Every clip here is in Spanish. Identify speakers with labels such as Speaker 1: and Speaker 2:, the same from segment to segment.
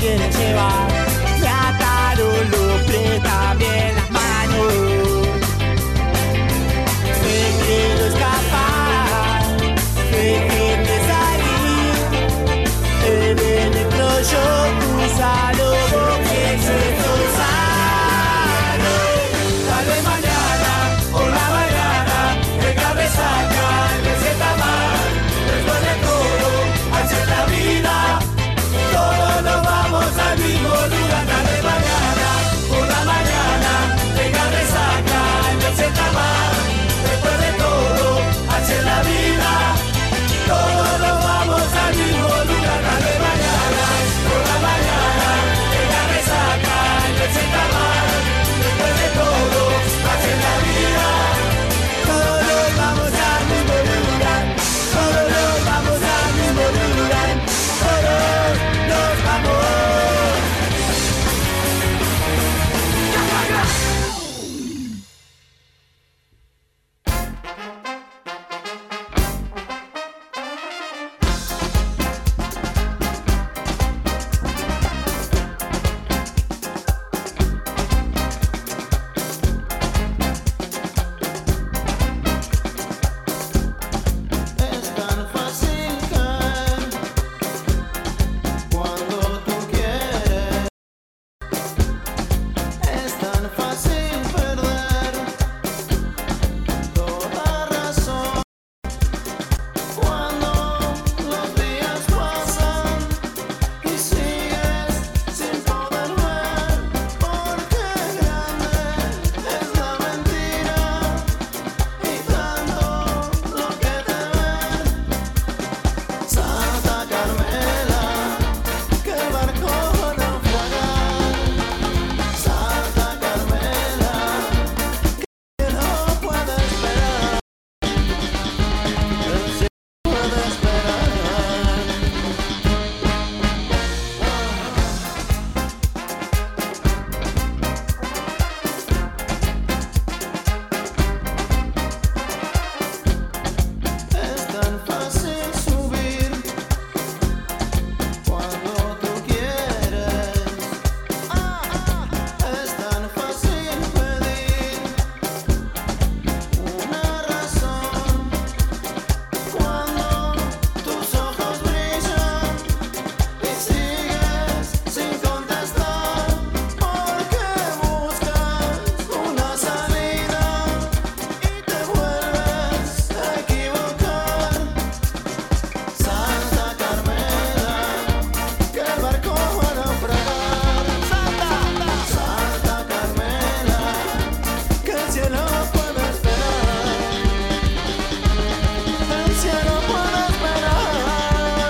Speaker 1: quieren llevar. Me ataron los pies, también las manos. Me quiero escapar, déjenme salir. El electro úsalo, porque yo estoy sano. Tal vez mañana, por la mañana, el cabezaca me sienta mal. Después de todo, así es la vida. Todos nos vamos al mismo lugar. Tal vez mañana, por la mañana, el cabezaca me sienta mal. Después de todo, así es la vida. Todos nos vamos al mismo lugar. Tal vez mañana, por la mañana, el cabezaca me sienta mal. Después de todo, así es la vida. Todos nos vamos al mismo lugar. Todos nos vamos al mismo lugar. Todos nos vamos.
Speaker 2: Es tan fácil caer cuando tú quieres. Es tan fácil perder toda razón cuando los días pasan y sigues sin poder ver. Porque grande es la mentira y tanto lo que te ven. Santa Carmela, que el barco va a naufragar. Santa Carmela, que no puede esperar. El cielo puede esperar. Es tan fácil subir cuando tú quieres. Es tan fácil pedir una razón cuando tus ojos brillan y sigues sin contestar. Porque buscas una salida y te vuelves a equivocar. Santa Carmela, que el barco va a naufragar. Santa Carmela, que el cielo puede esperar. El cielo puede esperar.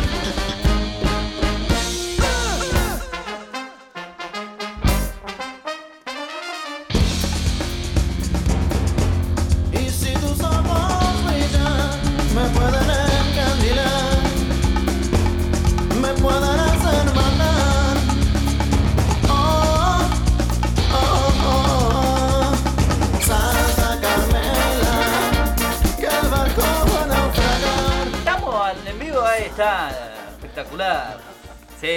Speaker 2: Y si tus ojos brillan, me pueden encandilar, me pueden hacer matar. Oh, oh, oh, oh. Santa Carmela, que el barco va a naufragar.
Speaker 3: Estamos en vivo, ahí está. Espectacular. Sí.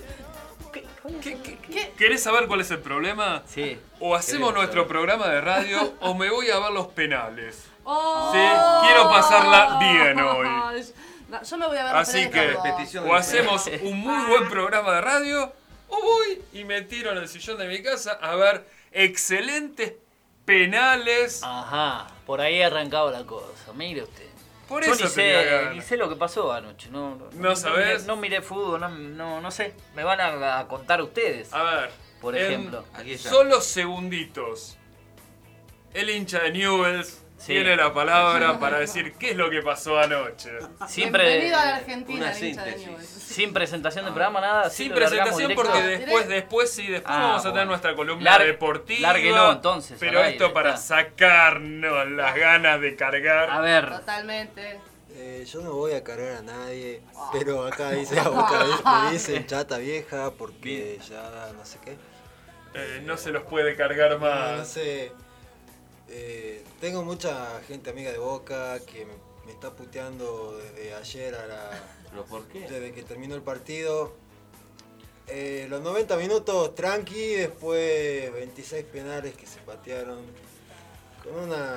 Speaker 4: ¿Querés saber cuál es el problema?
Speaker 3: Sí.
Speaker 4: O hacemos
Speaker 3: Queremos
Speaker 4: nuestro
Speaker 3: saber.
Speaker 4: programa de radio o me voy a ver los penales.
Speaker 5: Oh.
Speaker 4: Sí, quiero pasarla bien hoy.
Speaker 5: No, yo me voy a ver
Speaker 4: Así que
Speaker 6: repetición.
Speaker 4: o hacemos un muy buen programa de radio o voy y me tiro en el sillón de mi casa a ver excelentes penales.
Speaker 3: Ajá, por ahí arrancaba la cosa. Mire usted.
Speaker 4: Por
Speaker 3: Yo
Speaker 4: eso
Speaker 3: ni
Speaker 4: tenía
Speaker 3: sé,
Speaker 4: ganas.
Speaker 3: ni sé lo que pasó anoche.
Speaker 4: ¿No sabés?
Speaker 3: No miré fútbol, no sé. Me van a contar ustedes.
Speaker 4: A ver,
Speaker 3: Por
Speaker 4: en
Speaker 3: ejemplo.
Speaker 6: Aquí está.
Speaker 4: solo segunditos. El hincha de Newell's
Speaker 3: Sí.
Speaker 4: tiene la palabra para decir qué es lo que pasó anoche.
Speaker 5: Bienvenido a la Argentina,
Speaker 6: una
Speaker 5: el hincha de
Speaker 6: síntesis.
Speaker 5: Newell's.
Speaker 3: Sin presentación de programa, nada.
Speaker 4: Sin
Speaker 3: lo largamos
Speaker 4: presentación
Speaker 3: directo.
Speaker 4: porque
Speaker 5: Directo.
Speaker 4: después
Speaker 3: Ah,
Speaker 4: vamos a tener
Speaker 3: bueno.
Speaker 4: nuestra columna deportiva.
Speaker 3: Lárguelo entonces.
Speaker 4: Pero
Speaker 3: al
Speaker 4: esto
Speaker 3: aire,
Speaker 4: para
Speaker 3: está.
Speaker 4: sacarnos las ganas de cargar.
Speaker 3: A ver.
Speaker 5: Totalmente.
Speaker 7: Yo no voy a cargar a nadie, pero acá dice me dicen chata vieja porque ya no sé qué.
Speaker 4: No se los puede cargar más.
Speaker 7: No sé. Tengo mucha gente amiga de Boca que me está puteando desde ayer
Speaker 6: ¿Pero por qué?
Speaker 7: desde que terminó el partido. Los 90 minutos tranqui, después 26 penales que se patearon con una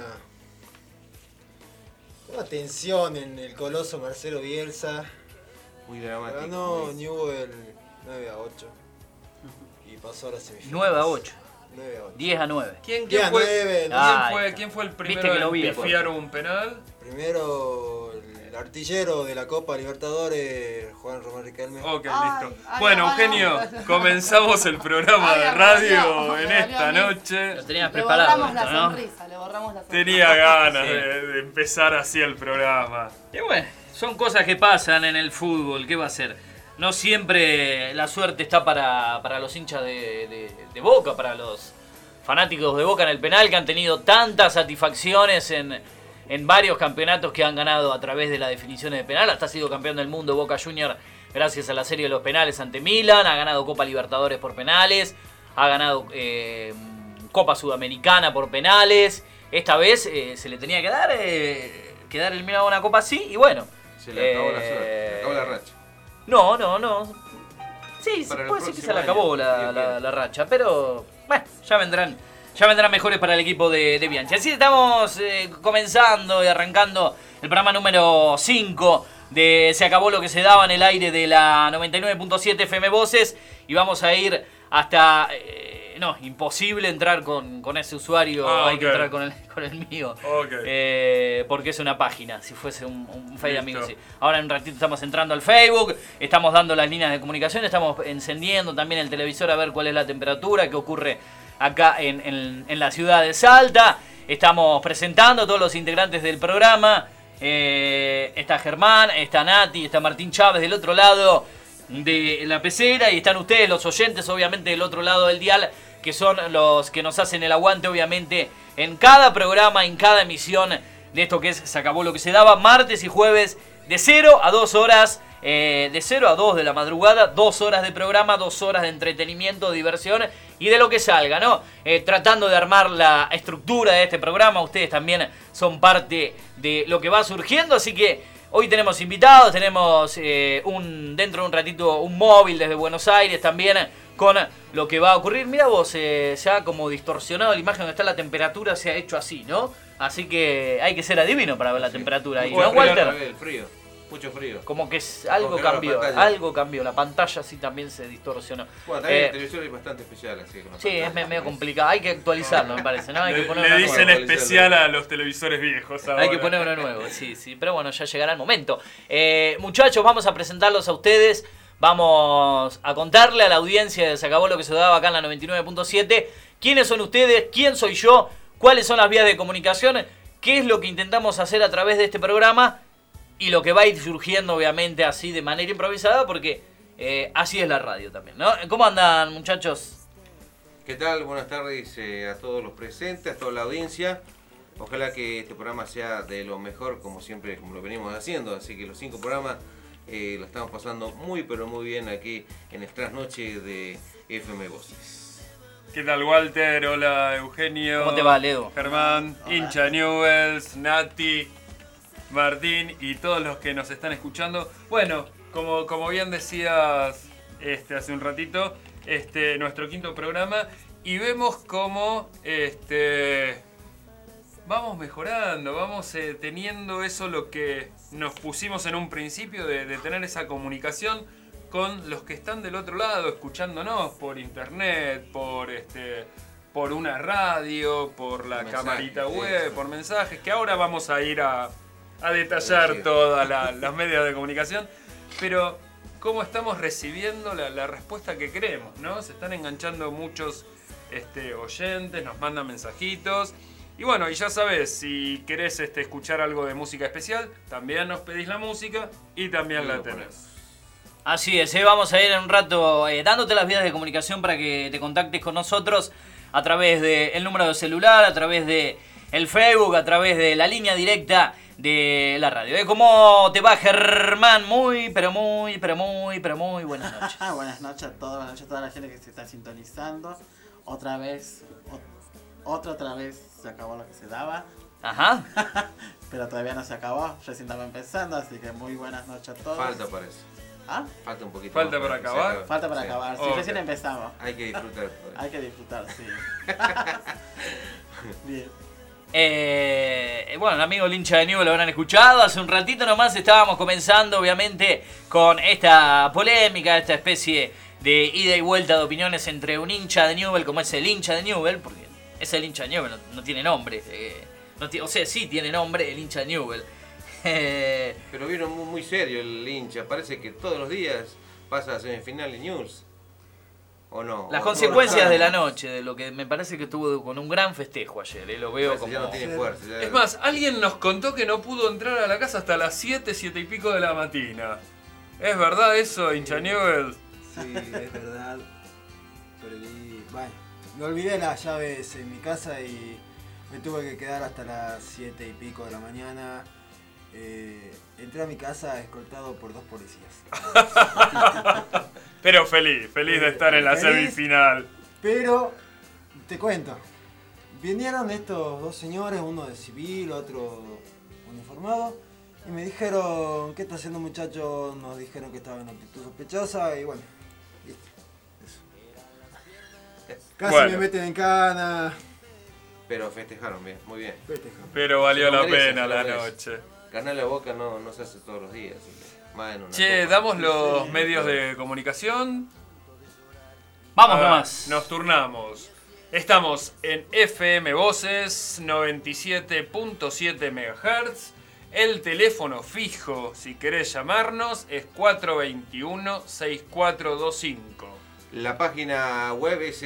Speaker 7: tensión en el coloso Marcelo Bielsa.
Speaker 6: Muy dramático.
Speaker 7: Ganó Newell 9-8 y pasó a la semifinal.
Speaker 3: 9-8.
Speaker 7: 9-8.
Speaker 3: 10-9.
Speaker 4: ¿Quién
Speaker 7: Día
Speaker 4: fue?
Speaker 7: 9,
Speaker 4: ¿Quién fue el
Speaker 3: Viste
Speaker 4: primero
Speaker 3: que lo vi,
Speaker 4: en pifiar un penal?
Speaker 7: Primero el artillero de la Copa Libertadores, Juan Román Riquelme.
Speaker 4: Ok,
Speaker 5: Ay,
Speaker 4: listo.
Speaker 5: ay,
Speaker 4: Bueno,
Speaker 5: ay,
Speaker 4: Eugenio,
Speaker 5: ay.
Speaker 4: comenzamos el programa
Speaker 5: Ay,
Speaker 4: de
Speaker 5: me
Speaker 4: radio
Speaker 5: dolió,
Speaker 4: en
Speaker 5: me
Speaker 4: esta
Speaker 5: dolió a mí.
Speaker 4: noche.
Speaker 3: Lo tenías
Speaker 5: Le
Speaker 3: preparado
Speaker 5: borramos
Speaker 3: esto,
Speaker 5: la
Speaker 3: ¿no?
Speaker 5: sonrisa, le borramos la sonrisa.
Speaker 4: Tenía ganas
Speaker 3: Sí.
Speaker 4: de empezar así el programa.
Speaker 3: Y bueno, son cosas que pasan en el fútbol, ¿qué va a ser? No siempre la suerte está para los hinchas de Boca, para los fanáticos de Boca en el penal, que han tenido tantas satisfacciones en varios campeonatos que han ganado a través de las definiciones de penal. Hasta ha sido campeón del mundo Boca Junior gracias a la serie de los penales ante Milan, ha ganado Copa Libertadores por penales, ha ganado Copa Sudamericana por penales. Esta vez se le tenía que dar eliminado a una copa así y bueno.
Speaker 6: Se le acabó la suerte, se le acabó la racha.
Speaker 3: No. Sí, se
Speaker 6: Para el
Speaker 3: puede decir que se
Speaker 6: próximo
Speaker 3: le acabó
Speaker 6: año,
Speaker 3: la,
Speaker 6: bien,
Speaker 3: la-
Speaker 6: bien.
Speaker 3: la racha, pero bueno, ya vendrán mejores para el equipo de Bianchi. Así estamos comenzando y arrancando el programa número 5 de Se acabó lo que se daba en el aire de la 99.7 FM Voces y vamos a ir hasta... no, imposible entrar con ese usuario, hay que
Speaker 4: ok.
Speaker 3: entrar con el mío.
Speaker 4: Ok.
Speaker 3: Porque es una página, si fuese un Face
Speaker 4: Listo.
Speaker 3: amigo, sí. Ahora en un ratito estamos entrando al Facebook, estamos dando las líneas de comunicación, estamos encendiendo también el televisor a ver cuál es la temperatura, qué ocurre acá en la ciudad de Salta. Estamos presentando a todos los integrantes del programa. Está Germán, está Nati, está Martín Chávez del otro lado de la pecera y están ustedes, los oyentes, obviamente del otro lado del dial, que son los que nos hacen el aguante, obviamente, en cada programa, en cada emisión de esto que es Se acabó lo que se daba, martes y jueves de 0 a 2 horas, de 0 a 2 de la madrugada, 2 horas de programa, 2 horas de entretenimiento, diversión y de lo que salga, ¿no? Tratando de armar la estructura de este programa, ustedes también son parte de lo que va surgiendo, así que hoy tenemos invitados, tenemos dentro de un ratito un móvil desde Buenos Aires también con lo que va a ocurrir. Mira vos, se ha como distorsionado la imagen donde está la temperatura, se ha hecho así, ¿no? Así que hay que ser adivino para ver la temperatura ahí, ¿no, Walter?
Speaker 6: El frío, mucho frío.
Speaker 3: Como que algo
Speaker 6: Congeló
Speaker 3: cambió, la pantalla sí también se distorsionó.
Speaker 6: Bueno, también el televisor es bastante especial, así que no
Speaker 3: Sí, es medio complicado, hay que actualizarlo me parece, ¿no? Hay que poner
Speaker 4: Le
Speaker 3: uno
Speaker 4: dicen
Speaker 3: nuevo.
Speaker 4: especial a los televisores viejos ahora.
Speaker 3: Hay que poner uno nuevo, sí, pero bueno, ya llegará el momento. Muchachos, vamos a presentarlos a ustedes, vamos a contarle a la audiencia de Se acabó lo que se daba acá en la 99.7, quiénes son ustedes, quién soy yo, cuáles son las vías de comunicación, qué es lo que intentamos hacer a través de este programa y lo que va a ir surgiendo obviamente así de manera improvisada porque así es la radio también, ¿no? ¿Cómo andan, muchachos?
Speaker 6: ¿Qué tal? Buenas tardes a todos los presentes, a toda la audiencia. Ojalá que este programa sea de lo mejor, como siempre, como lo venimos haciendo. Así que los 5 programas lo estamos pasando muy, pero muy bien aquí en el trasnoche de FM Voces.
Speaker 4: ¿Qué tal, Walter? Hola, Eugenio.
Speaker 3: ¿Cómo te va, Leo?
Speaker 4: Germán, hincha Newells, Nati, Martín y todos los que nos están escuchando. Bueno, como bien decías hace un ratito, nuestro 5º programa y vemos cómo vamos mejorando, vamos teniendo eso lo que nos pusimos en un principio de tener esa comunicación con los que están del otro lado, escuchándonos por internet, por una radio, por la
Speaker 6: Mensajes,
Speaker 4: camarita
Speaker 6: sí.
Speaker 4: web, por mensajes, que ahora vamos a ir a detallar todas las medios de comunicación, pero cómo estamos recibiendo la respuesta que queremos, ¿no? Se están enganchando muchos oyentes, nos mandan mensajitos. Y bueno, y ya sabes, si querés escuchar algo de música especial, también nos pedís la música y también
Speaker 6: Y
Speaker 4: la
Speaker 6: lo
Speaker 4: tenés.
Speaker 6: ponemos.
Speaker 3: Así es, vamos a ir en un rato dándote las vías de comunicación para que te contactes con nosotros a través del número de celular, a través de el Facebook, a través de la línea directa de la radio. ¿Cómo te va, Germán? Muy buenas noches.
Speaker 8: Buenas noches a todos, buenas noches a toda la gente que se está sintonizando. Otra vez se acabó lo que se daba.
Speaker 3: Ajá.
Speaker 8: Pero todavía no se acabó, recién estaba empezando, así que muy buenas noches a todos.
Speaker 6: Falta parece.
Speaker 8: ¿Ah?
Speaker 6: Falta un poquito.
Speaker 4: Falta
Speaker 6: más
Speaker 4: para
Speaker 6: que se
Speaker 4: acabar.
Speaker 6: acabe.
Speaker 8: Falta para
Speaker 6: Sí.
Speaker 8: acabar. Sí,
Speaker 4: Ok.
Speaker 8: recién empezamos.
Speaker 6: Hay que disfrutar. todavía.
Speaker 8: Hay que disfrutar, sí. Bien.
Speaker 3: Bueno, el amigo el hincha de Newell lo habrán escuchado. Hace un ratito nomás estábamos comenzando, obviamente, con esta polémica, esta especie de ida y vuelta de opiniones entre un hincha de Newell, como es el hincha de Newell, porque es el hincha de Newell, no tiene nombre. O sea, sí tiene nombre el hincha de Newell.
Speaker 6: Pero vino muy serio el hincha. Parece que todos los días pasa a semifinal en News. ¿O no?
Speaker 3: Las
Speaker 6: O
Speaker 3: consecuencias
Speaker 6: no,
Speaker 3: de la noche, de lo que me parece que tuvo con un gran festejo ayer, lo veo
Speaker 6: parece
Speaker 3: como...
Speaker 6: ya no tiene fuerza. ya-
Speaker 4: Es más, alguien nos contó que no pudo entrar a la casa hasta las 7 y pico de la mañana. ¿Es verdad eso, hincha Newell?
Speaker 7: Sí, es verdad. Perdí. Bueno, me olvidé las llaves en mi casa y me tuve que quedar hasta las 7 y pico de la mañana. Entré a mi casa escoltado por 2 policías.
Speaker 4: Pero feliz de estar en la
Speaker 7: Feliz.
Speaker 4: semifinal.
Speaker 7: Pero, te cuento. Vinieron estos 2 señores, uno de civil, otro uniformado. Y me dijeron, ¿qué está haciendo muchacho? Nos dijeron que estaba en actitud sospechosa y bueno, listo. Eso. Casi
Speaker 4: Bueno.
Speaker 7: me meten en cana.
Speaker 6: Pero festejaron bien, muy bien.
Speaker 7: Festejamos.
Speaker 4: Pero valió
Speaker 6: Se lo
Speaker 4: la
Speaker 6: merece,
Speaker 4: pena
Speaker 6: se lo
Speaker 4: la
Speaker 6: merece.
Speaker 4: noche.
Speaker 6: Ganar la Boca no se hace todos los días. así que más en una
Speaker 4: Che,
Speaker 6: copa.
Speaker 4: damos los medios de comunicación.
Speaker 3: Vamos
Speaker 4: Ah,
Speaker 3: nomás.
Speaker 4: Nos turnamos. Estamos en FM Voces 97.7 MHz. El teléfono fijo, si querés llamarnos, es 421-6425.
Speaker 6: La página web es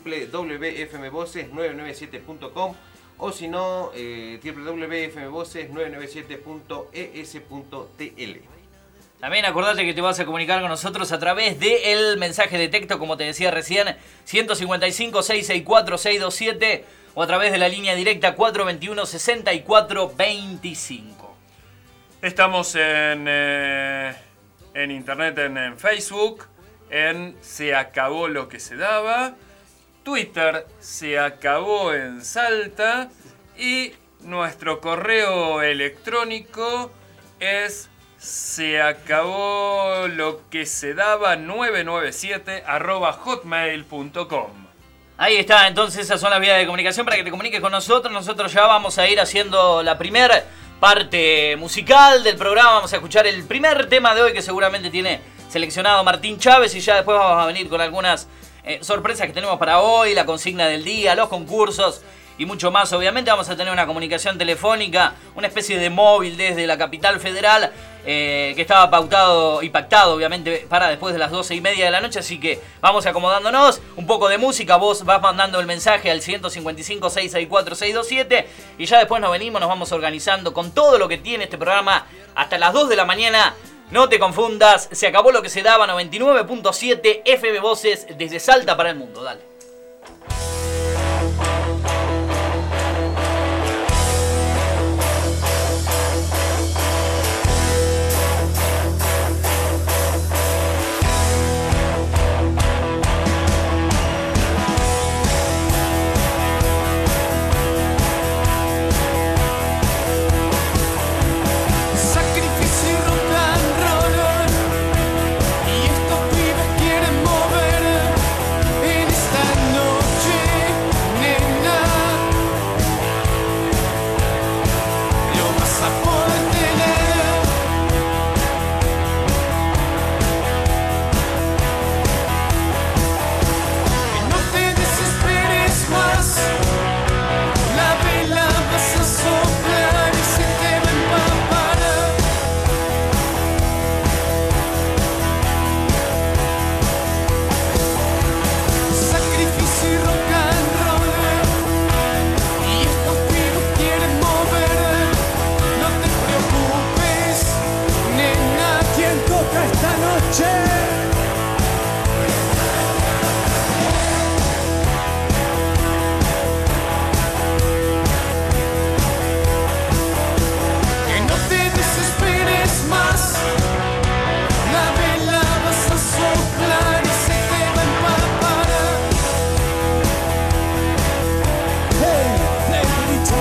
Speaker 6: www.fmvoces997.com o si no, www.fmvoces997.es.tl.
Speaker 3: También acordate que te vas a comunicar con nosotros a través del mensaje de texto, como te decía recién, 155-664-627 o a través de la línea directa 421-6425.
Speaker 4: Estamos en internet, en Facebook, en Se Acabó Lo Que Se Daba, Twitter, Se Acabó en Salta, y nuestro correo electrónico es seacaboloquesedaba997@hotmail.com.
Speaker 3: Ahí está, entonces esas son las vías de comunicación para que te comuniques con nosotros. Nosotros ya vamos a ir haciendo la primera parte musical del programa. Vamos a escuchar el primer tema de hoy que seguramente tiene seleccionado Martín Chávez y ya después vamos a venir con algunas sorpresas que tenemos para hoy, la consigna del día, los concursos y mucho más. Obviamente vamos a tener una comunicación telefónica, una especie de móvil desde la capital federal que estaba pautado y pactado obviamente para después de las 12:30 de la noche, así que vamos acomodándonos, un poco de música, vos vas mandando el mensaje al 155-664-627 y ya después nos venimos, nos vamos organizando con todo lo que tiene este programa hasta las 2 de la mañana. No te confundas, se acabó lo que se daba, 99.7 FM Voces desde Salta para el mundo, dale.
Speaker 1: Sacrificio y rock and roll, y estos pibes quieren mover en esta noche, nena. Lo vas a poder tener. Que no te desesperes más. La vela vas a soplar y se te va a empapar. Sacrificio y rock and roll, y estos pibes quieren mover. No te preocupes, nena, ¿quién toca esta noche? Que no te desesperes más. La vela vas a soplar y se te va a empapar. Hey, negrito.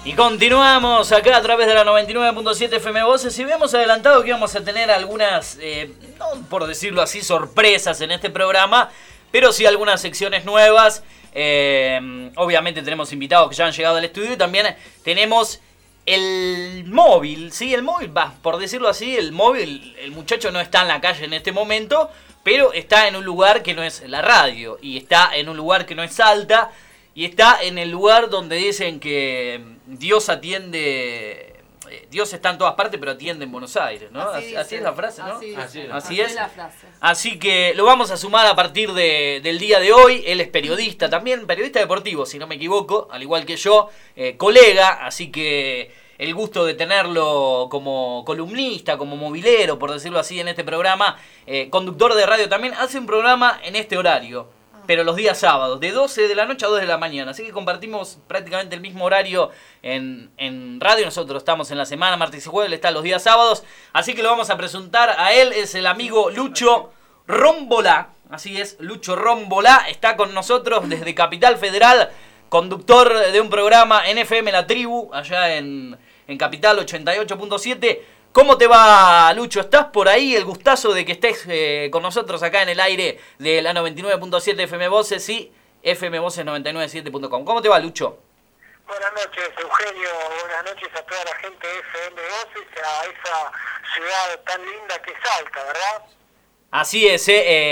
Speaker 3: Y continuamos acá a través de la 99.7 FM Voces y habíamos adelantado que íbamos a tener algunas, no por decirlo así, sorpresas en este programa, pero sí algunas secciones nuevas. Obviamente tenemos invitados que ya han llegado al estudio y también tenemos el móvil, ¿sí? El móvil, por decirlo así, el móvil, el muchacho no está en la calle en este momento, pero está en un lugar que no es la radio y está en un lugar que no es Salta. Y está en el lugar donde dicen que Dios atiende, Dios está en todas partes, pero atiende en Buenos Aires, ¿no? Así es la frase, ¿no? Así es.
Speaker 5: La frase.
Speaker 3: Así que lo vamos a sumar a partir del día de hoy. Él es periodista también, periodista deportivo, si no me equivoco, al igual que yo, colega, así que el gusto de tenerlo como columnista, como movilero, por decirlo así, en este programa, conductor de radio también, hace un programa en este horario. Pero los días sábados, de 12 de la noche a 2 de la mañana. Así que compartimos prácticamente el mismo horario en radio. Nosotros estamos en la semana, martes y jueves, él está los días sábados. Así que lo vamos a presentar a él. Es el amigo Lucho Rómbola. Así es, Lucho Rómbola está con nosotros desde Capital Federal. Conductor de un programa en FM La Tribu, allá en Capital 88.7. ¿Cómo te va, Lucho? ¿Estás por ahí? El gustazo de que estés con nosotros acá en el aire de la 99.7 FM Voces y fmvoces997.com. ¿Cómo te va, Lucho?
Speaker 9: Buenas noches, Eugenio. Buenas noches a toda la gente de FM Voces, a esa ciudad tan linda que es Salta, ¿verdad?
Speaker 3: Así es,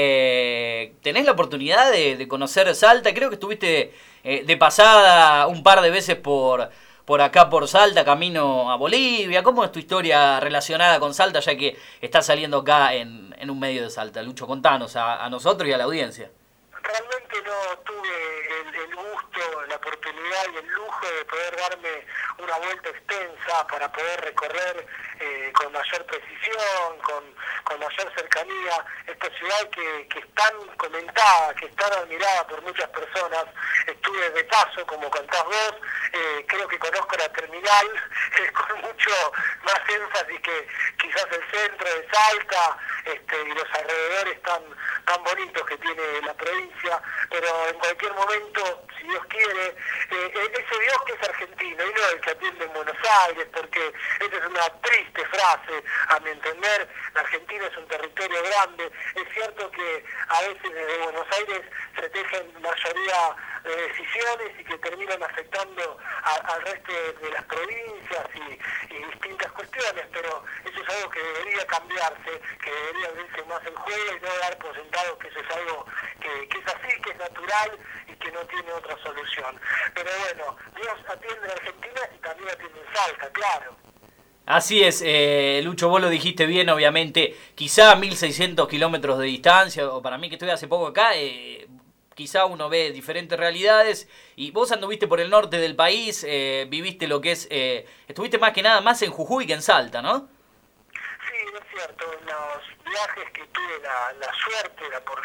Speaker 3: ¿tenés la oportunidad de conocer Salta? Creo que estuviste de pasada un par de veces por acá por Salta, camino a Bolivia. ¿Cómo es tu historia relacionada con Salta, ya que estás saliendo acá en un medio de Salta? Lucho, contanos a nosotros y a la audiencia.
Speaker 9: Realmente no tuve el gusto, la oportunidad y el lujo de poder darme una vuelta extensa para poder recorrer con mayor precisión, con mayor cercanía esta ciudad que es tan comentada, que es tan admirada por muchas personas. Estuve de paso, como contás vos, creo que conozco la terminal con mucho más énfasis que quizás el centro de Salta y los alrededores tan bonitos que tiene la provincia, pero en cualquier momento, si Dios quiere, ese Dios que es argentino y no el que atiende en Buenos Aires, porque esa es una triste frase, a mi entender. La Argentina es un territorio grande. Es cierto que a veces desde Buenos Aires se tejen mayoría de decisiones y que terminan afectando al resto de las provincias y distintas cuestiones, pero eso es algo que debería cambiarse, que debería abrirse más el juego y no dar por sentado que eso es algo que es así, que es natural y que no tiene otra solución. Pero bueno, Dios atiende en Argentina y también atiende en Salta, claro.
Speaker 3: Así es, Lucho, vos lo dijiste bien, obviamente, quizá 1.600 kilómetros de distancia, o para mí que estoy hace poco acá, quizá uno ve diferentes realidades, y vos anduviste por el norte del país, viviste lo que es, estuviste más que nada más en Jujuy que en Salta, ¿no?
Speaker 9: Sí, es cierto, en los viajes que tuve la suerte,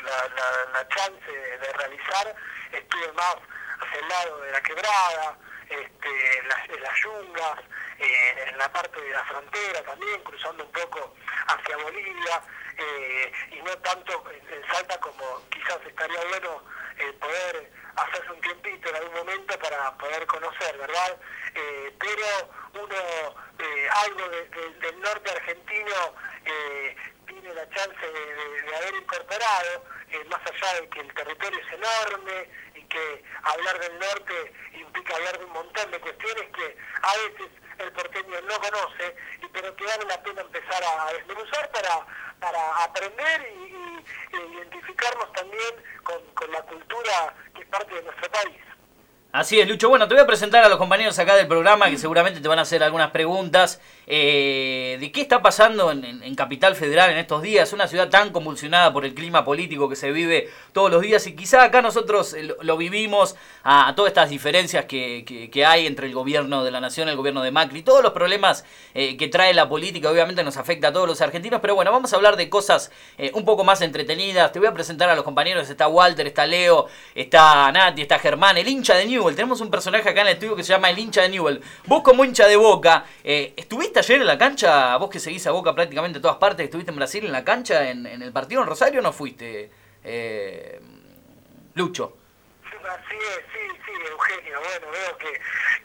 Speaker 9: la chance de realizar, estuve más hacia el lado de la Quebrada, en las yungas, en la parte de la frontera también, cruzando un poco hacia Bolivia, y no tanto en Salta como quizás estaría bueno poder hacerse un tiempito en algún momento para poder conocer, ¿verdad? Pero uno, algo del norte argentino, tiene la chance de haber incorporado, más allá de que el territorio es enorme y que hablar del norte implica hablar de un montón de cuestiones que a veces el porteño no conoce, pero que vale la pena empezar a desmenuzar para aprender y identificarnos también con la cultura que es parte de nuestro país.
Speaker 3: Así es, Lucho. Bueno, te voy a presentar a los compañeros acá del programa que seguramente te van a hacer algunas preguntas de qué está pasando en Capital Federal en estos días, una ciudad tan convulsionada por el clima político que se vive todos los días y quizá acá nosotros lo vivimos a todas estas diferencias que hay entre el gobierno de la nación, el gobierno de Macri, todos los problemas que trae la política obviamente nos afecta a todos los argentinos, pero bueno, vamos a hablar de cosas un poco más entretenidas. Te voy a presentar a los compañeros, está Walter, está Leo, está Nati, está Germán, el hincha de Newell. Tenemos un personaje acá en el estudio que se llama el hincha de Newell. Vos como hincha de Boca, ¿estuviste ayer en la cancha? Vos que seguís a Boca prácticamente en todas partes, ¿estuviste en Brasil en la cancha en el partido en Rosario o no fuiste, Lucho?
Speaker 9: Así es, sí, Eugenio. Bueno, veo que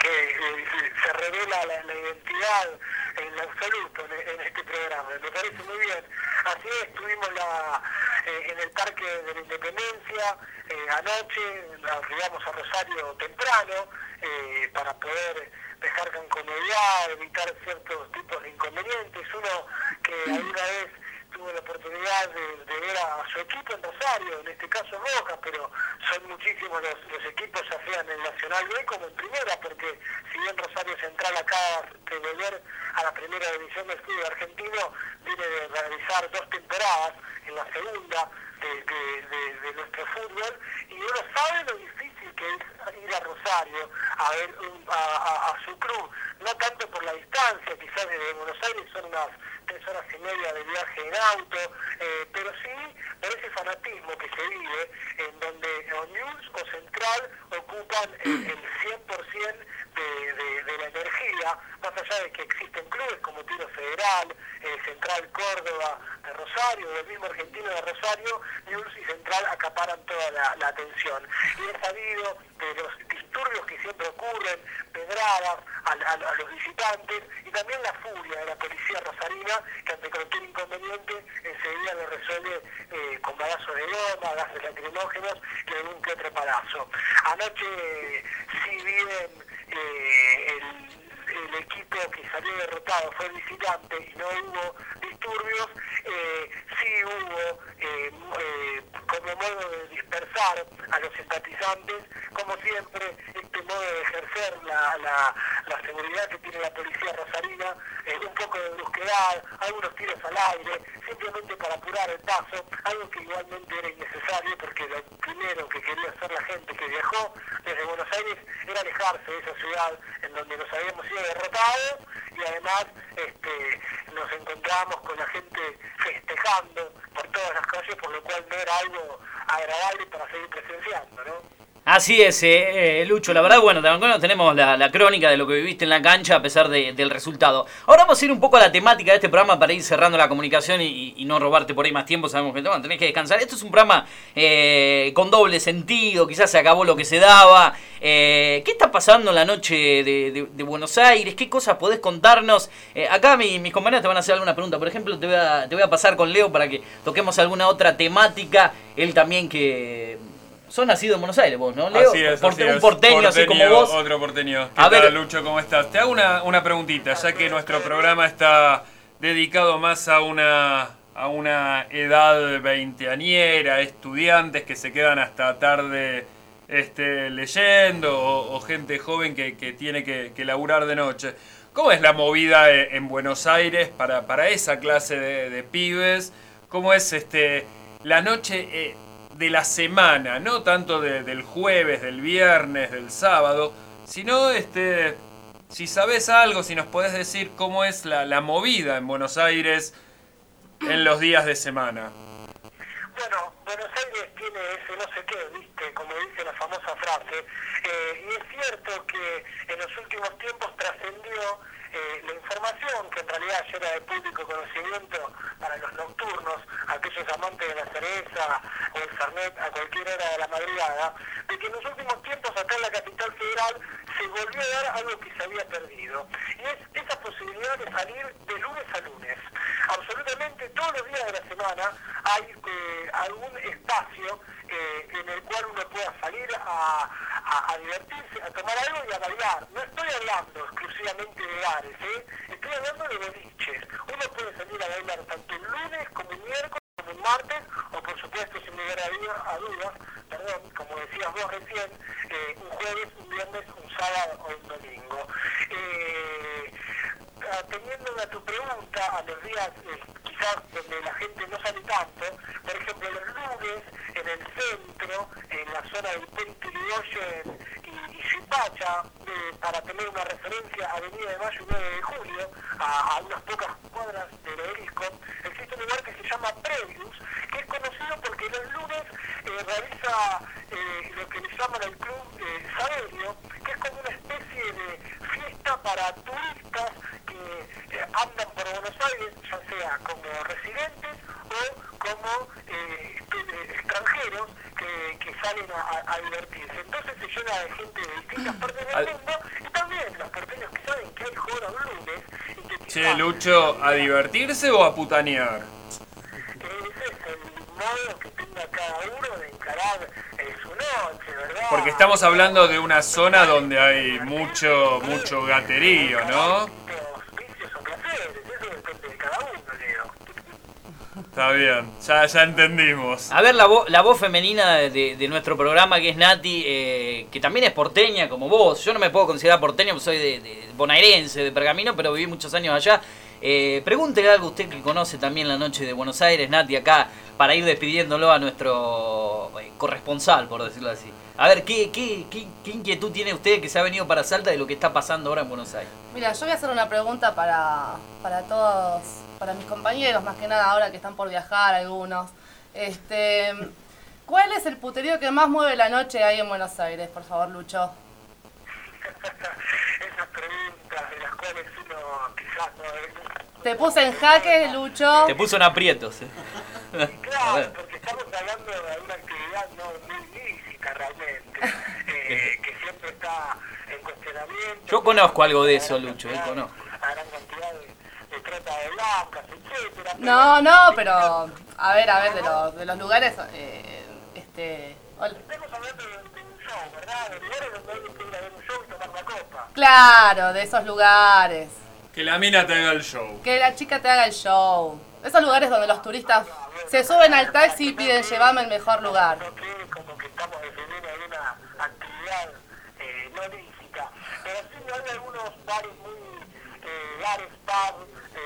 Speaker 9: se revela la identidad en absoluto en este programa. Me parece muy bien. Así es, estuvimos en el Parque de la Independencia anoche, arribamos a Rosario temprano para poder dejar con comodidad, evitar ciertos tipos de inconvenientes. Uno que alguna vez tuvo la oportunidad de ver a su equipo en Rosario, en este caso Boca, pero son muchísimos los equipos, ya sean en Nacional B como en Primera, porque si bien Rosario Central acaba de volver a la Primera División del fútbol argentino, viene de realizar 2 temporadas en la segunda de nuestro fútbol, y uno sabe lo difícil que es ir a Rosario a ver a su club, no tanto por la distancia, quizás desde Buenos Aires son unas 3 horas y media de viaje en auto, pero sí por ese fanatismo que se vive, en donde o News o Central ocupan el 100% de la energía, más allá de que existen clubes como Tiro Federal, Central Córdoba de Rosario, del mismo Argentino de Rosario, News y Central acaparan toda la atención. Y es sabido de los disturbios que siempre ocurren, pedradas a los visitantes, y también la furia de la policía rosarina, que ante cualquier inconveniente enseguida lo resuelve con balazos de goma, gases lacrimógenos y algún que otro palazo. Anoche, si bien el equipo que salió derrotado fue visitante y no hubo disturbios, sí hubo como modo de dispersar a los simpatizantes, como siempre, este modo de ejercer la seguridad que tiene la policía rosarina, un poco de brusquedad, algunos tiros al aire, simplemente para apurar el paso, algo que igualmente era innecesario, porque lo primero que quería hacer la gente que viajó desde Buenos Aires era alejarse de esa ciudad en donde nos habíamos sido derrotados, y además nos encontramos con la gente festejando por todas las calles, por lo cual no era algo agradable para seguir presenciando, ¿no?
Speaker 3: Así es, Lucho, la verdad, bueno, tenemos la crónica de lo que viviste en la cancha a pesar del resultado. Ahora vamos a ir un poco a la temática de este programa para ir cerrando la comunicación y no robarte por ahí más tiempo, sabemos que tenés que descansar. Esto es un programa con doble sentido, quizás se acabó lo que se daba. ¿Qué está pasando en la noche de Buenos Aires? ¿Qué cosas podés contarnos? Acá mis compañeros te van a hacer alguna pregunta. Por ejemplo, te voy a pasar con Leo para que toquemos alguna otra temática. Él también que... Sos nacido en Buenos Aires vos, ¿no, Leo?
Speaker 4: Así es,
Speaker 3: Un porteño, así como vos.
Speaker 4: Otro porteño. ¿Qué tal, Lucho? ¿Cómo estás? Te hago una preguntita, ya que nuestro programa está dedicado más a una edad veinteañera, estudiantes que se quedan hasta tarde leyendo, o gente joven que tiene que laburar de noche. ¿Cómo es la movida en Buenos Aires para esa clase de pibes? ¿Cómo es la noche de la semana, no tanto del jueves, del viernes, del sábado, sino si sabés algo, si nos podés decir cómo es la movida en Buenos Aires en los días de semana?
Speaker 9: Bueno, Buenos Aires tiene ese no sé qué, ¿viste? Como dice la famosa frase, y es cierto que en los últimos tiempos trascendió la información, que en realidad ya era de público conocimiento para los nocturnos, aquellos amantes de la cerveza o el fernet a cualquier hora de la madrugada, de que en los últimos tiempos acá en la capital federal se volvió a dar algo que se había perdido, y es esa posibilidad de salir de lunes a lunes. Absolutamente todos los días de la semana hay algún espacio en el cual uno pueda salir a divertirse, a tomar algo y a bailar. No estoy hablando exclusivamente de bares, estoy hablando de boliches. Uno puede salir a bailar tanto un lunes como un miércoles, como un martes, o por supuesto, sin lugar a dudas, como decías vos recién, un jueves, un viernes, un sábado o un domingo. Atendiendo a tu pregunta, a los días quizás donde la gente no sale tanto, por ejemplo los lunes en el centro, en la zona del Puente Yrigoyen y Suipacha, para tener una referencia, Avenida de Mayo y 9 de Julio, a unas pocas cuadras del Obelisco, existe un lugar que se llama Previus, que es conocido porque los lunes realiza lo que le llaman el Club Saberio, que es como una especie de fiesta para turistas que andan por Buenos Aires, ya sea como residentes o como extranjeros que salen a divertirse. Entonces se llena de gente de distintas partes del mundo y también los porteños que saben que hay joda un lunes y que
Speaker 4: Che, Lucho, ¿a divertirse o a putanear?
Speaker 9: ese es el modo que tenga cada uno de encarar su noche, ¿verdad?
Speaker 4: Porque estamos hablando de una zona donde hay mucho gaterío, ¿no?
Speaker 9: Los vicios o placeres, eso depende de cada uno, Leo.
Speaker 4: Está bien, ya entendimos.
Speaker 3: A ver, la voz femenina de nuestro programa, que es Nati, que también es porteña como vos. Yo no me puedo considerar porteño, soy de bonaerense, de Pergamino, pero viví muchos años allá. Pregúntele algo a usted que conoce también la noche de Buenos Aires, Nati, acá, para ir despidiéndolo a nuestro corresponsal, por decirlo así. A ver, ¿qué inquietud tiene usted que se ha venido para Salta de lo que está pasando ahora en Buenos Aires?
Speaker 5: Mira, yo voy a hacer una pregunta para todos, para mis compañeros, más que nada ahora que están por viajar algunos. ¿Cuál es el puterío que más mueve la noche ahí en Buenos Aires, por favor, Lucho?
Speaker 9: Esas preguntas de las cuales uno quizás no...
Speaker 5: Te puse en jaque, Lucho.
Speaker 3: Te puso en aprietos.
Speaker 9: Claro, porque estamos hablando de una actividad no muy lícita realmente, que siempre está en cuestionamiento.
Speaker 3: Yo conozco algo de eso, Lucho, conozco.
Speaker 9: Una gran cantidad de trata de blancas, etcétera.
Speaker 5: No, pero a ver, de los lugares, hola.
Speaker 9: Estamos hablando de un show, ¿verdad? De lugares donde alguien quiere ir a ver un show y tomar la copa.
Speaker 5: Claro, de esos lugares.
Speaker 4: Que la mina te haga el show.
Speaker 5: Que la chica te haga el show. Esos lugares donde los turistas se suben al taxi y piden llevarme al mejor lugar.
Speaker 9: No cree como que estamos defendiendo alguna actividad no lícita. Pero sí hay algunos bares bares, pubs,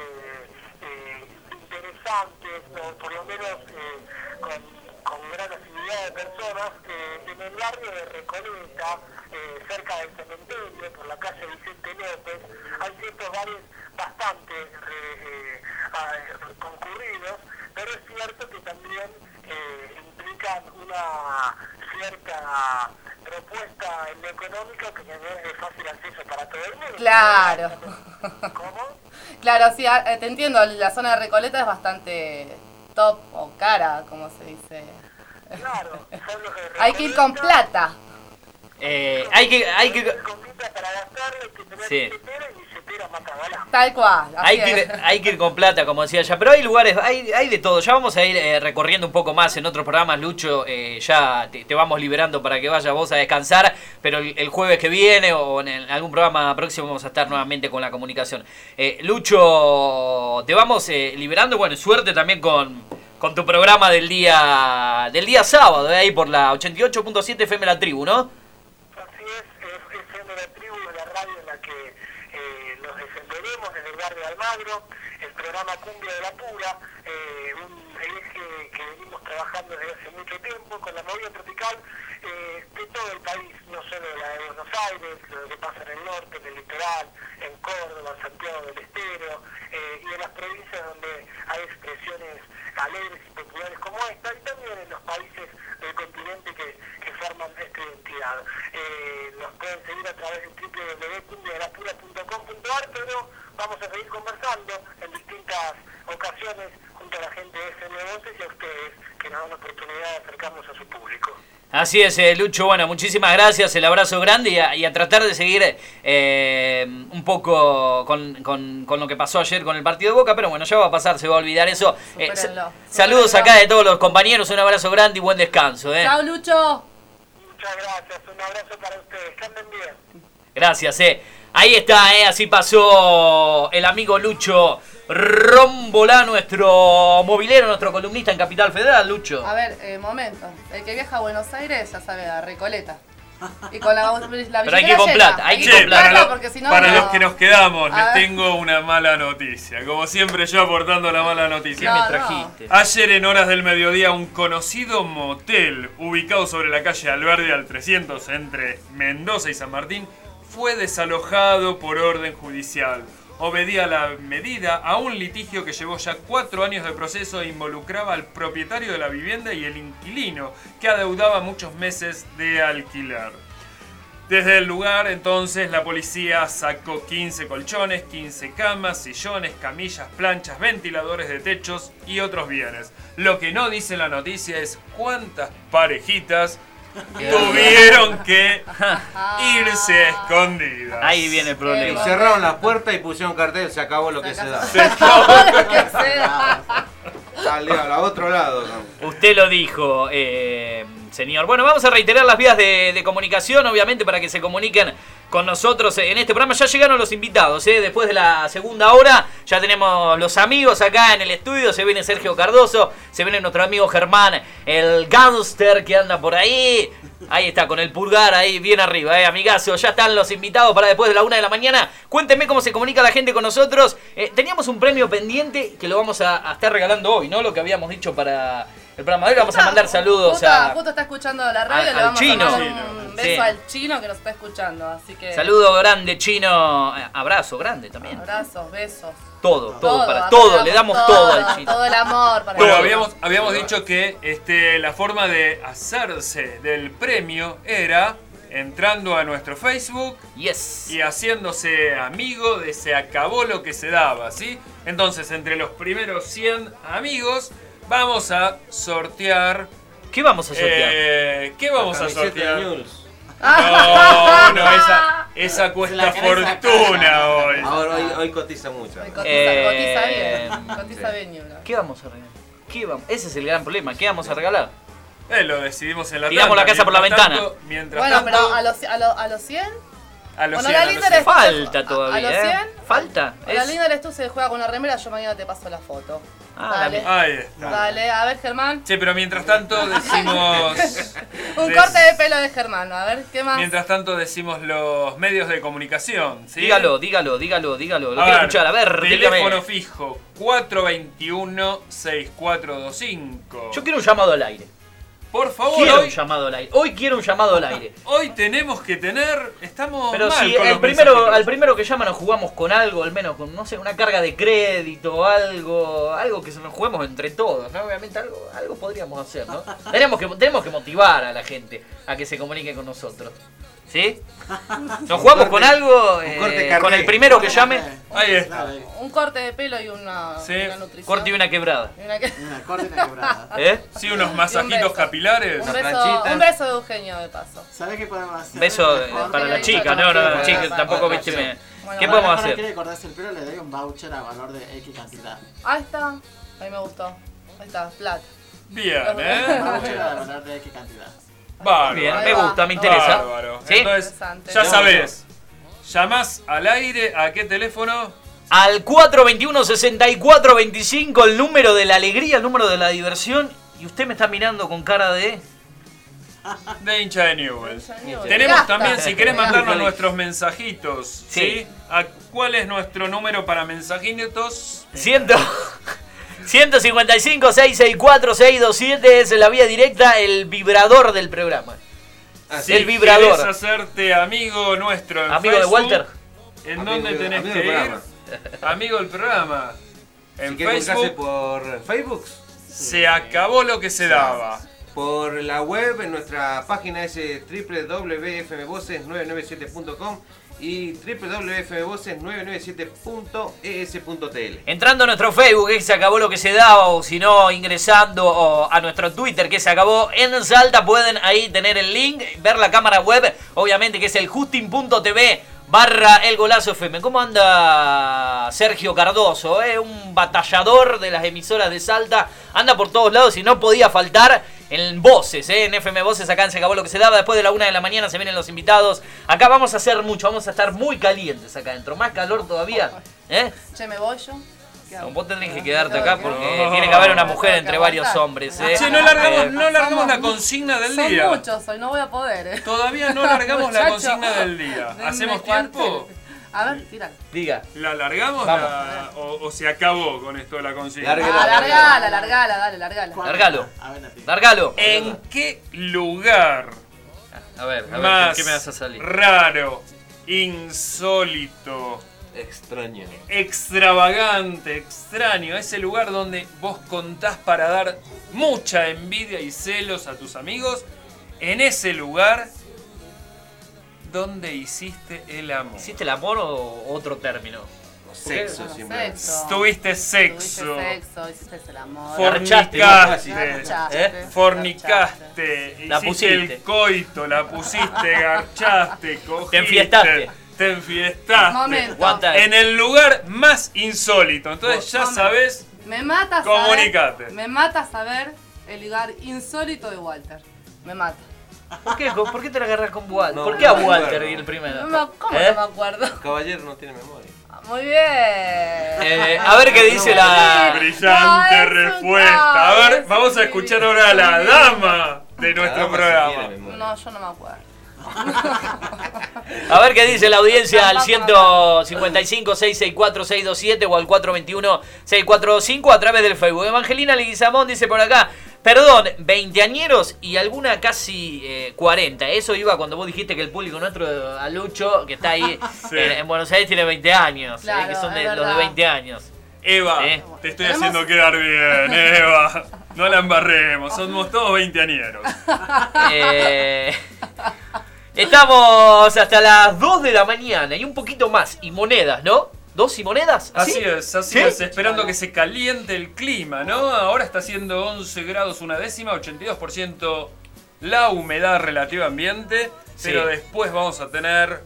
Speaker 9: interesantes, o por lo menos con gran afinidad de personas, en el barrio de Recoleta, cerca del cementerio, por la calle Vicente López, hay ciertos bares bastante concurridos, pero es cierto que también implican una cierta propuesta en lo económico que no es de fácil acceso para todo el mundo.
Speaker 5: Claro.
Speaker 9: ¿Cómo?
Speaker 5: Claro, sí, te entiendo, la zona de Recoleta es bastante top o cara, como se dice.
Speaker 9: Claro, son los de
Speaker 5: Hay que ir con plata.
Speaker 3: Hay que
Speaker 9: con plata para gastarle, hay que tener
Speaker 3: sí.
Speaker 9: billetera y billetera mata balán.
Speaker 5: Tal cual. Así es.
Speaker 3: Hay que ir con plata, como decía ya. Pero hay lugares, hay de todo. Ya vamos a ir recorriendo un poco más en otros programas, Lucho. Ya te vamos liberando para que vayas vos a descansar. Pero el jueves que viene o en algún programa próximo vamos a estar nuevamente con la comunicación. Lucho, te vamos liberando. Bueno, suerte también con tu programa del día sábado, ahí por la 88.7 FM La Tribu, ¿no?
Speaker 9: Así es FM La Tribu, la radio en la que nos defenderemos desde el barrio de Almagro, el programa Cumbia de la Pura, un eje que venimos trabajando desde hace mucho tiempo con la movida tropical de todo el país, no solo la de Buenos Aires, lo que pasa en el norte, en el litoral, en Córdoba, en Santiago del Estero, y en las provincias donde hay expresiones alegres y populares como esta, y también en los países del continente que forman esta identidad. Nos pueden seguir a través del www.cumbiadelapura.com.ar, pero vamos a seguir conversando en distintas ocasiones junto a la gente de FM Voces y a ustedes que nos dan la oportunidad de acercarnos a su público.
Speaker 3: Así es, Lucho, bueno, muchísimas gracias, el abrazo grande y a tratar de seguir un poco con lo que pasó ayer con el partido de Boca, pero bueno, ya va a pasar, se va a olvidar eso. Saludos acá de todos los compañeros, un abrazo grande y buen descanso.
Speaker 5: Chao, Lucho.
Speaker 9: Muchas gracias, un abrazo para ustedes, que anden bien.
Speaker 3: Gracias, Ahí está, así pasó el amigo Lucho Rómbola, nuestro movilero, nuestro columnista en Capital Federal, Lucho.
Speaker 5: A ver, momento. El que viaja a Buenos Aires ya sabe, a Recoleta. Y con la
Speaker 3: pero hay que ir con plata, hay que ir con plata.
Speaker 5: Porque si no,
Speaker 4: para los que nos quedamos, les tengo una mala noticia. Como siempre yo aportando la mala noticia.
Speaker 3: ¿Qué me trajiste?
Speaker 4: Ayer en horas del mediodía un conocido motel ubicado sobre la calle Alberdi al 300 entre Mendoza y San Martín fue desalojado por orden judicial. Obedía la medida a un litigio que llevó ya 4 años de proceso e involucraba al propietario de la vivienda y el inquilino, que adeudaba muchos meses de alquiler. Desde el lugar, entonces, la policía sacó 15 colchones, 15 camas, sillones, camillas, planchas, ventiladores de techos y otros bienes. Lo que no dice la noticia es cuántas parejitas tuvieron que irse a escondidas.
Speaker 3: Ahí viene el
Speaker 6: Y
Speaker 3: problema.
Speaker 6: cerraron las puertas y pusieron cartel, se acabó lo que se da.
Speaker 5: Lo que sea.
Speaker 6: Al otro lado. ¿no?
Speaker 3: Usted lo dijo, señor. Bueno, vamos a reiterar las vías de comunicación, obviamente, para que se comuniquen con nosotros en este programa. Ya llegaron los invitados, después de la segunda hora. Ya tenemos los amigos acá en el estudio. Se viene Sergio Cardoso, se viene nuestro amigo Germán, el gangster que anda por ahí. Ahí está, con el pulgar ahí bien arriba, amigazo. Ya están los invitados para después de la 1 de la mañana. Cuéntenme cómo se comunica la gente con nosotros. Teníamos un premio pendiente que lo vamos a estar regalando hoy, ¿no? Lo que habíamos dicho para el programa de hoy. Vamos a mandar saludos
Speaker 5: Justo está escuchando la radio, le vamos
Speaker 3: Chino.
Speaker 5: a mandar un beso al Chino que nos está escuchando. Así que
Speaker 3: Saludo grande, Chino. Abrazo grande también.
Speaker 5: abrazos, besos.
Speaker 3: Todo,
Speaker 5: Acá
Speaker 3: todo. Le damos todo al Chino.
Speaker 5: Todo el amor para
Speaker 4: Bueno,
Speaker 5: él.
Speaker 4: habíamos dicho que la forma de hacerse del premio era entrando a nuestro Facebook
Speaker 3: Yes.
Speaker 4: y haciéndose amigo de Se Acabó Lo Que Se Daba, ¿sí? Entonces, entre los primeros 100 amigos, vamos a sortear...
Speaker 3: ¿Qué vamos a sortear?
Speaker 4: ¿Qué vamos a
Speaker 6: Camiseta de
Speaker 4: sortear?
Speaker 6: News.
Speaker 4: No, esa cuesta fortuna hoy.
Speaker 6: Ahora hoy cotiza mucho. ¿no?
Speaker 5: Cotiza bien. Cotiza bien, Ñula.
Speaker 3: ¿Qué vamos a regalar? Ese es el gran problema. ¿Qué vamos a regalar?
Speaker 4: Lo decidimos en la
Speaker 3: Tiramos
Speaker 4: tanda.
Speaker 3: la casa por la
Speaker 4: Mientras
Speaker 3: ventana.
Speaker 4: tanto- Mientras
Speaker 5: Bueno,
Speaker 4: tanto,
Speaker 5: pero a los 100.
Speaker 4: a los
Speaker 5: Bueno,
Speaker 4: 100,
Speaker 5: la
Speaker 4: a los
Speaker 5: linda
Speaker 4: 100.
Speaker 5: es-
Speaker 3: Falta todavía,
Speaker 5: ¿A los 100?
Speaker 3: Falta.
Speaker 5: La linda eres tú, se juega con una remera, yo mañana te paso la foto. Dale.
Speaker 4: Ahí está.
Speaker 5: Dale, a ver, Germán.
Speaker 4: Sí, pero mientras tanto decimos...
Speaker 5: Un corte de pelo de Germán, a ver, ¿qué más?
Speaker 4: Mientras tanto decimos los medios de comunicación, ¿sí?
Speaker 3: Dígalo. Lo quiero escuchar. A ver,
Speaker 4: teléfono
Speaker 3: dígame.
Speaker 4: fijo 421-6425.
Speaker 3: Yo quiero un llamado al aire.
Speaker 4: Por favor,
Speaker 3: Quiero un
Speaker 4: hoy,
Speaker 3: llamado al aire. Hoy quiero un llamado al aire.
Speaker 4: hoy tenemos que tener... Estamos
Speaker 3: Pero
Speaker 4: mal
Speaker 3: si
Speaker 4: con los
Speaker 3: al primero
Speaker 4: mensajitos.
Speaker 3: que llama nos jugamos con algo, al menos con, no sé, una carga de crédito, algo que se nos juguemos entre todos, ¿no? Obviamente algo podríamos hacer, ¿no? Tenemos que motivar a la gente a que se comunique con nosotros. ¿Sí? Nos jugamos con algo,
Speaker 6: corte
Speaker 3: con
Speaker 6: carné.
Speaker 3: el primero que llame,
Speaker 4: Ahí está.
Speaker 5: Un corte de pelo y una,
Speaker 4: Sí.
Speaker 5: una nutrición.
Speaker 3: corte y una quebrada.
Speaker 5: Y una que-
Speaker 8: Una corte y una quebrada.
Speaker 3: ¿Eh?
Speaker 4: Sí, unos
Speaker 5: Y un
Speaker 4: masajitos
Speaker 5: beso.
Speaker 4: capilares.
Speaker 5: Un
Speaker 6: planchita.
Speaker 5: beso de Eugenio de paso.
Speaker 8: ¿Sabes qué podemos hacer?
Speaker 3: Beso
Speaker 8: Mejor
Speaker 3: para la
Speaker 8: que-
Speaker 3: chica, no,
Speaker 5: Para
Speaker 3: chica,
Speaker 5: la
Speaker 3: tampoco
Speaker 8: para
Speaker 3: viste
Speaker 8: la
Speaker 3: me...
Speaker 5: Bueno,
Speaker 3: ¿Qué
Speaker 5: bueno,
Speaker 3: podemos
Speaker 8: Mejor
Speaker 3: hacer?
Speaker 8: quiere cortarse el pelo, le doy un voucher a valor de X cantidad.
Speaker 5: Ahí está. A mí me gustó. Ahí está, plata.
Speaker 4: Bien,
Speaker 8: Voucher a valor de X cantidad.
Speaker 4: Bárbaro.
Speaker 3: Bien,
Speaker 5: Ahí
Speaker 3: me
Speaker 5: va.
Speaker 3: gusta, me interesa.
Speaker 4: Bárbaro.
Speaker 3: ¿Sí?
Speaker 4: Entonces,
Speaker 5: Interesante.
Speaker 4: ya sabés. Llamás al aire, ¿a qué teléfono?
Speaker 3: Al 421-6425, el número de la alegría, el número de la diversión. Y usted me está mirando con cara de...
Speaker 4: De hincha de Newell's.
Speaker 5: Tenemos
Speaker 4: Tenemos también, si querés mandarnos
Speaker 3: Gasta.
Speaker 4: nuestros mensajitos, ¿sí?
Speaker 3: Sí.
Speaker 4: ¿Cuál es nuestro número para mensajitos?
Speaker 3: 155-664-627 es la vía directa, el vibrador del programa.
Speaker 4: Si
Speaker 3: el vibrador.
Speaker 4: querés hacerte amigo nuestro en
Speaker 3: Amigo de
Speaker 4: Facebook,
Speaker 3: Walter.
Speaker 4: ¿En
Speaker 6: Amigo
Speaker 4: dónde
Speaker 6: de-
Speaker 4: tenés
Speaker 6: amigo
Speaker 4: que
Speaker 6: del
Speaker 4: ir?
Speaker 6: programa.
Speaker 4: Amigo del programa. En
Speaker 6: Si querés comunicarse
Speaker 4: Facebook
Speaker 6: por Facebook,
Speaker 4: se acabó lo que se daba.
Speaker 6: por la web, en nuestra página es www.fmvoces997.com y www.fmvoces997.es.tl.
Speaker 3: Entrando a nuestro Facebook, que se acabó lo que se daba, o si no, ingresando a nuestro Twitter, que se acabó en Salta, pueden ahí tener el link, ver la cámara web, obviamente que es el justin.tv/El Golazo FM. ¿Cómo anda Sergio Cardoso? Un batallador de las emisoras de Salta, anda por todos lados y no podía faltar en Voces, en FM Voces, acá en Se Acabó Lo Que Se Daba. Después de la 1 de la mañana se vienen los invitados. Acá vamos a hacer mucho, vamos a estar muy calientes acá adentro, más calor todavía.
Speaker 5: Che, me voy yo. ¿Qué hago?
Speaker 3: Vos tendrés que quedarte acá porque
Speaker 4: No.
Speaker 3: tiene que haber una mujer
Speaker 5: Tengo
Speaker 3: entre
Speaker 5: que
Speaker 3: varios
Speaker 5: aguantar.
Speaker 3: hombres.
Speaker 4: Che, no largamos,
Speaker 3: Eh,
Speaker 4: no largamos
Speaker 5: Somos
Speaker 4: la consigna del
Speaker 5: Son
Speaker 4: día.
Speaker 5: muchos hoy, no voy a poder.
Speaker 4: Todavía no largamos la
Speaker 5: Muchacho,
Speaker 4: consigna del día.
Speaker 5: denme
Speaker 4: ¿Hacemos
Speaker 5: cuartel.
Speaker 4: tiempo?
Speaker 5: A ver, tira.
Speaker 3: Diga.
Speaker 4: ¿La largamos
Speaker 3: Vamos.
Speaker 4: o se acabó con esto de la consigna?
Speaker 6: Larguela.
Speaker 5: Largala, dale, largala.
Speaker 3: Largalo.
Speaker 8: A ver, Nati.
Speaker 3: Largalo.
Speaker 4: ¿En qué lugar
Speaker 3: A ver,
Speaker 4: más
Speaker 3: ¿qué me vas a salir?
Speaker 4: raro, insólito,
Speaker 6: Extraño.
Speaker 4: extravagante, extraño, ese lugar donde vos contás para dar mucha envidia y celos a tus amigos? En ese lugar donde hiciste el amor.
Speaker 3: ¿Hiciste el amor o otro término?
Speaker 6: Sexo siempre.
Speaker 4: Tuviste sexo.
Speaker 5: Hiciste el amor.
Speaker 4: Fornicaste. Fornicaste.
Speaker 3: La
Speaker 4: Hiciste
Speaker 3: pusiste.
Speaker 4: el coito, la pusiste, garchaste, cogiste.
Speaker 3: Te enfiestaste.
Speaker 4: Te enfiestaste.
Speaker 5: Momento.
Speaker 4: En el lugar más insólito. Entonces ya sabes.
Speaker 5: Me mata
Speaker 4: Comunicate.
Speaker 5: Me mata saber el lugar insólito de Walter. Me mata.
Speaker 3: ¿Por qué te la agarras con Walter?
Speaker 6: No,
Speaker 3: ¿Por qué a
Speaker 6: no,
Speaker 3: Walter
Speaker 6: no.
Speaker 3: y el primero?
Speaker 5: ¿Cómo no me acuerdo?
Speaker 6: Caballero no tiene memoria.
Speaker 5: Muy bien.
Speaker 3: A ver qué dice la...
Speaker 4: Brillante
Speaker 5: No, es un
Speaker 4: respuesta. A ver,
Speaker 5: caos,
Speaker 4: vamos a
Speaker 5: sí,
Speaker 4: escuchar ahora a la
Speaker 5: sí.
Speaker 4: dama de nuestro
Speaker 6: Dama sí
Speaker 4: programa.
Speaker 6: tiene memoria.
Speaker 5: No, yo no me acuerdo.
Speaker 3: A ver qué dice la audiencia al 155-664-627 o al 421-6425 a través del Facebook. Evangelina Leguizamón dice por acá, perdón, veinteañeros y alguna casi 40. Eso iba cuando vos dijiste que el público nuestro, a Lucho, que está ahí
Speaker 4: Sí.
Speaker 3: en Buenos Aires, tiene 20 años.
Speaker 5: Claro,
Speaker 3: que son
Speaker 5: es
Speaker 3: los de
Speaker 5: verdad.
Speaker 3: 20 años.
Speaker 4: Eva, te estoy haciendo quedar bien, Eva. No la embarremos, somos todos veinteañeros.
Speaker 3: Estamos hasta las 2 de la mañana y un poquito más. Y monedas, ¿no? ¿2 y monedas?
Speaker 4: Así es,
Speaker 3: ¿Sí?
Speaker 4: esperando que se caliente el clima, ¿no? Ahora está haciendo 11 grados una décima, 82% la humedad relativa ambiente,
Speaker 3: Sí.
Speaker 4: pero después vamos a tener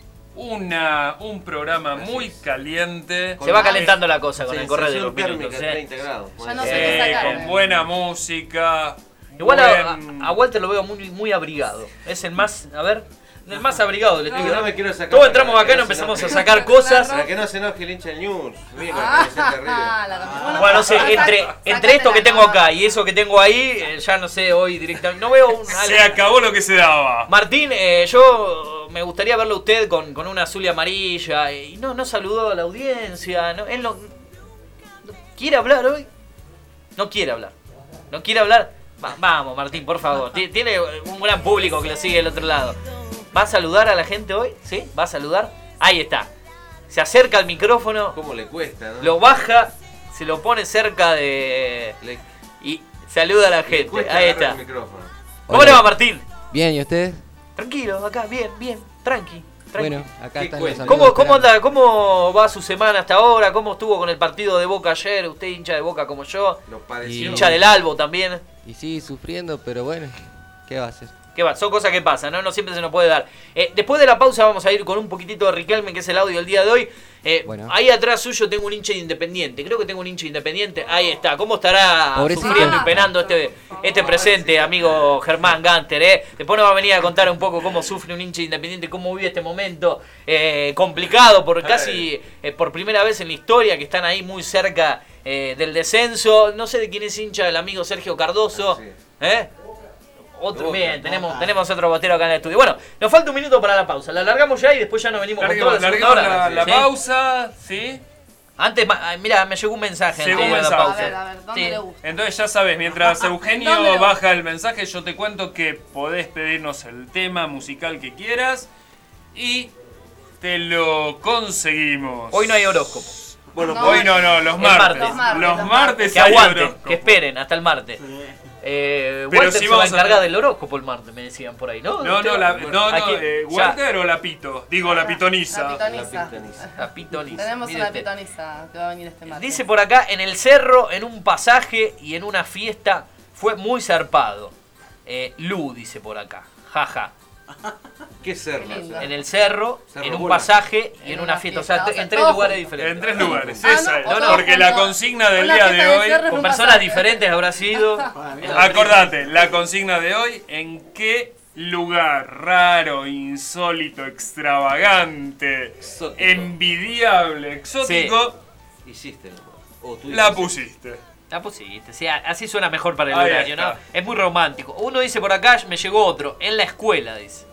Speaker 4: un programa muy caliente.
Speaker 3: Se va calentando la cosa con el
Speaker 6: Sensación
Speaker 3: correr de los
Speaker 6: térmica,
Speaker 3: minutos.
Speaker 6: 30 grados.
Speaker 5: Ya no sé qué sacar.
Speaker 4: Con buena música.
Speaker 3: Igual
Speaker 4: buen-
Speaker 3: a Walter lo veo muy abrigado. Es el más, a ver, el más abrigado del equipo.
Speaker 6: No me quiero sacar.
Speaker 3: Todos entramos
Speaker 6: para
Speaker 3: acá y
Speaker 6: que
Speaker 3: nos
Speaker 6: no se
Speaker 3: empezamos a
Speaker 6: enoje.
Speaker 3: sacar cosas.
Speaker 6: Para que no se enoje el hincha del News. Mira,
Speaker 5: Ah,
Speaker 6: es terrible.
Speaker 3: Bueno, no sé, entre
Speaker 5: Sácate
Speaker 3: esto
Speaker 5: la
Speaker 3: que tengo
Speaker 5: cama.
Speaker 3: acá y eso que tengo ahí, ya no sé hoy directamente. No veo un...
Speaker 4: Se acabó lo que se daba.
Speaker 3: Martín, yo me gustaría verlo a usted con una azul y amarilla. Y no saludó a la audiencia. No, él no quiere hablar hoy. No quiere hablar. No quiere hablar. Vamos, Martín, por favor. Tiene un gran público que lo sigue del otro lado. ¿Va a saludar a la gente hoy? ¿Sí? ¿Va a saludar? Ahí está. Se acerca al micrófono,
Speaker 6: ¿Cómo le cuesta, no?
Speaker 3: lo baja, se lo pone cerca de... y saluda a la
Speaker 6: Le
Speaker 3: gente.
Speaker 6: cuesta
Speaker 3: Ahí
Speaker 6: agarrar
Speaker 3: está.
Speaker 6: el micrófono.
Speaker 3: ¿Cómo le va, Martín?
Speaker 10: Bien, ¿y ustedes?
Speaker 3: Tranquilo, acá, bien, tranqui.
Speaker 10: Bueno, acá
Speaker 6: ¿Qué
Speaker 10: están
Speaker 6: cuenta?
Speaker 10: los amigos.
Speaker 3: ¿Cómo
Speaker 10: esperando.
Speaker 3: anda? ¿Cómo va su semana hasta ahora? ¿Cómo estuvo con el partido de Boca ayer? Usted hincha de Boca como yo,
Speaker 6: Lo padeció.
Speaker 3: hincha del Albo también.
Speaker 10: Y sí, sufriendo, pero bueno, ¿qué va a hacer?
Speaker 3: ¿Qué va? Son cosas que pasan, ¿no? No siempre se nos puede dar. Después de la pausa vamos a ir con un poquitito de Riquelme, que es el audio del día de hoy.
Speaker 10: Bueno.
Speaker 3: Ahí atrás suyo tengo un hincha de Independiente. Creo que tengo un hincha de Independiente. Ahí está. ¿Cómo estará
Speaker 10: Pobrecito.
Speaker 3: sufriendo y penando este presente, amigo Germán Ganter? Después nos va a venir a contar un poco cómo sufre un hincha de Independiente, cómo vive este momento complicado, por casi por primera vez en la historia, que están ahí muy cerca del descenso. No sé de quién es hincha el amigo Sergio Cardoso.
Speaker 6: Sí.
Speaker 3: Otro, bien, tenemos otro botero acá en el estudio. Bueno, nos falta un minuto para la pausa. La largamos ya y después ya nos venimos con toda la segunda
Speaker 4: Larguemos
Speaker 3: hora.
Speaker 4: la
Speaker 3: ¿Sí?
Speaker 4: pausa, ¿sí?
Speaker 3: Antes, mira, me llegó un mensaje antes de
Speaker 4: Llegó un
Speaker 3: ir a la
Speaker 4: mensaje.
Speaker 3: pausa.
Speaker 5: A ver, ¿dónde
Speaker 3: Sí.
Speaker 5: le gusta?
Speaker 4: Entonces ya sabes, mientras Eugenio
Speaker 5: ¿Dónde lo-
Speaker 4: baja el mensaje, yo te cuento que podés pedirnos el tema musical que quieras y te lo conseguimos.
Speaker 3: Hoy no hay horóscopo.
Speaker 6: Bueno,
Speaker 5: No.
Speaker 4: Hoy no, los martes.
Speaker 5: Los martes.
Speaker 4: Los martes
Speaker 3: Que
Speaker 4: hay
Speaker 3: aguanten,
Speaker 4: horóscopo.
Speaker 3: que esperen hasta el martes.
Speaker 4: Pero
Speaker 3: Walter
Speaker 4: si
Speaker 3: se va a
Speaker 4: vamos a-
Speaker 3: encargar del horóscopo el martes, me decían por ahí, ¿no?
Speaker 4: No,
Speaker 3: Aquí, ya.
Speaker 4: ¿Walter o la Pito? Digo, la pitoniza.
Speaker 5: La pitoniza.
Speaker 3: La pitoniza.
Speaker 5: Tenemos
Speaker 3: Mire
Speaker 5: una
Speaker 3: usted.
Speaker 5: pitoniza que va a venir este martes.
Speaker 3: Dice por acá, en el cerro, en un pasaje y en una fiesta, fue muy zarpado. Lu dice por acá, jaja.
Speaker 6: ¿Qué ser?
Speaker 5: Qué lindo.
Speaker 3: En el cerro,
Speaker 6: Cerro
Speaker 3: en un
Speaker 6: Bola.
Speaker 3: pasaje y en una fiesta. O sea, en tres
Speaker 5: todos
Speaker 3: lugares
Speaker 5: juntos.
Speaker 3: diferentes.
Speaker 4: En tres lugares,
Speaker 5: Ah,
Speaker 4: esa
Speaker 5: no,
Speaker 4: es.
Speaker 5: o sea,
Speaker 4: Porque la
Speaker 5: juntos.
Speaker 4: consigna del
Speaker 5: Una
Speaker 4: día
Speaker 5: fiesta
Speaker 4: de
Speaker 5: de
Speaker 4: hoy.
Speaker 5: cierre.
Speaker 3: Con
Speaker 5: un
Speaker 3: personas
Speaker 5: pasaje.
Speaker 3: diferentes habrá sido.
Speaker 4: Acordate, la consigna de hoy, ¿en qué lugar raro, insólito, extravagante,
Speaker 6: Exótico.
Speaker 4: envidiable, exótico,
Speaker 6: Hiciste. O tú
Speaker 4: la
Speaker 6: hiciste.
Speaker 4: pusiste?
Speaker 3: La pusiste, sí, así suena mejor para el
Speaker 4: Ahí
Speaker 3: horario, ¿no?
Speaker 4: está.
Speaker 3: Es muy romántico. Uno dice por acá, me llegó otro, en la escuela, dice.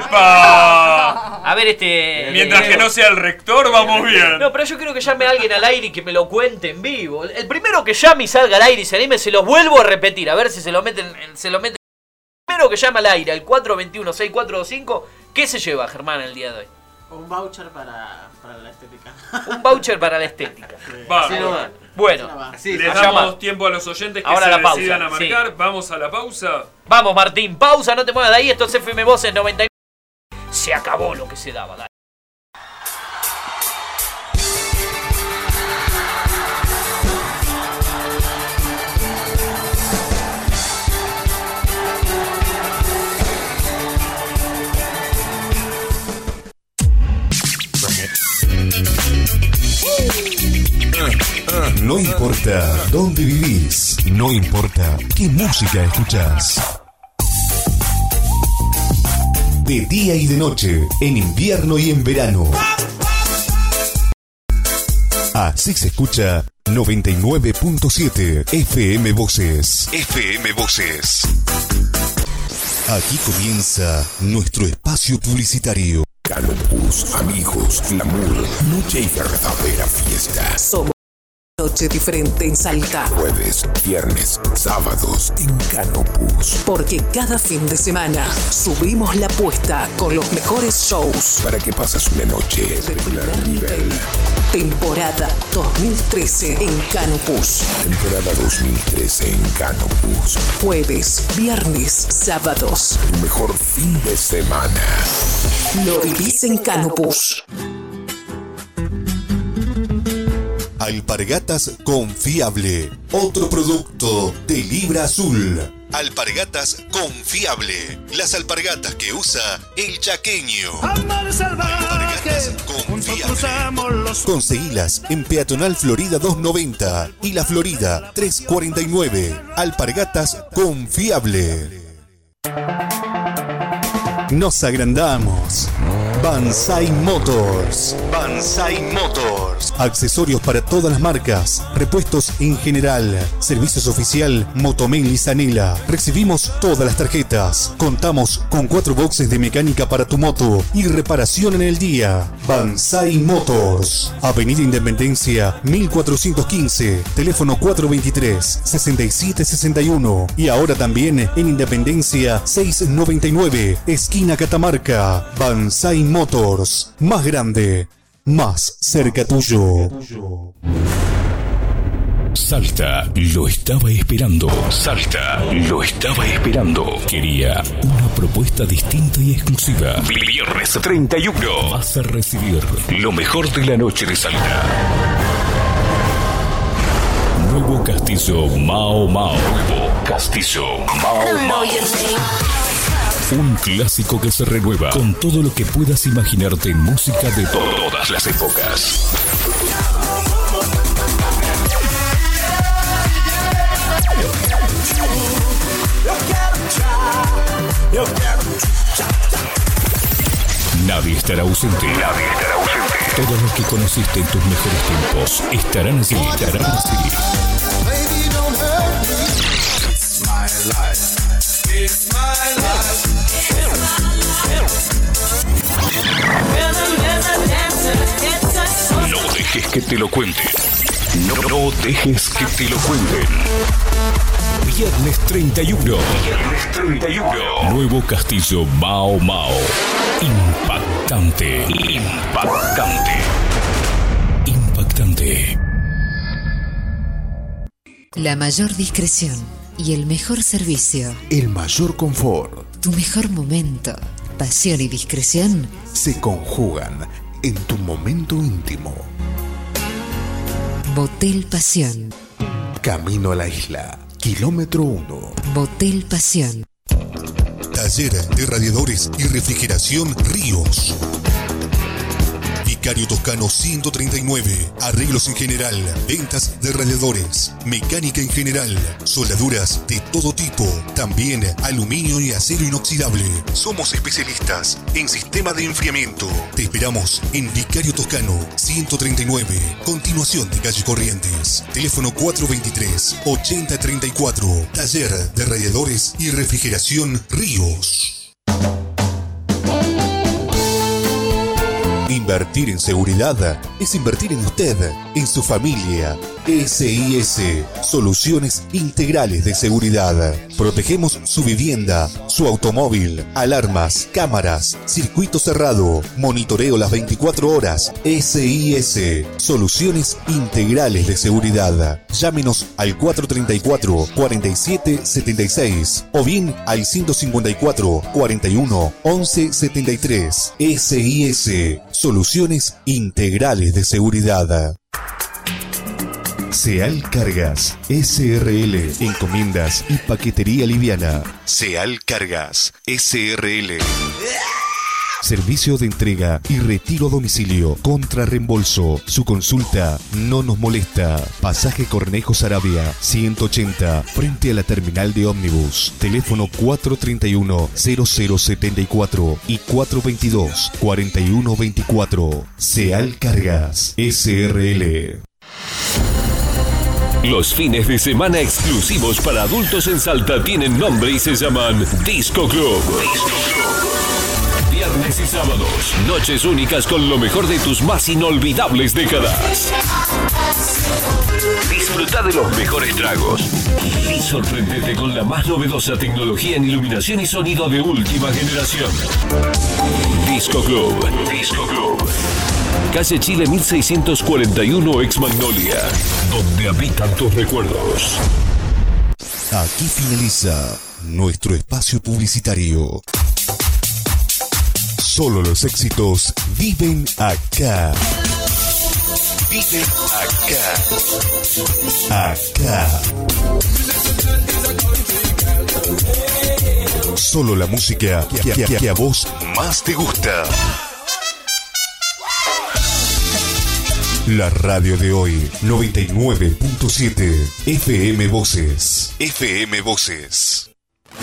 Speaker 4: ¡Epa!
Speaker 3: A ver,
Speaker 4: Mientras que no sea el rector, vamos bien.
Speaker 3: No, pero yo quiero que llame a alguien al aire y que me lo cuente en vivo. El primero que llame y salga al aire y se anime, se los vuelvo a repetir. A ver si se lo meten. El primero que llame al aire, al 421-6425, ¿qué se lleva, Germán, el día de hoy?
Speaker 8: Un voucher para la estética.
Speaker 3: Un voucher para la estética.
Speaker 4: Vamos.
Speaker 6: Así nomás.
Speaker 3: Bueno,
Speaker 6: Así,
Speaker 4: Le
Speaker 3: Llama.
Speaker 4: damos tiempo a los oyentes que
Speaker 3: Ahora
Speaker 4: se
Speaker 3: la pausa,
Speaker 4: decidan a
Speaker 3: sí.
Speaker 4: marcar. Vamos a la pausa.
Speaker 3: vamos, Martín. Pausa, no te muevas de ahí. Esto es FM Voces 99. Se acabó lo que se daba, dale.
Speaker 11: No importa dónde vivís, no importa qué música escuchás. De día y de noche, en invierno y en verano. Así se escucha 99.7 FM Voces. FM Voces. Aquí comienza nuestro espacio publicitario.
Speaker 12: Canopus, amigos, glamour, noche y verdadera fiesta.
Speaker 13: Somos noche diferente en Salta.
Speaker 12: Jueves, viernes, sábados en Canopus.
Speaker 13: Porque cada fin de semana subimos la apuesta con los mejores shows.
Speaker 12: Para que pases una noche de primer nivel.
Speaker 13: Temporada 2013 en Canopus.
Speaker 12: Temporada 2013 en Canopus.
Speaker 13: Jueves, viernes, sábados.
Speaker 12: El mejor fin de semana.
Speaker 13: Lo vivís en Canopus.
Speaker 11: Alpargatas Confiable, otro producto de Libra Azul. Alpargatas Confiable, las alpargatas que usa el chaqueño. Alpargatas Confiable. Conseguilas en Peatonal Florida 290 y La Florida 349. Alpargatas Confiable. Nos agrandamos. Banzai Motors. Banzai Motors. Accesorios para todas las marcas. Repuestos en general. Servicios oficial Motomail y Zanela. Recibimos todas las tarjetas. Contamos con 4 boxes de mecánica para tu moto y reparación en el día. Banzai Motors. Avenida Independencia 1415. Teléfono 423-6761. Y ahora también en Independencia 699. Esquina Catamarca. Banzai Motors, más grande, más cerca tuyo.
Speaker 12: Salta lo estaba esperando. Salta lo estaba esperando. Quería una propuesta distinta y exclusiva. Viernes 31 vas a recibir lo mejor de la noche de Salta. Nuevo Castillo Mao Mao. Nuevo Castillo Mao Mao. Un clásico que se renueva con todo lo que puedas imaginarte en música de todas las épocas. Nadie estará ausente. Nadie estará ausente. Todos los que conociste en tus mejores tiempos estarán así. Estarán así.
Speaker 1: It's my life.
Speaker 12: No dejes que te lo cuenten. No dejes que te lo cuenten. Viernes 31. Viernes 31. Nuevo Castillo Mao Mao. Impactante. Impactante. Impactante.
Speaker 14: La mayor discreción y el mejor servicio.
Speaker 12: El mayor confort.
Speaker 14: Tu mejor momento. Pasión y discreción
Speaker 12: se conjugan en tu momento íntimo.
Speaker 14: Motel Pasión.
Speaker 12: Camino a la isla. Kilómetro 1.
Speaker 14: Motel Pasión.
Speaker 11: Taller de radiadores y refrigeración Ríos. Vicario Toscano 139. Arreglos en general. Ventas de radiadores. Mecánica en general. Soldaduras de todo tipo. También aluminio y acero inoxidable. Somos especialistas en sistema de enfriamiento. Te esperamos en Vicario Toscano 139. Continuación de calle Corrientes. Teléfono 423-8034. Taller de radiadores y refrigeración Ríos. Invertir en seguridad es invertir en usted, en su familia. SIS, Soluciones Integrales de Seguridad. Protegemos su vivienda, su automóvil, alarmas, cámaras, circuito cerrado, monitoreo las 24 horas. SIS, Soluciones Integrales de Seguridad. Llámenos al 434-4776 o bien al 154-41-1173. SIS, Soluciones Integrales de Seguridad. Seal Cargas SRL, encomiendas y paquetería liviana. Seal Cargas SRL. Servicio de entrega y retiro a domicilio contra reembolso. Su consulta no nos molesta. Pasaje Cornejo Saravia 180 frente a la terminal de ómnibus. Teléfono 431-0074 y 422-4124. Seal Cargas SRL.
Speaker 12: Los fines de semana exclusivos para adultos en Salta tienen nombre y se llaman Disco Club. Viernes y sábados, noches únicas con lo mejor de tus más inolvidables décadas. Disfruta de los mejores tragos y sorprendete con la más novedosa tecnología en iluminación y sonido de última generación. Disco Club. Disco Club. Calle Chile 1641, ex Magnolia, donde habitan tus recuerdos.
Speaker 11: Aquí finaliza nuestro espacio publicitario. Solo los éxitos viven acá. Viven acá. Acá. Solo la música que a vos más te gusta. La radio de hoy, 99.7 FM Voces. FM Voces.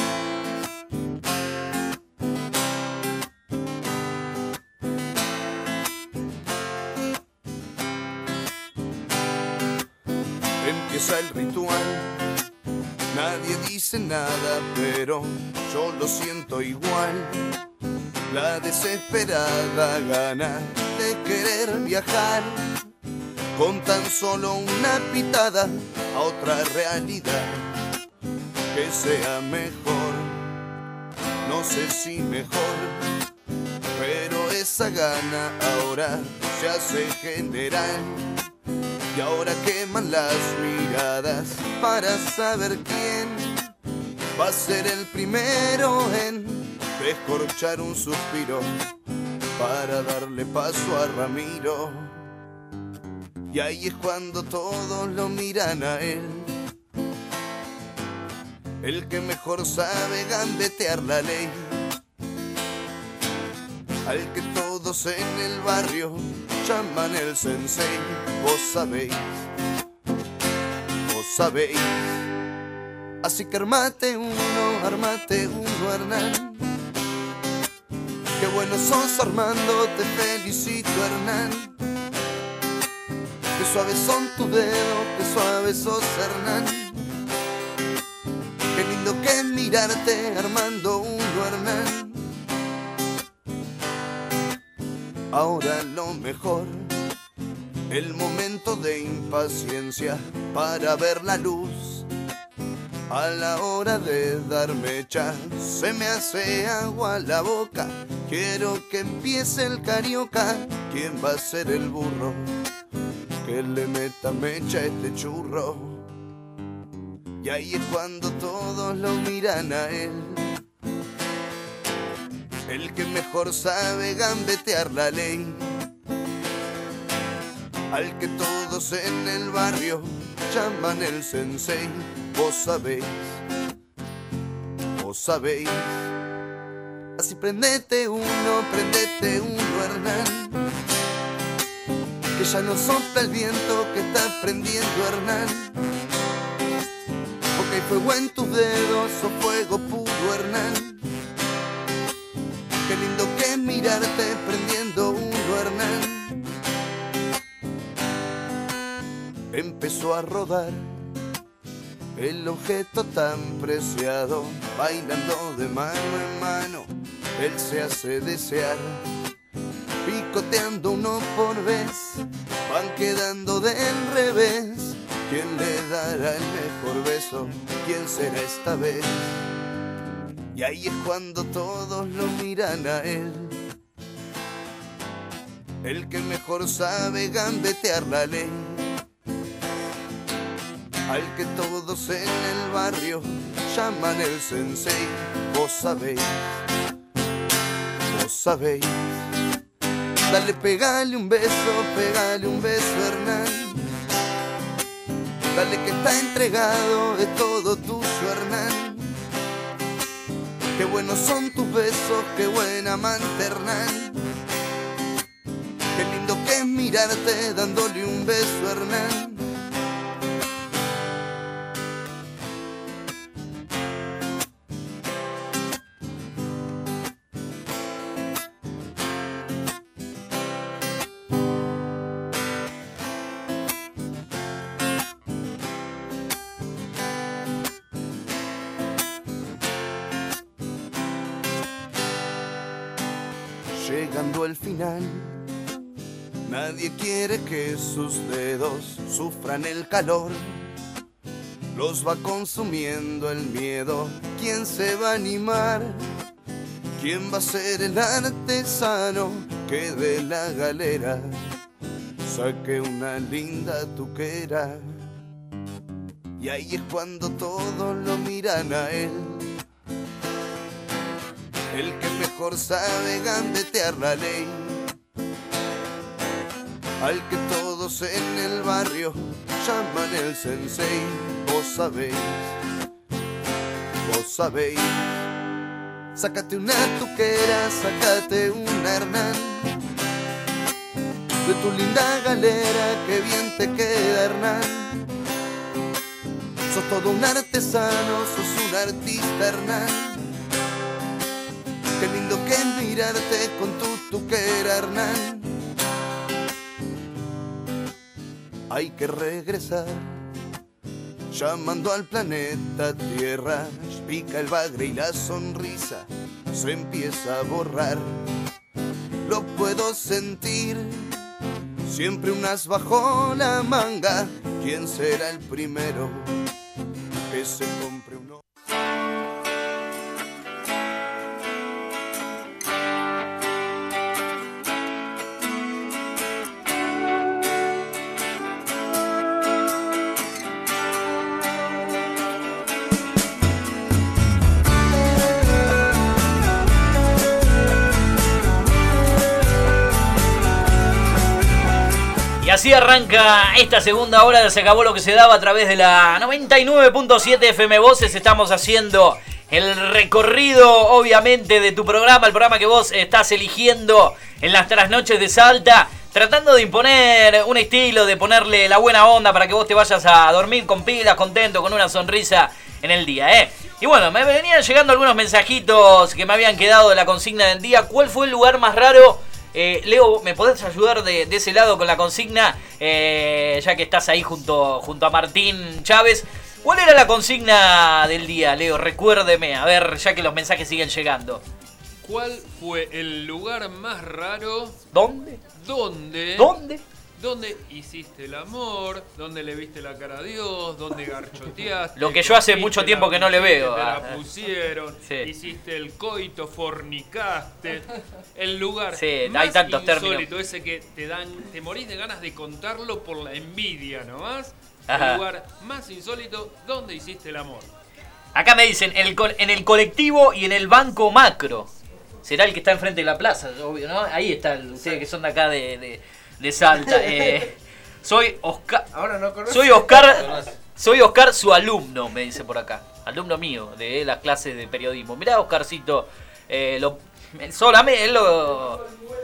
Speaker 15: Empieza el ritual, nadie dice nada, pero yo lo siento igual. La desesperada gana de querer viajar, con tan solo una pitada a otra realidad que sea mejor, no sé si mejor, pero esa gana ahora se hace general. Y ahora queman las miradas para saber quién va a ser el primero en descorchar un suspiro para darle paso a Ramiro. Y ahí es cuando todos lo miran a él, el que mejor sabe gambetear la ley, al que todos en el barrio llaman el sensei. Vos sabéis, así que armate uno, Hernán. Qué bueno sos, Armando, te felicito, Hernán. Qué suaves son tus dedos, qué suave sos, Hernán. Qué lindo que es mirarte, Armando uno, Hernán. Ahora lo mejor, el momento de impaciencia para ver la luz. A la hora de dar mecha, se me hace agua la boca. Quiero que empiece el carioca. ¿Quién va a ser el burro que le meta mecha a este churro? Y ahí es cuando todos lo miran a él, el que mejor sabe gambetear la ley, al que todos en el barrio llaman el sensei. Vos sabéis, así prendete uno, Hernán, que ya no sopla el viento que está prendiendo, Hernán, porque hay fuego en tus dedos, o fuego puro, Hernán. Qué lindo que es mirarte prendiendo uno, Hernán. Empezó a rodar el objeto tan preciado, bailando de mano en mano, él se hace desear. Picoteando uno por vez, van quedando del revés. ¿Quién le dará el mejor beso? ¿Quién será esta vez? Y ahí es cuando todos lo miran a él, el que mejor sabe gambetear la ley, al que todos en el barrio llaman el sensei. Vos sabéis, dale, pegale un beso, Hernán. Dale que está entregado, es todo tuyo, Hernán. Qué buenos son tus besos, qué buena amante Hernán. Qué lindo que es mirarte dándole un beso a Hernán. Llegando al final, nadie quiere que sus dedos sufran el calor. Los va consumiendo el miedo. ¿Quién se va a animar? ¿Quién va a ser el artesano que de la galera saque una linda tuquera? Y ahí es cuando todos lo miran a él, el que mejor sabe gambetear la ley, al que todos en el barrio llaman el sensei. Vos sabéis, sácate una tuquera, sácate una Hernán, de tu linda galera, que bien te queda Hernán. Sos todo un artesano, sos un artista Hernán. Qué lindo que es mirarte con tu tuquera Hernán. Hay que regresar, llamando al planeta Tierra. Pica el bagre y la sonrisa se empieza a borrar. Lo puedo sentir, siempre un as bajo la manga. ¿Quién será el primero que se compre uno?
Speaker 3: Y así arranca esta segunda hora de Se Acabó Lo Que Se Daba a través de la 99.7 FM Voces. Estamos haciendo el recorrido, obviamente, de tu programa, el programa que vos estás eligiendo en las trasnoches de Salta, tratando de imponer un estilo, de ponerle la buena onda para que vos te vayas a dormir con pilas, contento, con una sonrisa en el día, ¿eh? Y bueno, me venían llegando algunos mensajitos que me habían quedado de la consigna del día. ¿Cuál fue el lugar más raro? Leo, ¿me podés ayudar de ese lado con la consigna? Ya que estás ahí junto a Martín Chávez. ¿Cuál era la consigna del día, Leo? Recuérdeme, a ver, ya que los mensajes siguen llegando.
Speaker 4: ¿Cuál fue el lugar más raro?
Speaker 3: ¿Dónde?
Speaker 4: ¿Dónde hiciste el amor? ¿Dónde le viste la cara a Dios? ¿Dónde garchoteaste?
Speaker 3: Lo que yo hace mucho tiempo que no le veo.
Speaker 4: Te la pusieron. Sí. Hiciste el coito, fornicaste. El lugar más
Speaker 3: hay tantos
Speaker 4: insólito,
Speaker 3: términos.
Speaker 4: ese que te morís de ganas de contarlo por la envidia nomás.
Speaker 3: Ajá.
Speaker 4: El lugar más insólito, ¿dónde hiciste el amor?
Speaker 3: Acá me dicen, en el colectivo y en el banco Macro. Será el que está enfrente de la plaza, obvio, ¿no? Ahí están ustedes que son de acá de Salta. Soy Oscar.
Speaker 6: Ahora no conozco.
Speaker 3: Soy Oscar, su alumno, me dice por acá. Alumno mío de las clases de periodismo. Mirá, Oscarcito, solamente él lo.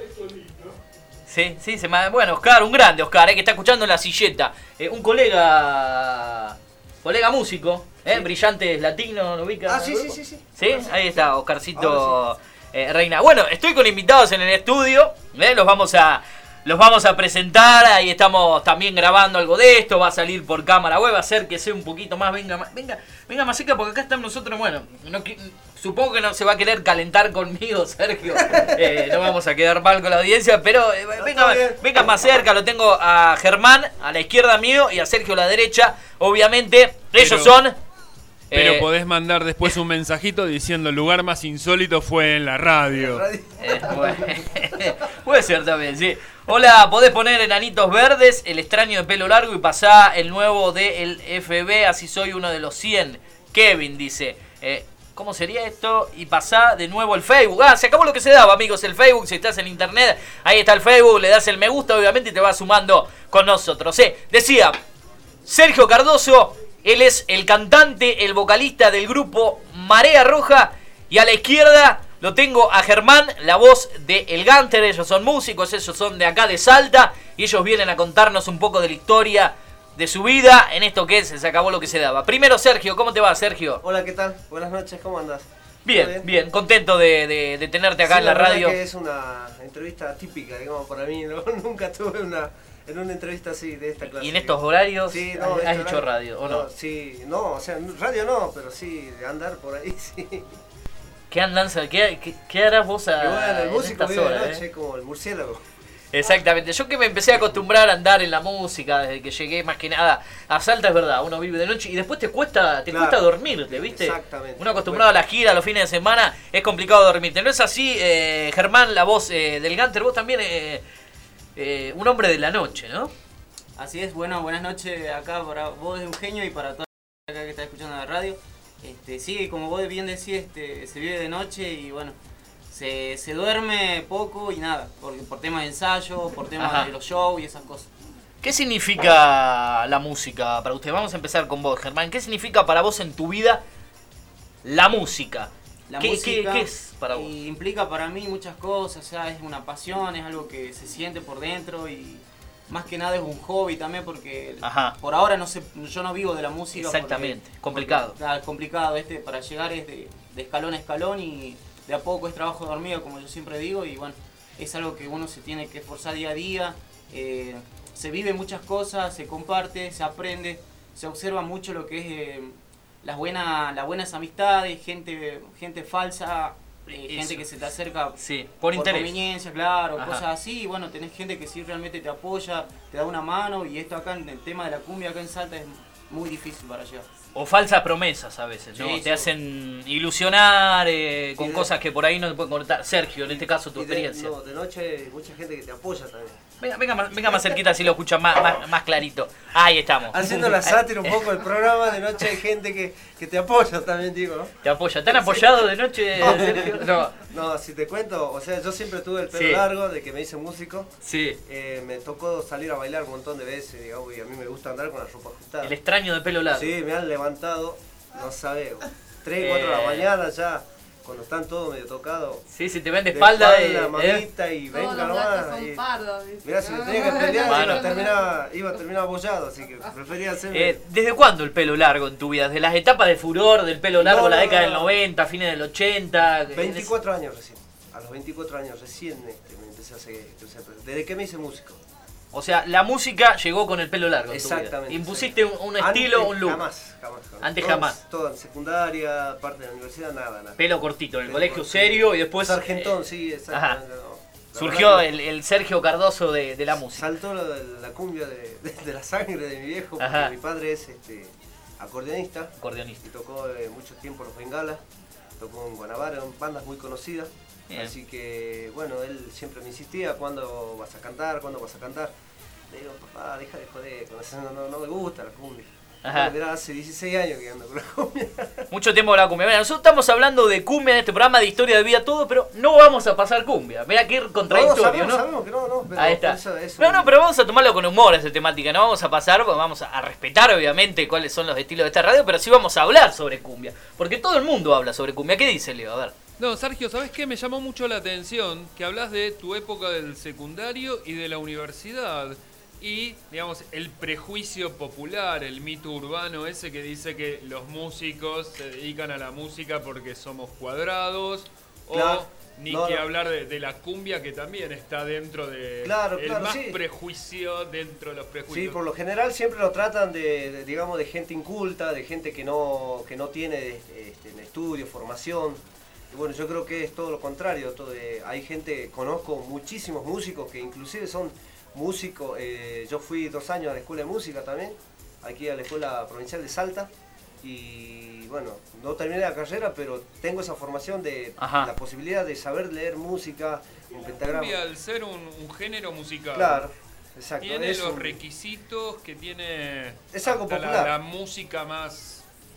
Speaker 3: Sí, bueno, Oscar, un grande Oscar, que está escuchando en la silleta. Un colega músico, Brillantes Latino, ¿lo ubica?
Speaker 6: Sí.
Speaker 3: ¿Sí? Ahí está, Oscarcito Reina. Bueno, estoy con invitados en el estudio, los vamos a presentar. Ahí estamos también grabando algo de esto. Va a salir por cámara web. Acérquese un poquito más. Venga más cerca porque acá estamos nosotros. Bueno, supongo que no se va a querer calentar conmigo, Sergio. No vamos a quedar mal con la audiencia. Pero venga más cerca. Lo tengo a Germán a la izquierda mío y a Sergio a la derecha. Obviamente, ellos son...
Speaker 4: Pero podés mandar después un mensajito diciendo el lugar más insólito fue en la radio.
Speaker 3: Bueno, puede ser también, sí. Hola, podés poner Enanitos Verdes, El extraño de pelo largo y pasá el nuevo del FB, así soy uno de los 100. Kevin dice, ¿cómo sería esto? Y pasá de nuevo el Facebook. Se acabó lo que se daba, amigos, el Facebook. Si estás en internet, ahí está el Facebook, le das el me gusta, obviamente, y te vas sumando con nosotros. Decía, Sergio Cardoso, él es el cantante, el vocalista del grupo Marea Roja Y a la izquierda lo tengo a Germán, la voz de El Gánter. Ellos son músicos, ellos son de acá de Salta. Y ellos vienen a contarnos un poco de la historia de su vida en esto que es Se acabó lo que se daba. Primero Sergio, ¿cómo te va, Sergio?
Speaker 16: Hola, ¿qué tal? Buenas noches, ¿cómo andas?
Speaker 3: Bien, contento de tenerte acá en la radio.
Speaker 16: Que es una entrevista típica, digamos, para mí, ¿no? Nunca tuve en una entrevista así, de esta clase.
Speaker 3: ¿Y en estos horarios
Speaker 16: sí, no,
Speaker 3: has hecho radio o no?
Speaker 16: Sí, no, o sea, radio no, pero sí, de andar por ahí, sí.
Speaker 3: ¿Qué andanza? ¿Qué harás vos
Speaker 16: bueno, el músico vive
Speaker 3: horas,
Speaker 16: de noche como el murciélago.
Speaker 3: Exactamente, yo que me empecé a acostumbrar a andar en la música desde que llegué más que nada a Salta, es verdad, uno vive de noche y después te cuesta dormirte, ¿viste?
Speaker 16: Exactamente.
Speaker 3: Uno acostumbrado a la gira, a los fines de semana, es complicado dormirte. ¿No es así, Germán, la voz del Gánter? Vos también, un hombre de la noche, ¿no?
Speaker 17: Así es, bueno, buenas noches acá para vos, Eugenio, y para toda la acá que está escuchando la radio. Sí, como vos bien decís, se vive de noche y bueno, se duerme poco y nada, por temas de ensayo, por temas de los shows y esas cosas.
Speaker 3: ¿Qué significa la música para usted? Vamos a empezar con vos, Germán. ¿Qué significa para vos en tu vida la música? ¿Qué es para vos?
Speaker 17: Implica para mí muchas cosas, o sea, es una pasión, es algo que se siente por dentro y más que nada es un hobby también porque por ahora yo no vivo de la música.
Speaker 3: Exactamente, complicado.
Speaker 17: Claro, es complicado, para llegar es de escalón a escalón y de a poco es trabajo de hormiga, como yo siempre digo, y bueno, es algo que uno se tiene que esforzar día a día, se vive muchas cosas, se comparte, se aprende, se observa mucho lo que es las buenas amistades, gente falsa, gente que se te acerca
Speaker 3: por interés,
Speaker 17: conveniencia, claro, cosas así, y bueno, tenés gente que sí realmente te apoya, te da una mano, y esto acá en el tema de la cumbia acá en Salta es muy difícil para llegar.
Speaker 3: O falsas promesas a veces, ¿no? Te hacen ilusionar con cosas que por ahí no te pueden contar. Sergio, en este caso, tu experiencia.
Speaker 16: No, de noche hay mucha gente que te apoya también.
Speaker 3: Venga más cerquita así lo escuchan más clarito. Ahí estamos.
Speaker 16: Haciendo la sátira un poco del programa, de noche hay gente que te apoya también, digo, ¿no?
Speaker 3: ¿Te apoya? ¿Tan apoyado de noche, Sergio?
Speaker 16: No, si te cuento, o sea, yo siempre tuve el pelo largo de que me hice músico.
Speaker 3: Sí.
Speaker 16: Me tocó salir a bailar un montón de veces, digamos, y a mí me gusta andar con la ropa ajustada.
Speaker 3: El extraño de pelo largo.
Speaker 16: Sí, me han levantado, no sabes, 3, 4 de la mañana ya. Cuando están todos medio tocados.
Speaker 3: Sí, si te ven de espalda.
Speaker 16: Mamita, y venga nomás. Mirá, si me tenía que pelear, iba a terminar abollado, así que prefería hacerme.
Speaker 3: ¿Desde cuándo el pelo largo en tu vida? ¿Desde las etapas de furor del pelo largo, la década del 90, fines del 80?
Speaker 16: 24 años recién. A los 24 años recién me empecé a hacer. Desde que me hice músico.
Speaker 3: O sea, la música llegó con el pelo largo.
Speaker 16: Exactamente.
Speaker 3: Impusiste un estilo, un look.
Speaker 16: Jamás.
Speaker 3: Antes jamás.
Speaker 16: Todo en secundaria, parte de la universidad, nada.
Speaker 3: Pelo cortito, en el colegio serio y después.
Speaker 16: Sargentón, sí, exactamente.
Speaker 3: Surgió el Sergio Cardoso de la música.
Speaker 16: Saltó la cumbia de la sangre de mi viejo, porque mi padre es acordeonista. Y tocó mucho tiempo los Bengalas, tocó en Guanabara, en bandas muy conocidas. Bien. Así que, bueno, él siempre me insistía, ¿cuándo vas a cantar? ¿Cuándo vas a cantar? Le digo, papá, deja de joder, no me gusta la cumbia. Pero hace 16 años que ando con la cumbia.
Speaker 3: Mucho tiempo con la cumbia. Mira, nosotros estamos hablando de cumbia en este programa, de historia de vida, todo, pero no vamos a pasar cumbia. Mira qué contradictorio, ¿no?
Speaker 16: Sabemos que no, pero
Speaker 3: ahí está. No, pero vamos a tomarlo con humor esa temática. No vamos a pasar, vamos a respetar obviamente cuáles son los estilos de esta radio, pero sí vamos a hablar sobre cumbia. Porque todo el mundo habla sobre cumbia. ¿Qué dice Leo? A ver.
Speaker 4: No, Sergio, ¿sabes qué? Me llamó mucho la atención que hablas de tu época del secundario y de la universidad. Y, digamos, el prejuicio popular, el mito urbano ese que dice que los músicos se dedican a la música porque somos cuadrados.
Speaker 16: Claro.
Speaker 4: O hablar de la cumbia, que también está dentro de... prejuicio dentro de los prejuicios.
Speaker 16: Sí, por lo general siempre lo tratan digamos, de gente inculta, de gente que no tiene estudio, formación. Y bueno, yo creo que es todo lo contrario. Hay gente, conozco muchísimos músicos que inclusive son músicos. Yo fui 2 años a la escuela de música también, aquí a la escuela provincial de Salta. Y bueno, no terminé la carrera, pero tengo esa formación de la posibilidad de saber leer música, un pentagrama.
Speaker 4: Cumbia, al ser un género musical,
Speaker 16: claro, exacto,
Speaker 4: tiene los requisitos que tiene.
Speaker 16: Es algo popular.
Speaker 4: La música más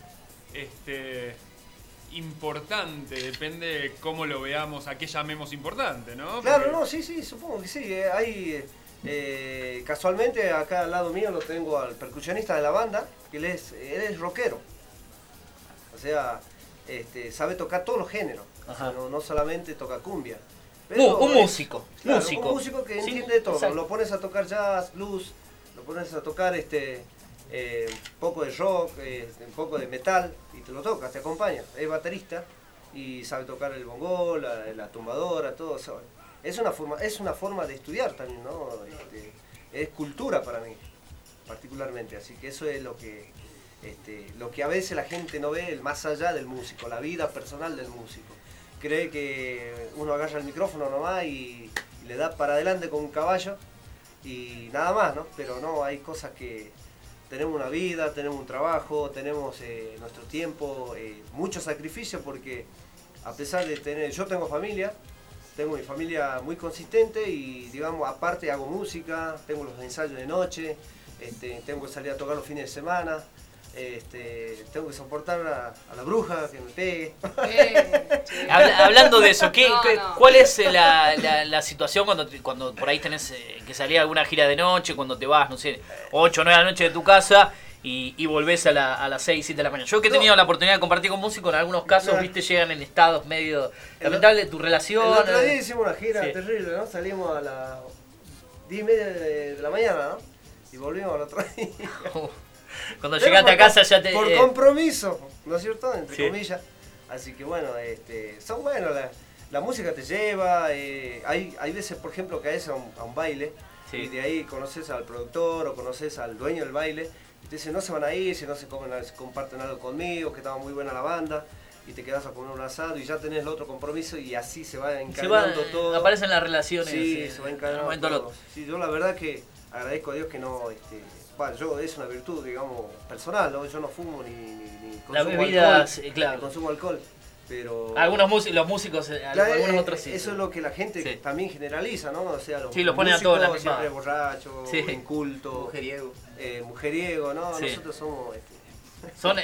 Speaker 4: importante, depende de cómo lo veamos, a qué llamemos importante, ¿no?
Speaker 16: Claro, no, sí, supongo que sí. Hay casualmente acá al lado mío lo tengo al percusionista de la banda, que él es rockero. O sea, sabe tocar todos los géneros.
Speaker 3: Ajá.
Speaker 16: O sea, no solamente toca cumbia.
Speaker 3: Un músico.
Speaker 16: Claro,
Speaker 3: músico.
Speaker 16: Un músico que
Speaker 3: Sí,
Speaker 16: entiende de todo.
Speaker 3: exacto.
Speaker 16: Lo pones a tocar jazz, blues, lo pones a tocar un poco de rock, un poco de metal, y te lo toca, te acompaña. Es baterista y sabe tocar el bongó, la tumbadora, todo eso. Es una forma de estudiar también, ¿no? Es cultura para mí, particularmente. Así que eso es lo que a veces la gente no ve, el más allá del músico, la vida personal del músico. Cree que uno agarra el micrófono nomás y le da para adelante con un caballo y nada más, ¿no? Pero no, hay cosas que tenemos una vida, tenemos un trabajo, tenemos nuestro tiempo, mucho sacrificio, porque a pesar de tener, yo tengo familia, tengo mi familia muy consistente y digamos, aparte hago música, tengo los ensayos de noche, tengo que salir a tocar los fines de semana. Tengo que soportar a la bruja que me pegue.
Speaker 3: Hablando de eso, ¿cuál es la situación cuando por ahí tenés que salir a alguna gira de noche, cuando te vas, no sé, 8 o 9 de la noche de tu casa y volvés a las 6, 7 de la mañana? Yo que he tenido la oportunidad de compartir con músicos, en algunos casos, viste, llegan en estados medio lamentables, tu relación.
Speaker 16: El otro día hicimos una gira terrible, ¿no? Salimos a las 10:30 de la mañana, ¿no? Y volvimos al otro día.
Speaker 3: Cuando llegaste a casa ya te...
Speaker 16: Por compromiso, ¿no es cierto? Entre comillas. Así que bueno, son buenos, la música te lleva, hay veces, por ejemplo, que caes a un baile y de ahí conoces al productor o conoces al dueño del baile y te dicen no se van a ir, si no se comparten algo conmigo, que estaba muy buena la banda, y te quedas a comer un asado y ya tenés el otro compromiso y así se va encadenando todo.
Speaker 3: Aparecen las relaciones.
Speaker 16: Sí, se va encadenando todo. Sí, yo la verdad que agradezco a Dios que no... yo es una virtud, digamos, personal, ¿no? Yo no fumo ni consumo
Speaker 3: la bebida,
Speaker 16: alcohol,
Speaker 3: claro.
Speaker 16: ni consumo alcohol, pero...
Speaker 3: Los músicos, algunos otros sí.
Speaker 16: Eso es lo que la gente también generaliza, ¿no? O sea, los
Speaker 3: ponen a todos la misma.
Speaker 16: siempre borrachos, incultos, mujeriego, ¿no?
Speaker 3: Sí.
Speaker 16: Nosotros somos...
Speaker 3: Son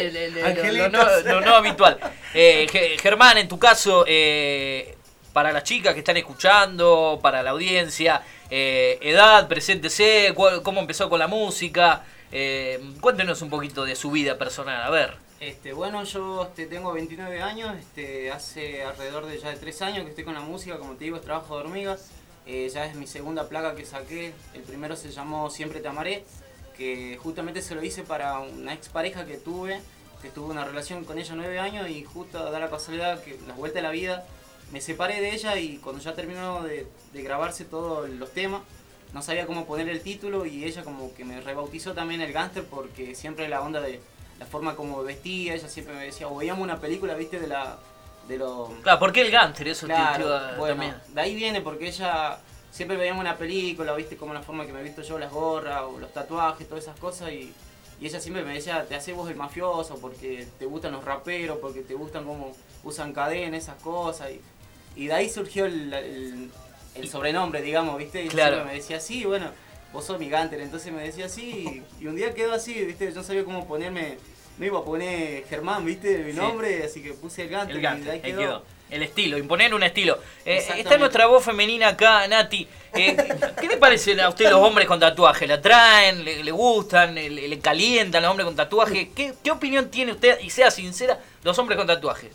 Speaker 3: lo no habitual. Germán, en tu caso, para las chicas que están escuchando, para la audiencia, edad, preséntese, cómo empezó con la música, cuéntenos un poquito de su vida personal, a ver.
Speaker 17: Bueno, yo tengo 29 años, hace alrededor de 3 años que estoy con la música, como te digo, es trabajo de hormigas, ya es mi segunda placa que saqué, el primero se llamó Siempre te amaré, que justamente se lo hice para una expareja que tuve una relación con ella 9 años y justo da la casualidad que la vuelta de la vida me separé de ella y cuando ya terminó de grabarse todos los temas, no sabía cómo poner el título y ella como que me rebautizó también el gángster porque siempre la onda de la forma como vestía, ella siempre me decía, o veíamos una película, viste, de los...
Speaker 3: Claro, ¿por qué el gángster? Eso
Speaker 17: claro, bueno,
Speaker 3: también.
Speaker 17: De ahí viene porque ella... Siempre veíamos una película, viste, como la forma que me visto yo, las gorras, o los tatuajes, todas esas cosas y ella siempre me decía, te haces vos el mafioso porque te gustan los raperos, porque te gustan cómo usan cadena, esas cosas y de ahí surgió el sobrenombre, digamos, ¿viste? Y
Speaker 3: claro.
Speaker 17: Siempre me decía, sí, bueno, vos sos mi gánster, entonces me decía así, y un día quedó así, ¿viste? Yo no sabía cómo ponerme, no iba a poner Germán, ¿viste? Mi nombre, así que puse el gánster, y de ahí quedó.
Speaker 3: El estilo, imponer un estilo. Está nuestra voz femenina acá, Nati. ¿Qué le parecen a usted los hombres con tatuaje? ¿La traen? ¿Le gustan? ¿Le calientan los hombres con tatuaje? ¿Qué opinión tiene usted, y sea sincera, los hombres con tatuaje?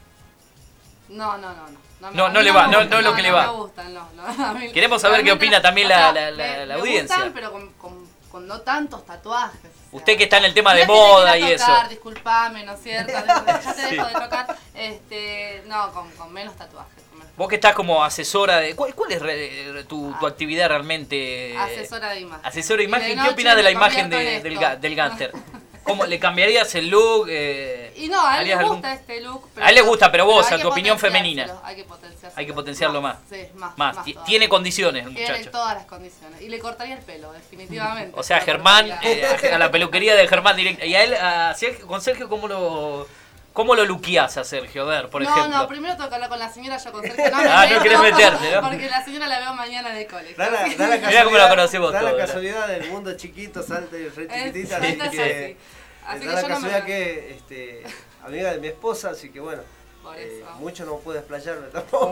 Speaker 5: No
Speaker 3: le va, no es lo que le va.
Speaker 5: No me gustan, no.
Speaker 3: Queremos saber qué opina también la audiencia.
Speaker 5: Me gustan, pero con no tantos tatuajes.
Speaker 3: Usted que está en el tema de moda y eso.
Speaker 5: Disculpame, ¿no es cierto? Ya te dejo de tocar. No, con menos tatuajes.
Speaker 3: Vos que estás como asesora de... ¿Cuál es tu actividad realmente?
Speaker 5: Asesora de imagen.
Speaker 3: Asesora de imagen. ¿Qué opinás de la imagen del gánster? ¿Cómo le cambiarías el look?
Speaker 5: Y no, a él le gusta este look.
Speaker 3: A él le gusta, pero vos, a tu opinión femenina.
Speaker 5: Hay que
Speaker 3: potenciarlo más.
Speaker 5: Sí,
Speaker 3: más. Tiene condiciones el muchacho.
Speaker 5: Tiene todas las condiciones. Y le cortaría el pelo, definitivamente.
Speaker 3: O sea, Germán, a la peluquería de Germán directo. Y a él, con Sergio, ¿cómo lo luqueás a Sergio? A ver, por ejemplo.
Speaker 5: No, primero tengo que hablar con la señora, yo con Sergio
Speaker 3: no querés meterte, ¿no?
Speaker 5: Porque la señora la veo mañana en el colegio.
Speaker 3: Mirá cómo la conocemos todos.
Speaker 16: Da la casualidad del mundo chiquito, salta y re chiquitita.
Speaker 5: Así
Speaker 16: da la casualidad que amiga de mi esposa, así que bueno. Mucho no puedo explayarme tampoco.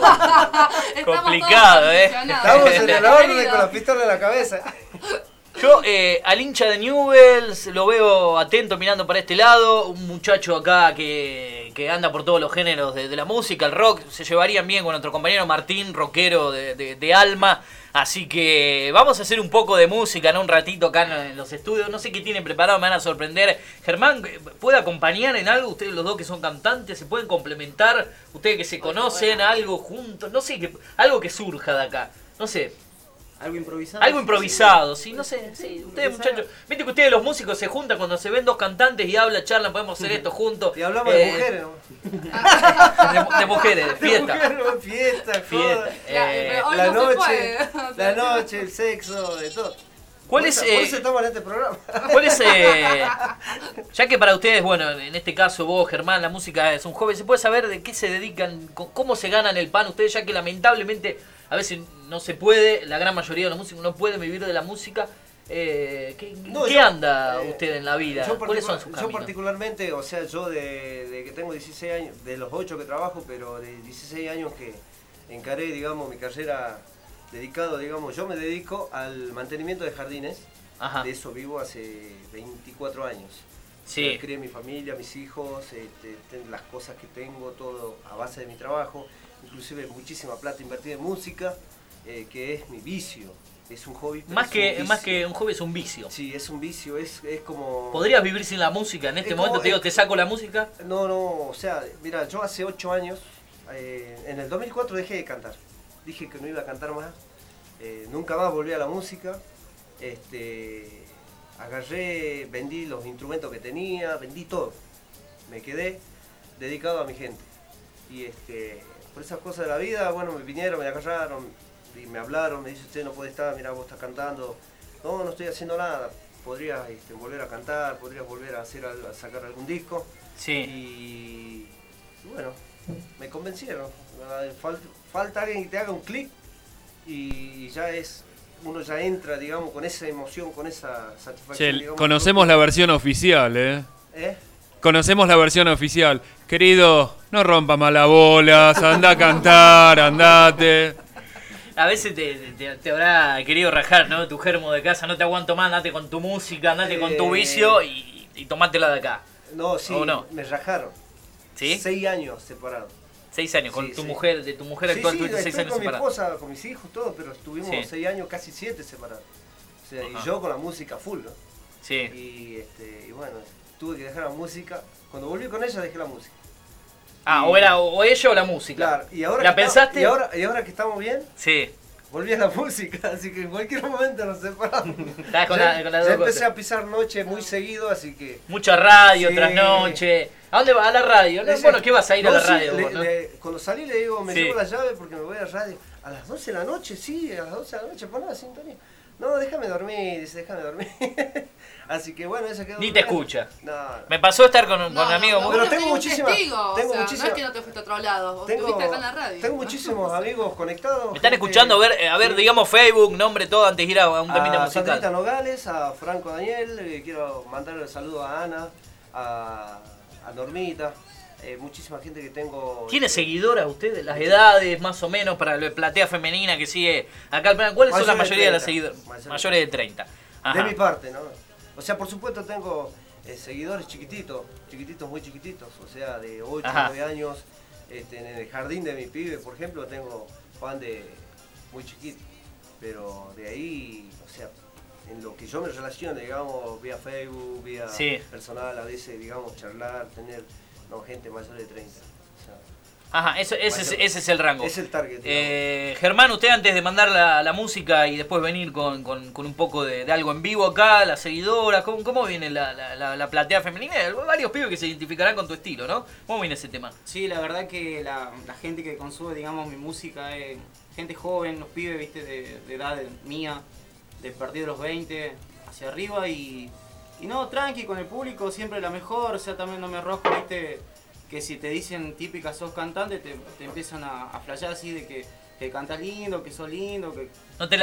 Speaker 3: Complicado,
Speaker 16: Estamos en el orden con la pistola en la cabeza.
Speaker 3: Yo al hincha de Newell's lo veo atento mirando para este lado, un muchacho acá que que anda por todos los géneros de la música, el rock. Se llevarían bien con nuestro compañero Martín, rockero de alma. Así que vamos a hacer un poco de música en un ratito acá en los estudios. No sé qué tienen preparado, me van a sorprender. Germán, ¿puede acompañar en algo? Ustedes los dos que son cantantes, ¿se pueden complementar? Ustedes que se conocen, algo juntos, no sé, algo que surja de acá. No sé.
Speaker 17: ¿Algo improvisado?
Speaker 3: Algo improvisado, sí, no sé. Sí, ustedes muchachos, viste que ustedes los músicos se juntan cuando se ven dos cantantes y hablan, charlan, podemos hacer esto juntos.
Speaker 16: Y hablamos de mujeres, ¿no?
Speaker 3: de mujeres, de fiesta.
Speaker 16: Fiesta,
Speaker 3: Fiesta.
Speaker 16: La noche, el sexo, de todo.
Speaker 3: ¿Cuál
Speaker 16: por
Speaker 3: es,
Speaker 16: eso estamos en este programa.
Speaker 3: ¿Cuál es, ya que para ustedes, bueno, en este caso vos, Germán, la música es un hobby, ¿se puede saber de qué se dedican, cómo se ganan el pan ustedes, ya que lamentablemente a veces no se puede, la gran mayoría de los músicos no pueden vivir de la música? ¿Qué anda usted en la vida? ¿Cuáles son sus caminos?
Speaker 16: Yo particularmente, o sea, yo de que tengo 16 años, de los 8 que trabajo, pero de 16 años que encaré, digamos, mi carrera dedicado, digamos, yo me dedico al mantenimiento de jardines. Ajá. De eso vivo hace 24 años.
Speaker 3: Sí.
Speaker 16: Crié mi familia, mis hijos, las cosas que tengo, todo a base de mi trabajo. Inclusive muchísima plata invertida en música, que es mi vicio. Es un hobby.
Speaker 3: Más que un hobby, es un vicio.
Speaker 16: Sí, es un vicio, es como...
Speaker 3: ¿Podrías vivir sin la música en este momento? Te digo, ¿te saco la música?
Speaker 16: No, o sea, mira, yo hace 8 años, en el 2004 dejé de cantar. Dije que no iba a cantar más. Nunca más volví a la música. Agarré, vendí los instrumentos que tenía, vendí todo. Me quedé dedicado a mi gente. Y por esas cosas de la vida, bueno, me vinieron, me agarraron y me hablaron, me dicen, usted no puede estar, mira, vos estás cantando. No estoy haciendo nada. Podrías volver a cantar, podrías volver a sacar algún disco.
Speaker 3: Sí.
Speaker 16: Y bueno, me convencieron. Falta alguien que te haga un clic y uno ya entra, digamos, con esa emoción, con esa satisfacción. Digamos,
Speaker 4: conocemos la versión oficial, ¿eh? Conocemos la versión oficial. Querido, no rompa más las bolas, anda a cantar, andate.
Speaker 3: A veces te habrá querido rajar, ¿no? Tu germo de casa, no te aguanto más, andate con tu música, andate con tu vicio y tomátela de acá.
Speaker 16: No, sí,
Speaker 3: no?
Speaker 16: Me rajaron.
Speaker 3: ¿Sí?
Speaker 16: 6 años separados.
Speaker 3: 6 años, con tu mujer, de tu mujer actual tuviste 6 años separados.
Speaker 16: Con mi esposa, con mis hijos, todo, pero estuvimos 6 años, casi 7 separados. O sea, y yo con la música full, ¿no?
Speaker 3: Sí.
Speaker 16: Y bueno, tuve que dejar la música. Cuando volví con ella dejé la música.
Speaker 3: O ella o la música.
Speaker 16: Claro, y ahora
Speaker 3: ¿La pensaste?
Speaker 16: Y ahora que estamos bien,
Speaker 3: sí.
Speaker 16: Volví a la música, así que en cualquier momento nos separamos.
Speaker 3: Ya
Speaker 16: empecé a pisar noche muy seguido, así que...
Speaker 3: Mucha radio, trasnoche. ¿A dónde vas? ¿A la radio? No, bueno, ¿qué vas a ir a la radio?
Speaker 16: Sí, vos, cuando salí le digo, me llevo la llave porque me voy a la radio. ¿A las 12 de la noche? Sí, a las 12 de la noche, pon la sintonía. No, déjame dormir, dice, déjame dormir. Así que bueno, esa quedó...
Speaker 3: Ni te escucha.
Speaker 16: No.
Speaker 3: Me pasó estar con amigos...
Speaker 5: Pero tengo muchísimas... No es que no te fuiste a otro lado, estuviste acá en la radio.
Speaker 16: Tengo muchísimos amigos conectados.
Speaker 3: Me están escuchando, a ver, digamos Facebook, nombre, todo, antes de ir a un temita musical.
Speaker 16: A Sandrita Nogales, a Franco Daniel, quiero mandarle el saludo a Ana, a Normita. Muchísima gente que tengo...
Speaker 3: ¿Tiene seguidoras ustedes? ¿Las edades más o menos para la platea femenina que sigue acá? ¿Cuáles son la mayoría de las seguidoras? Mayores de 30. Ajá.
Speaker 16: De mi parte, ¿no? O sea, por supuesto tengo seguidores chiquititos, muy chiquititos, o sea, de 8, 9 años. En el jardín de mi pibe, por ejemplo, tengo fan de muy chiquito. Pero de ahí, o sea, en lo que yo me relaciono, digamos, vía Facebook, vía personal, a veces, digamos, charlar, tener... No, gente mayor de 30. O sea,
Speaker 3: ajá, ese es el rango.
Speaker 16: Es el target.
Speaker 3: Germán, usted antes de mandar la música y después venir con un poco de algo en vivo acá, la seguidora, ¿cómo viene la platea femenina? Hay varios pibes que se identificarán con tu estilo, ¿no? ¿Cómo viene ese tema?
Speaker 17: Sí, la verdad que la gente que consume, digamos, mi música es gente joven, los pibes, viste, de edad mía, de partir de los 20 hacia arriba y no, tranqui, con el público siempre la mejor, o sea, también no me rosco, viste, que si te dicen típica sos cantante, te empiezan a flashear así de que cantas lindo, que sos lindo, que...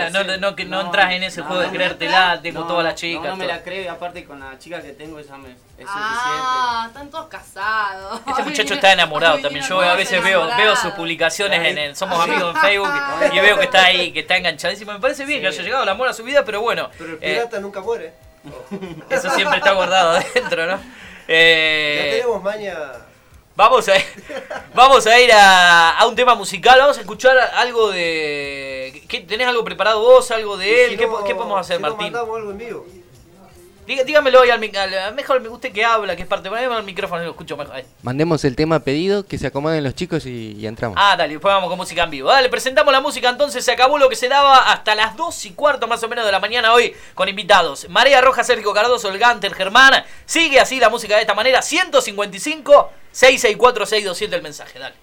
Speaker 3: No entras en ese juego de creértela, tengo todas las chicas.
Speaker 17: No me la creo, aparte con la chica que tengo esa es suficiente.
Speaker 5: Están todos casados.
Speaker 3: Este muchacho está enamorado también, yo a veces veo sus publicaciones Somos Amigos en Facebook y veo que está ahí, que está enganchadísimo. Me parece bien que haya llegado el amor a su vida, pero bueno.
Speaker 16: Pero el pirata nunca muere.
Speaker 3: Eso siempre está guardado adentro, ¿no?
Speaker 16: Ya tenemos
Speaker 3: Vamos a ir a un tema musical. Vamos a escuchar algo de... ¿Tenés algo preparado vos? ¿Algo de él? ¿Qué podemos hacer, Martín?
Speaker 16: Mandamos algo en vivo.
Speaker 3: Dígamelo ahí mejor me gusta que habla, que es parte. Poneme el micrófono y lo escucho mejor. Ahí.
Speaker 10: Mandemos el tema pedido, que se acomoden los chicos y entramos.
Speaker 3: Dale, después vamos con música en vivo. Dale, presentamos la música entonces. Se acabó lo que se daba hasta las 2:15 más o menos de la mañana hoy con invitados. Marea Roja, Sergio Cardoso, el Ganter, Germán. Sigue así la música de esta manera. 155 664 627 el mensaje. Dale.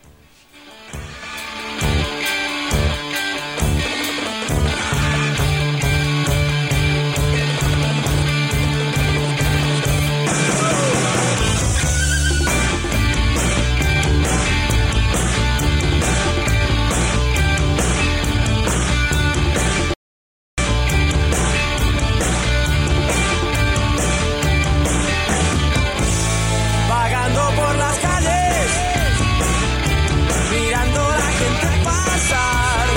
Speaker 1: Vagando por las calles, mirando la gente pasar,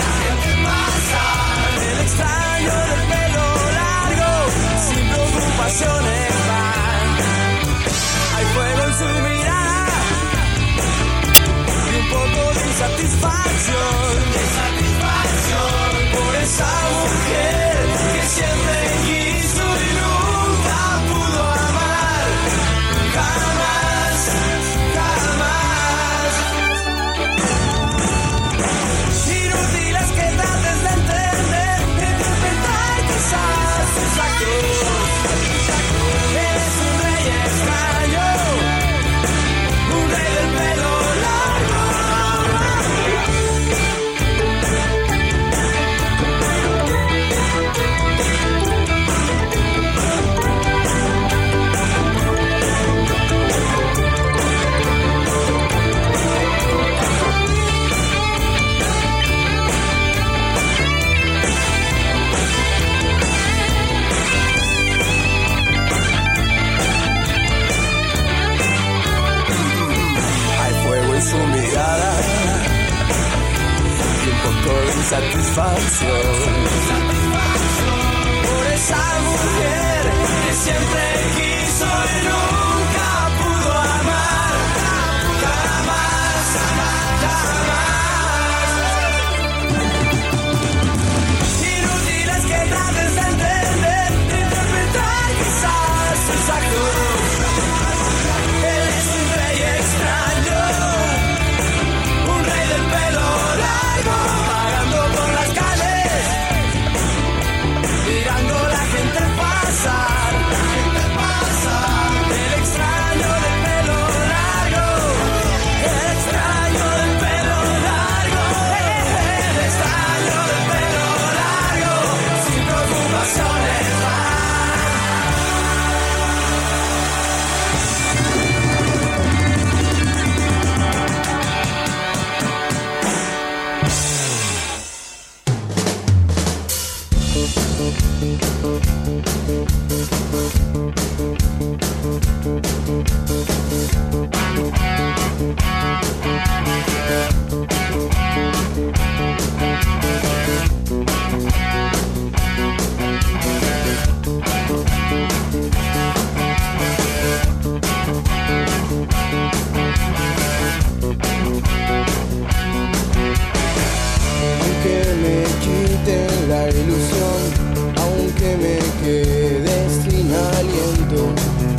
Speaker 1: el extraño del pelo largo, sin preocupaciones van. Hay fuego en su mirada y un poco de insatisfacción por esa mujer que siempre quiso y nunca pudo amar. Jamás. Inútil es que trates de entender, de interpretar quizás sus actos. Eres un rey extraño, un rey del pelo largo. Hay fuego en su mirada y un poco de insatisfacción por esa mujer que siempre quiso y nunca pudo amar. Jamás. Inútil es que trates de entender, de interpretar quizás sus actos. Eres un rey extraño, un rey del pelo largo, vagando por las calles, mirando la gente pasar, el extraño del pelo largo, el extraño del pelo largo, el extraño del pelo largo, sin preocupaciones va. Aunque me quiten la ilusión, aunque me quede sin aliento,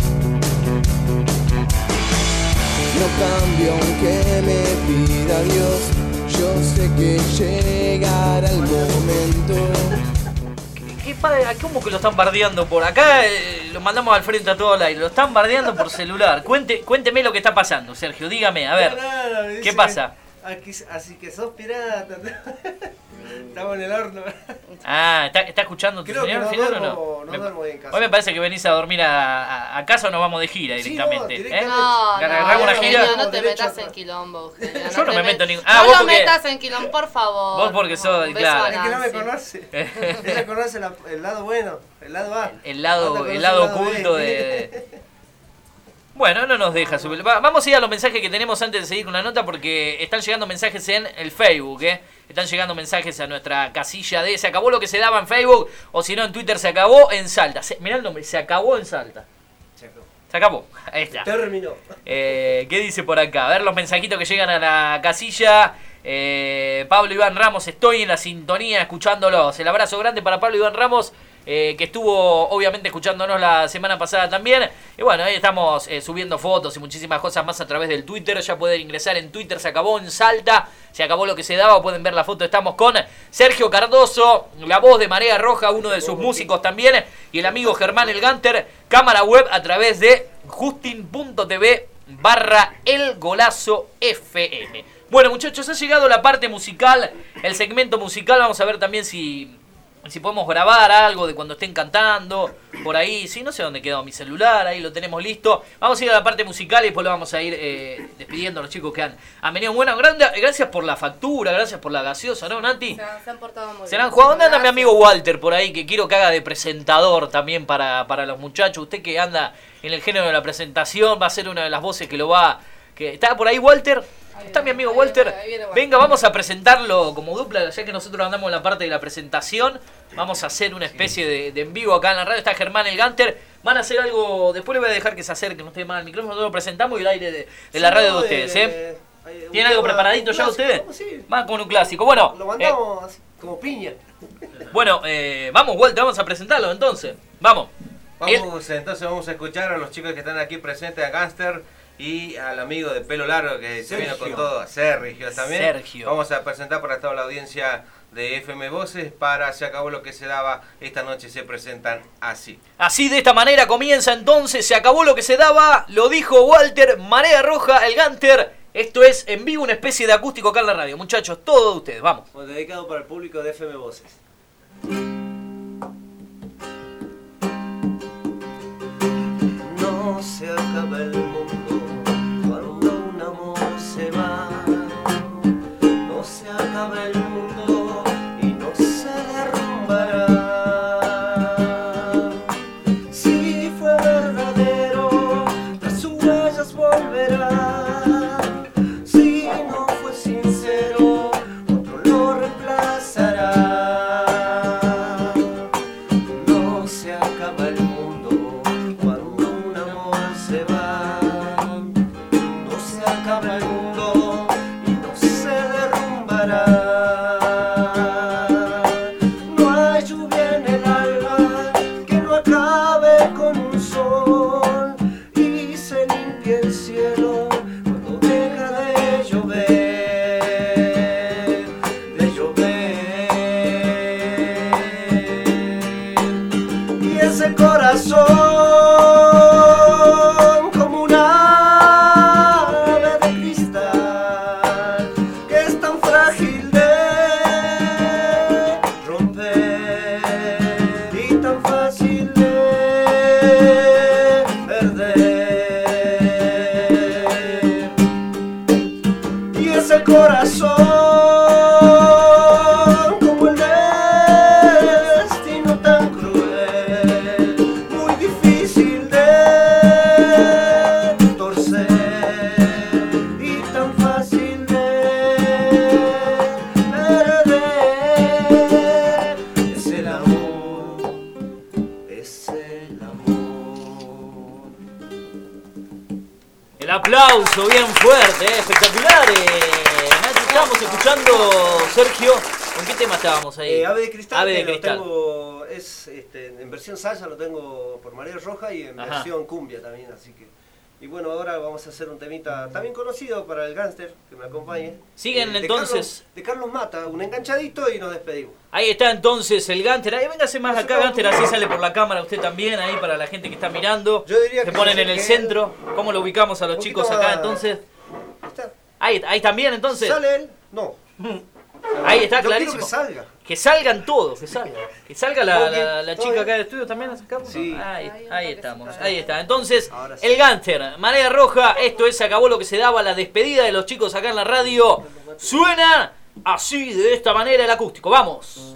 Speaker 1: no cambio aunque me pida Dios, yo sé que llegará el momento.
Speaker 3: ¿Qué padre? ¿Cómo que lo están bardeando por acá? Lo mandamos al frente a todo el aire. Lo están bardeando por celular. Cuénteme lo que está pasando, Sergio. Dígame, a ver. ¿Qué pasa?
Speaker 16: Así que sos pirata. Estamos en el horno.
Speaker 3: ¿Está escuchando tu
Speaker 16: Creo
Speaker 3: señor
Speaker 16: que
Speaker 3: al final
Speaker 16: duermo,
Speaker 3: o no?
Speaker 16: no duermo en casa.
Speaker 3: Hoy me parece que venís a dormir a casa o nos vamos de gira directamente.
Speaker 16: directamente.
Speaker 5: No,
Speaker 3: ¿Agarramos una gira?
Speaker 5: Eugenio, no te metas en quilombo, Eugenio.
Speaker 3: Yo no me meto en ningún...
Speaker 5: No
Speaker 3: vos
Speaker 5: lo
Speaker 3: porque...
Speaker 5: metas en quilombo, por favor.
Speaker 3: Vos porque sos,
Speaker 5: Un beso
Speaker 3: claro.
Speaker 5: a
Speaker 16: Es que no me
Speaker 5: Nancy.
Speaker 16: conoce. Ella conoce el lado bueno, el lado A.
Speaker 3: El lado oculto de... Bueno, no nos deja subir. Vamos a ir a los mensajes que tenemos antes de seguir con la nota porque están llegando mensajes en el Facebook, Están llegando mensajes a nuestra casilla de... Se acabó lo que se daba en Facebook o si no en Twitter se acabó en Salta. Mirá el nombre, se acabó en Salta. Se acabó. Ahí está.
Speaker 16: Terminó.
Speaker 3: ¿Qué dice por acá? A ver los mensajitos que llegan a la casilla. Pablo Iván Ramos, estoy en la sintonía escuchándolos. El abrazo grande para Pablo Iván Ramos, que estuvo obviamente escuchándonos la semana pasada también. Y bueno, ahí estamos subiendo fotos y muchísimas cosas más a través del Twitter. Ya pueden ingresar en Twitter, se acabó en Salta, se acabó lo que se daba, pueden ver la foto. Estamos con Sergio Cardoso, la voz de Marea Roja, uno de sus músicos también, y el amigo Germán El Gunter, cámara web a través de justin.tv/El Golazo FM. Bueno, muchachos, ha llegado la parte musical, el segmento musical. Vamos a ver también si podemos grabar algo de cuando estén cantando, por ahí. Sí, no sé dónde quedó mi celular, ahí lo tenemos listo. Vamos a ir a la parte musical y después lo vamos a ir despidiendo a los chicos que han venido. Bueno, gracias por la factura, gracias por la gaseosa, ¿no, Nati?
Speaker 5: Se han portado muy bien.
Speaker 3: Se la han jugado. ¿Dónde anda mi amigo Walter por ahí? Que quiero que haga de presentador también para los muchachos. Usted que anda en el género de la presentación, va a ser una de las voces que lo va... ¿Está por ahí Walter? Está mi amigo Walter. Venga, vamos a presentarlo como dupla, ya que nosotros andamos en la parte de la presentación. Vamos a hacer una especie de en vivo acá en la radio. Está Germán El Gunter. Van a hacer algo, después le voy a dejar que se acerque, no esté mal al micrófono. Nosotros lo presentamos y el aire de la radio de ustedes. ¿Tienen algo preparadito ya ustedes?
Speaker 16: Sí.
Speaker 3: Van con un clásico. Bueno,
Speaker 16: lo mandamos así, como piña.
Speaker 3: Bueno, vamos Walter, vamos a presentarlo entonces. Vamos.
Speaker 6: Entonces vamos a escuchar a los chicos que están aquí presentes, a Gunster y al amigo de pelo largo que se vino con todo, Sergio también.
Speaker 3: Sergio.
Speaker 6: Vamos a presentar para toda la audiencia de FM Voces para Se acabó lo que se daba. Esta noche se presentan así.
Speaker 3: Así, de esta manera comienza entonces Se acabó lo que se daba. Lo dijo Walter, Marea Roja, El Gunter. Esto es en vivo, una especie de acústico acá en la radio. Muchachos, todos ustedes, vamos.
Speaker 16: Dedicado para el público de FM Voces. No se acaba el mundo cuando un amor se va. No se acaba el mundo y no se derrumbará. Si fue verdadero, las huellas volverán. Si no fue sincero, otro lo reemplazará. No se acaba el mundo cuando un amor se va. No se acaba el mundo y no se derrumbará. No hay lluvia en el alma que no acabe con un sol y se limpie el cielo cuando deja de llover, de llover. Y ese corazón como una ave de cristal que es tan frágil de romper y tan fácil de perder. Y ese corazón como el destino tan cruel, muy difícil de torcer y tan fácil de perder. Es el amor, es el amor.
Speaker 3: El aplauso bien fuerte, espectacular. Nacho, estábamos escuchando, Sergio. ¿Con qué tema estábamos ahí?
Speaker 16: Ave de Cristal,
Speaker 3: Ave de
Speaker 16: que lo
Speaker 3: Cristal.
Speaker 16: tengo, en versión salsa lo tengo por Marea Roja y en
Speaker 3: Ajá.
Speaker 16: versión cumbia también, así que... Y bueno, ahora vamos a hacer un temita también conocido para el Gunster, que me acompañe.
Speaker 3: Siguen entonces.
Speaker 16: De Carlos Mata, un enganchadito y nos despedimos.
Speaker 3: Ahí está entonces el Gunter. Ahí véngase más acá, Gunter, así sale por la cámara usted también, ahí para la gente que está mirando.
Speaker 16: Yo diría
Speaker 3: Se
Speaker 16: que
Speaker 3: ponen
Speaker 16: sí,
Speaker 3: en el
Speaker 16: que
Speaker 3: centro. ¿Cómo lo ubicamos a los
Speaker 16: un
Speaker 3: chicos
Speaker 16: poquito
Speaker 3: acá
Speaker 16: a-
Speaker 3: entonces?
Speaker 16: ¿Está?
Speaker 3: Ahí también entonces.
Speaker 16: ¿Sale él? No.
Speaker 3: Ahí está,
Speaker 16: Yo
Speaker 3: clarísimo.
Speaker 16: quiero que salga.
Speaker 3: Que salgan todos, que salga. Que salga la
Speaker 16: ¿Todo
Speaker 3: chica
Speaker 16: bien?
Speaker 3: acá del estudio también, ¿la sacamos?
Speaker 16: Sí.
Speaker 3: Ahí estamos, ahí está. Entonces,
Speaker 16: Ahora sí.
Speaker 3: el Gunter, Marea Roja, esto es Se acabó lo que se daba, la despedida de los chicos acá en la radio. Suena así, de esta manera, el acústico. ¡Vamos!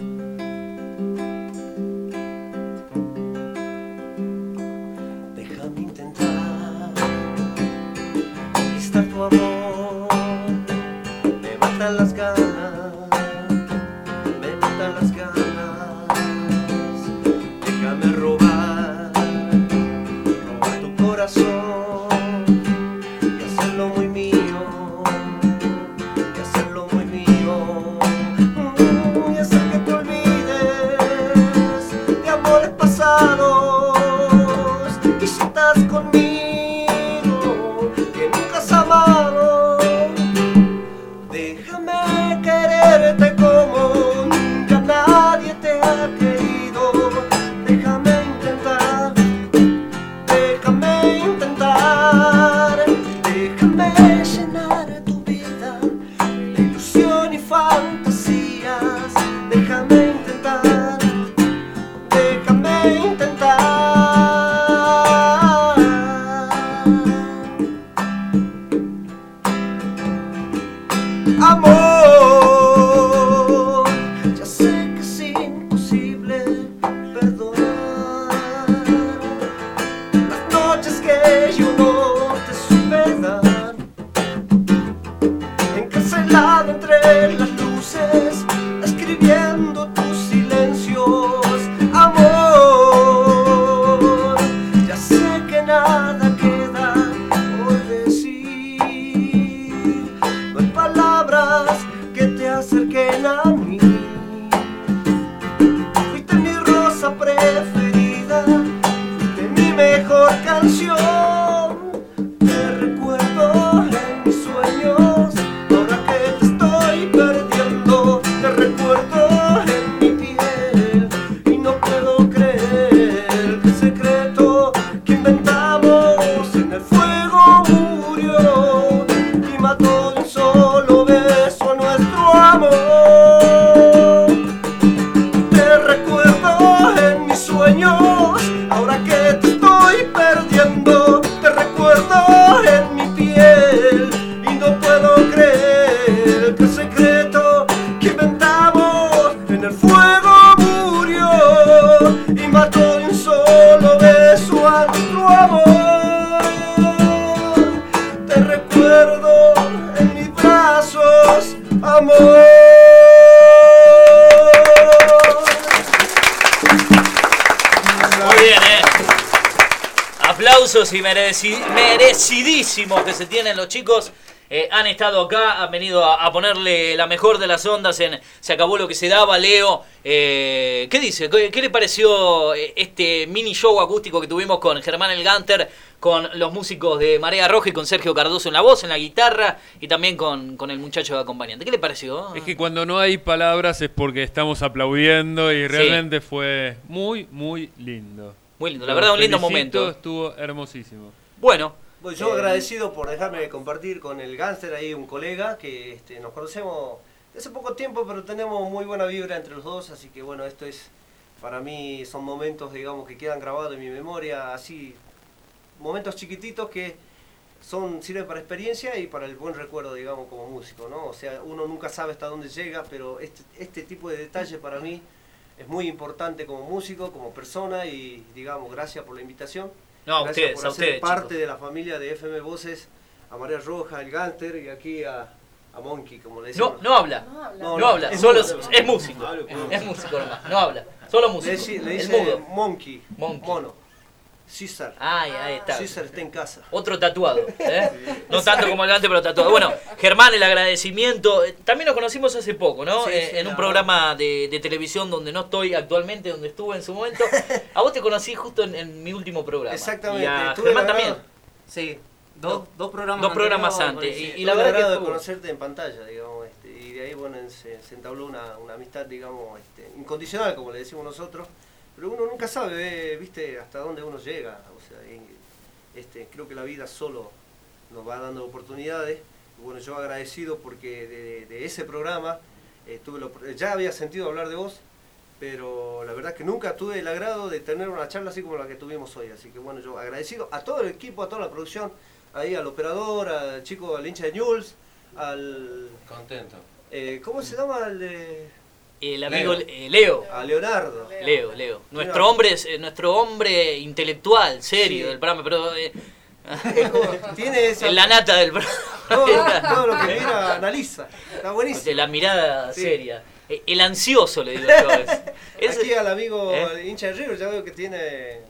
Speaker 16: Déjame intentar conquistar tu amor. Me matan las ganas, me matan las ganas. Déjame robar tu corazón. corazón y hacerlo muy mío, y hacerlo muy mío, y hacer que te olvides de amores pasados. Y si estás conmigo, que nunca has amado, déjame quererte como nunca nadie te ha querido. Déjame intentar, déjame intentar, déjame llenar tu vida de ilusión y fantasías. Déjame intentar, déjame intentar. Amor, ya sé que es imposible perdonar las noches que yo no te supe dar, encarcelado entre las luces, escribiendo tus silencios. Amor, ya sé que nada queda por decir, no hay palabras que te acerquen a mí. Fuiste mi rosa preferida, fuiste mi mejor canción. Te recuerdo en mis sueños, ahora que te estoy perdiendo. Te recuerdo en mi piel y no puedo creer que el secreto que inventamos en el fuego murió y mató de un solo beso a nuestro amor. Te recuerdo en mis sueños, ahora que te estoy perdiendo. Te recuerdo en mi piel y no puedo creer que el secreto que inventamos en el fuego murió y mató de un solo beso a nuestro amor. Te recuerdo en mis brazos, amor.
Speaker 3: Muy bien, aplausos y merecidísimos que se tienen los chicos. Han estado acá, han venido a ponerle la mejor de las ondas en Se acabó lo que se daba. Leo, ¿qué dice? ¿Qué le pareció este mini show acústico que tuvimos con Germán el Gunter, con los músicos de Marea Roja y con Sergio Cardoso en la voz, en la guitarra y también con el muchacho de acompañante? ¿Qué le pareció?
Speaker 4: Es que cuando no hay palabras es porque estamos aplaudiendo y realmente fue muy, muy lindo.
Speaker 3: Muy lindo, la verdad, un lindo momento.
Speaker 4: Estuvo hermosísimo.
Speaker 3: Bueno.
Speaker 16: Yo agradecido por dejarme compartir con el Gánster ahí, un colega que nos conocemos hace poco tiempo, pero tenemos muy buena vibra entre los dos, así que bueno, esto es, para mí son momentos, digamos, que quedan grabados en mi memoria, así, momentos chiquititos que sirven para experiencia y para el buen recuerdo, digamos, como músico, ¿no? O sea, uno nunca sabe hasta dónde llega, pero este tipo de detalle para mí es muy importante como músico, como persona, y digamos, gracias por la invitación.
Speaker 3: No, a
Speaker 16: gracias
Speaker 3: ustedes,
Speaker 16: por
Speaker 3: a
Speaker 16: ser
Speaker 3: ustedes,
Speaker 16: parte
Speaker 3: chicos.
Speaker 16: de la familia de FM Voces, a Marea Roja, el Gunter y aquí a Monkey, como le decimos.
Speaker 3: No habla, no habla, solo es músico, es músico nomás, no habla, solo músico.
Speaker 16: Le
Speaker 3: es
Speaker 16: dice
Speaker 3: mudo.
Speaker 16: Monkey, mono. César.
Speaker 3: Ahí está.
Speaker 16: César está en casa.
Speaker 3: Otro tatuado, No tanto como el Gante, pero tatuado. Bueno, Germán, el agradecimiento. También nos conocimos hace poco, ¿no?
Speaker 16: Sí,
Speaker 3: en un programa de televisión donde no estoy actualmente, donde estuve en su momento. A vos te conocí justo en mi último programa.
Speaker 16: Exactamente.
Speaker 3: Y a Germán también.
Speaker 8: Sí, dos programas
Speaker 3: Dos programas antes. Y la verdad
Speaker 16: de
Speaker 3: que
Speaker 16: conocerte en pantalla, digamos, y de ahí bueno, se entabló una amistad, digamos, incondicional, como le decimos nosotros. Pero uno nunca sabe, viste, hasta dónde uno llega. O sea, creo que la vida solo nos va dando oportunidades. Y bueno, yo agradecido porque de ese programa ya había sentido hablar de vos, pero la verdad es que nunca tuve el agrado de tener una charla así como la que tuvimos hoy. Así que bueno, yo agradecido a todo el equipo, a toda la producción, ahí al operador, al chico, al hincha de Newell's, al...
Speaker 6: Contento.
Speaker 16: ¿Cómo se llama el de...?
Speaker 3: El amigo Leo.
Speaker 16: A Leonardo.
Speaker 3: Leo. Nuestro hombre intelectual, serio del programa, pero
Speaker 16: tiene esa...
Speaker 3: en la nata del programa.
Speaker 16: Todo lo que mira, analiza. Está buenísimo.
Speaker 3: La mirada seria. El ansioso, le digo yo.
Speaker 16: Aquí al amigo el hincha de River, ya veo que tiene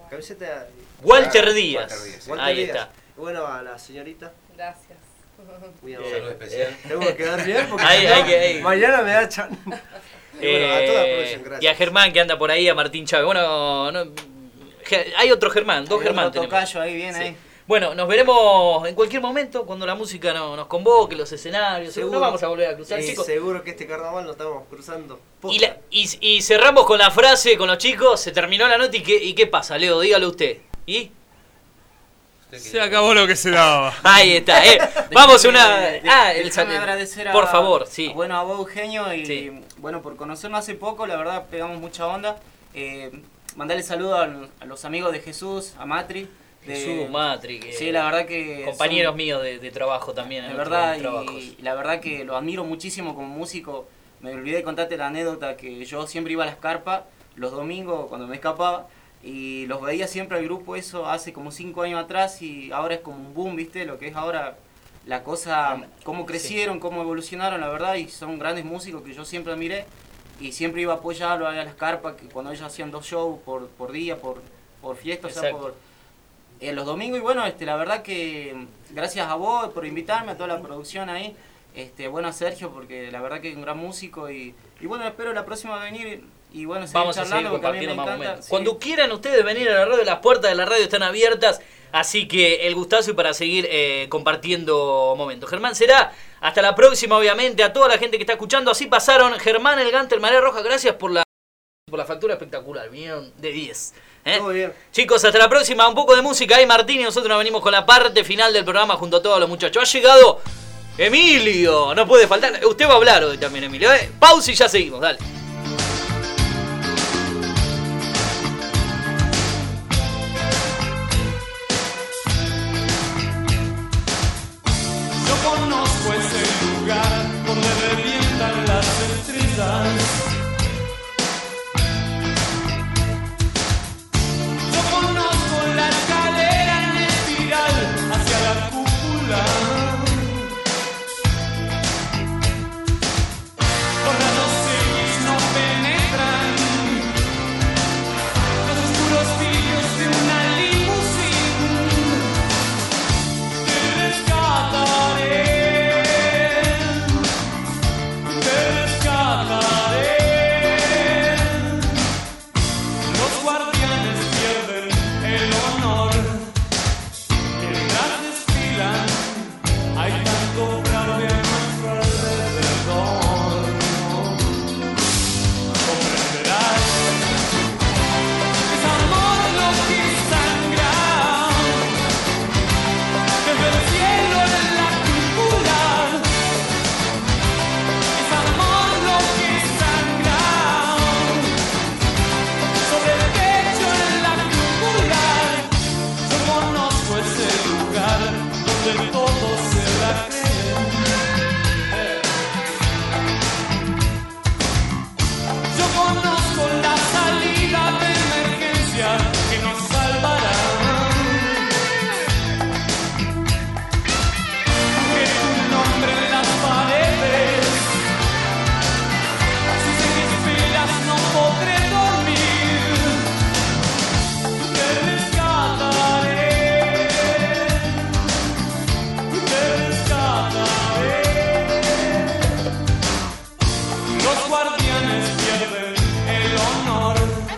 Speaker 16: Camiseta.
Speaker 3: Walter Díaz.
Speaker 16: Walter
Speaker 3: Ahí
Speaker 16: Díaz.
Speaker 3: está.
Speaker 16: Y bueno, a la señorita.
Speaker 5: Gracias.
Speaker 16: Muy
Speaker 6: Saludo
Speaker 16: amable.
Speaker 6: especial.
Speaker 16: Tengo que quedar bien porque
Speaker 3: Ahí,
Speaker 16: si no,
Speaker 3: hay que-
Speaker 16: mañana me da chan. Y bueno, a toda la producción, gracias.
Speaker 3: Y a Germán que anda por ahí, a Martín Chávez. Bueno, hay otro Germán, dos
Speaker 17: Hay
Speaker 3: Germán
Speaker 17: otro
Speaker 3: tenemos.
Speaker 17: tocayo ahí, bien
Speaker 3: Sí.
Speaker 17: ahí.
Speaker 3: Bueno, nos veremos en cualquier momento cuando la música nos convoque, los escenarios. No vamos a volver a cruzar, chicos.
Speaker 16: Seguro que este carnaval nos estamos cruzando.
Speaker 3: Y cerramos con la frase con los chicos. Se terminó la nota y ¿qué pasa, Leo? Dígalo usted. ¿Y?
Speaker 4: Se acabó lo que se daba.
Speaker 3: Ahí está. Vamos a una...
Speaker 17: Déjame agradecer
Speaker 3: por favor, sí.
Speaker 17: Bueno, a vos, Eugenio, y
Speaker 3: Sí.
Speaker 17: bueno, por conocernos hace poco, la verdad pegamos mucha onda. Mandarle saludos a los amigos de Jesús, a Matri.
Speaker 3: Jesús, Matri, que
Speaker 17: sí, la verdad que
Speaker 3: compañeros
Speaker 17: son-
Speaker 3: míos de trabajo también.
Speaker 17: de
Speaker 3: en
Speaker 17: verdad,
Speaker 3: otros trabajos.
Speaker 17: y la verdad que lo admiro muchísimo como músico. Me olvidé de contarte la anécdota que yo siempre iba a las carpas los domingos cuando me escapaba y los veía siempre al grupo eso hace como 5 años atrás y ahora es como un boom, ¿viste? Lo que es ahora la cosa, cómo crecieron, cómo evolucionaron, la verdad, y son grandes músicos que yo siempre admiré y siempre iba a apoyarlo a las carpas que cuando ellos hacían 2 shows por día, por fiesta, o sea,
Speaker 3: Exacto.
Speaker 17: los domingos. Y bueno, la verdad que gracias a vos por invitarme, a toda la producción ahí, bueno, a Sergio, porque la verdad que es un gran músico y bueno, espero la próxima venir y bueno, seguir
Speaker 3: Vamos a seguir
Speaker 17: charlando porque a mí me
Speaker 3: compartiendo más
Speaker 17: encanta.
Speaker 3: momentos.
Speaker 17: Sí.
Speaker 3: Cuando quieran ustedes venir a la radio, las puertas de la radio están abiertas. Así que el gustazo y para seguir compartiendo momentos. Germán, será hasta la próxima, obviamente. A toda la gente que está escuchando. Así pasaron Germán, el Ganter, Marea Roja. Gracias por la factura espectacular. Vinieron de 10.
Speaker 16: Muy bien.
Speaker 3: Chicos, hasta la próxima. Un poco de música ahí, Martín. Y nosotros nos venimos con la parte final del programa junto a todos los muchachos. Ha llegado Emilio. No puede faltar. Usted va a hablar hoy también, Emilio. Pausa y ya seguimos. Dale.
Speaker 1: Yo conozco ese lugar donde revientan las estrellas. Yo conozco la escalera en espiral hacia la cúpula. Los rayos X no penetran los oscuros vidrios de una limusina. Te rescataré, te rescataré. Los guardianes pierden el honor, mientras desfilan, hay tanto fraude a nuestro alrededor. Comprenderás, es amor lo que sangra. Desde el cielo en la cúpula, es amor lo que sangra. Sobre el techo en la cúpula, yo conozco ese lugar donde todos se la creen. Yo conozco la salida de emergencia que nos salvará. Que tu nombre en las paredes. Si se desvelas no podré dormir. Te rescataré. Te rescataré. Los guardianes pierden el honor.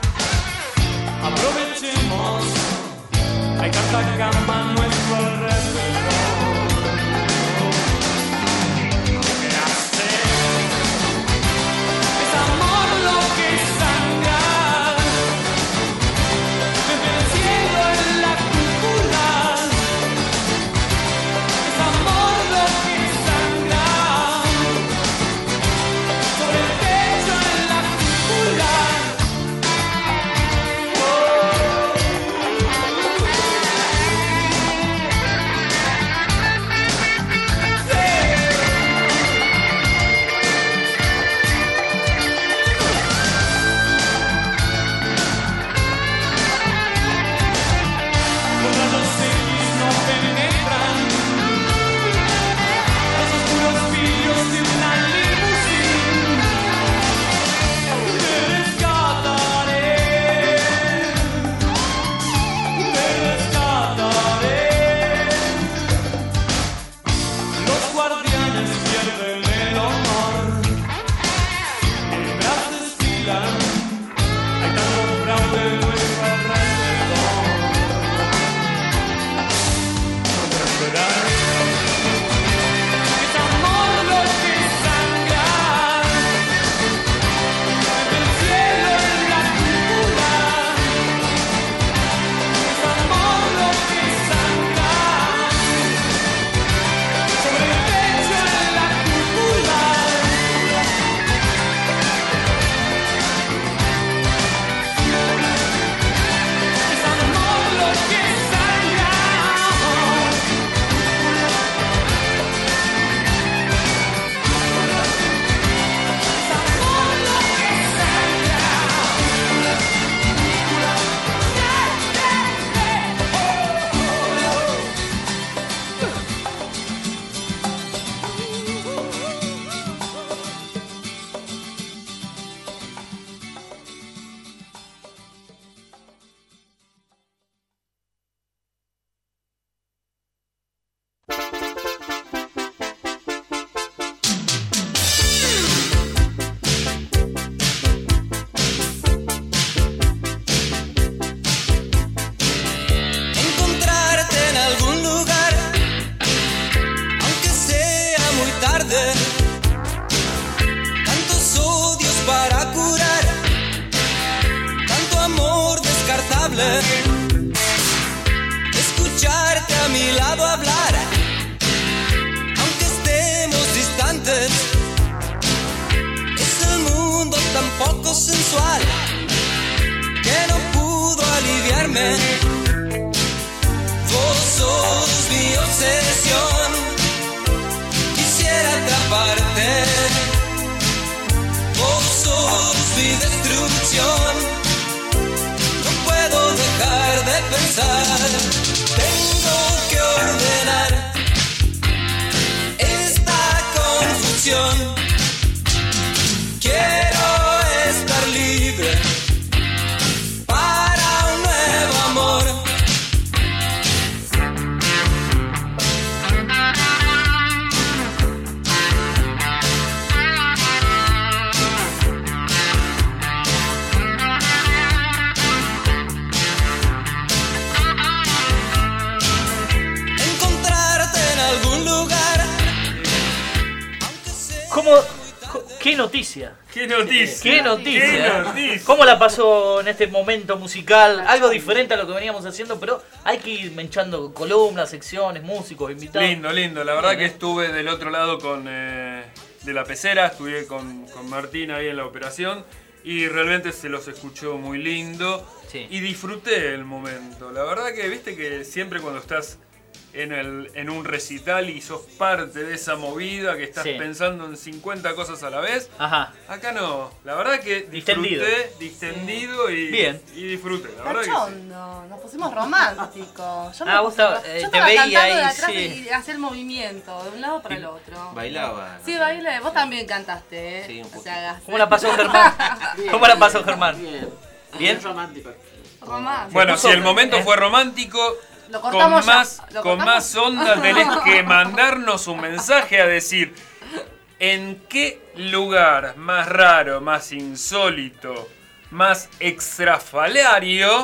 Speaker 1: Aprovechemos, hay tanta cama a nuestro alrededor. ¿Qué hacer? Es amor lo que sangra. Desde el cielo en la cúpula, es amor lo que sangra. Sobre el techo en la cúpula.
Speaker 18: agradable escucharte a mi lado hablar, aunque estemos distantes. Es el mundo tan poco sensual que no pudo aliviarme. Vos sos mi obsesión, quisiera atraparte. Vos sos mi destrucción, no puedo dejar de pensar. Tengo que ordenar esta confusión. Quiero estar libre para un nuevo amor.
Speaker 3: ¿Qué noticia?
Speaker 4: ¿Qué noticia?
Speaker 3: ¿Qué noticia?
Speaker 4: ¿Qué noticia?
Speaker 3: ¿Cómo la pasó en este momento musical? Algo diferente a lo que veníamos haciendo, pero hay que ir menchando columnas, secciones, músicos, invitados.
Speaker 4: Lindo. La verdad que estuve del otro lado de la pecera, estuve con Martín ahí en la operación y realmente se los escuchó muy lindo y disfruté el momento. La verdad que viste que siempre cuando estás en un recital y sos parte de esa movida que estás pensando en 50 cosas a la vez.
Speaker 3: Ajá.
Speaker 4: Acá no, la verdad que disfruté, distendido y disfruté. La verdad
Speaker 5: Cachondo, nos pusimos románticos. Yo
Speaker 3: vos te
Speaker 5: estaba
Speaker 3: veía
Speaker 5: cantando
Speaker 3: ahí,
Speaker 5: de atrás y hacía el movimiento de un lado para el otro.
Speaker 6: Bailaba.
Speaker 5: Sí, bailé. Vos también cantaste, ¿eh?
Speaker 6: Sí, un poquito.
Speaker 3: ¿Cómo la pasó Germán? ¿Cómo la pasó Germán?
Speaker 8: Bien romántico.
Speaker 4: Bueno, si el momento fue romántico, con más onda tenés que mandarnos un mensaje a decir en qué lugar más raro, más insólito, más extrafalario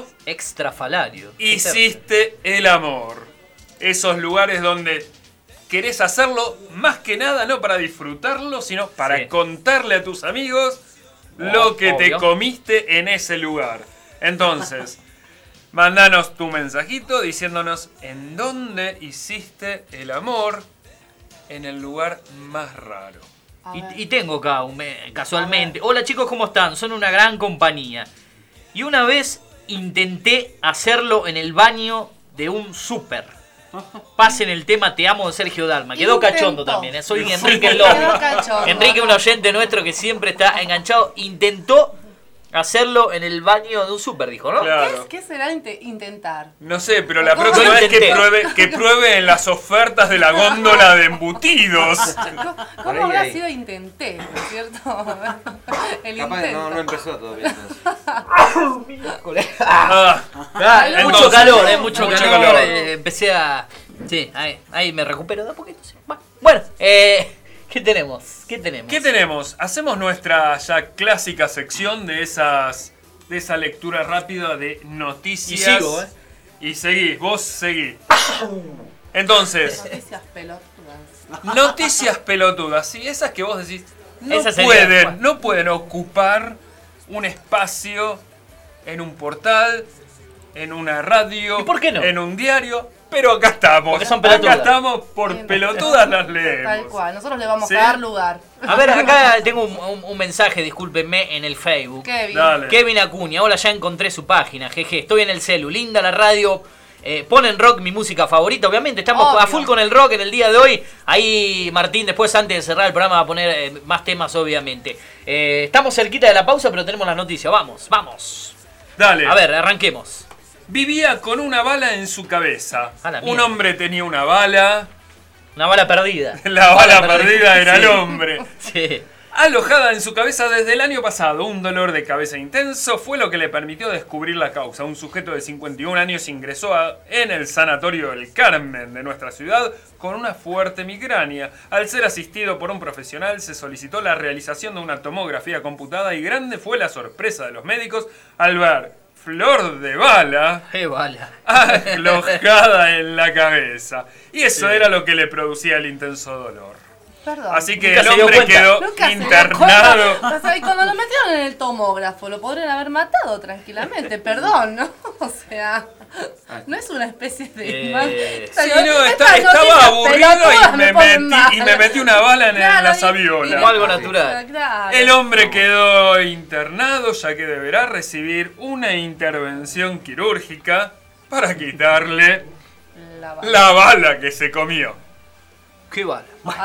Speaker 4: hiciste el amor. Esos lugares donde querés hacerlo más que nada no para disfrutarlo, sino para contarle a tus amigos lo que te comiste en ese lugar. Entonces, mandanos tu mensajito diciéndonos en dónde hiciste el amor en el lugar más raro.
Speaker 3: Y tengo acá, casualmente. Hola chicos, ¿cómo están? Son una gran compañía. Y una vez intenté hacerlo en el baño de un súper. Pasen el tema Te amo de Sergio Dalma. Quedó cachondo también. Soy Enrique el Lobo. Enrique, un oyente nuestro que siempre está enganchado. Intentó hacerlo en el baño de un súper, dijo, ¿no?
Speaker 4: Claro.
Speaker 5: ¿Qué será intentar?
Speaker 4: No sé, pero la próxima vez que pruebe en las ofertas de la góndola de embutidos.
Speaker 5: ¿Cómo habrá sido intenté, ¿no es cierto? El
Speaker 6: Capaz
Speaker 5: intento.
Speaker 6: no empezó todavía.
Speaker 3: Mucho calor, mucho calor. Empecé a... Sí, ahí me recupero de a poquito. Sí. Bueno, ¿qué tenemos? ¿Qué tenemos?
Speaker 4: Hacemos nuestra ya clásica sección de esa lectura rápida de noticias.
Speaker 3: Y sigo,
Speaker 4: Y seguís, vos seguís. Entonces,
Speaker 5: Noticias pelotudas.
Speaker 4: noticias pelotudas, sí, esas que vos decís no pueden ocupar un espacio en un portal, en una radio,
Speaker 3: ¿y por qué no?
Speaker 4: En un diario. Pero acá estamos.
Speaker 3: Porque son pelotudas.
Speaker 4: Acá estamos por pelotudas las leemos.
Speaker 5: Tal cual, nosotros le vamos a dar lugar.
Speaker 3: A ver, acá tengo un mensaje, discúlpenme, en el Facebook.
Speaker 5: Kevin.
Speaker 4: Dale.
Speaker 3: Kevin Acuña, hola, ya encontré su página, jeje, estoy en el celu, linda la radio, ponen rock, mi música favorita, obviamente, estamos a full con el rock en el día de hoy. Ahí Martín, después antes de cerrar el programa, va a poner más temas, obviamente. Estamos cerquita de la pausa, pero tenemos las noticias, vamos.
Speaker 4: Dale.
Speaker 3: A ver, arranquemos.
Speaker 4: Vivía con una bala en su cabeza.
Speaker 3: A la
Speaker 4: Un
Speaker 3: mierda.
Speaker 4: hombre tenía una bala.
Speaker 3: Una bala perdida.
Speaker 4: La bala perdida era el hombre.
Speaker 3: Sí.
Speaker 4: Alojada en su cabeza desde el año pasado, un dolor de cabeza intenso fue lo que le permitió descubrir la causa. Un sujeto de 51 años ingresó en el sanatorio El Carmen de nuestra ciudad con una fuerte migraña. Al ser asistido por un profesional, se solicitó la realización de una tomografía computada y grande fue la sorpresa de los médicos al ver flor de bala alojada en la cabeza. Y eso era lo que le producía el intenso dolor.
Speaker 5: Perdón.
Speaker 4: Así que el hombre quedó internado.
Speaker 5: O sea, y cuando lo metieron en el tomógrafo, lo podrían haber matado tranquilamente, perdón, ¿no? O sea, no es una especie de
Speaker 4: Sí, no, estaba aburrido y me metí una bala en la sabiola.
Speaker 3: Como algo natural.
Speaker 5: Claro.
Speaker 4: El hombre quedó internado ya que deberá recibir una intervención quirúrgica para quitarle la bala que se comió.
Speaker 3: ¿Qué bala?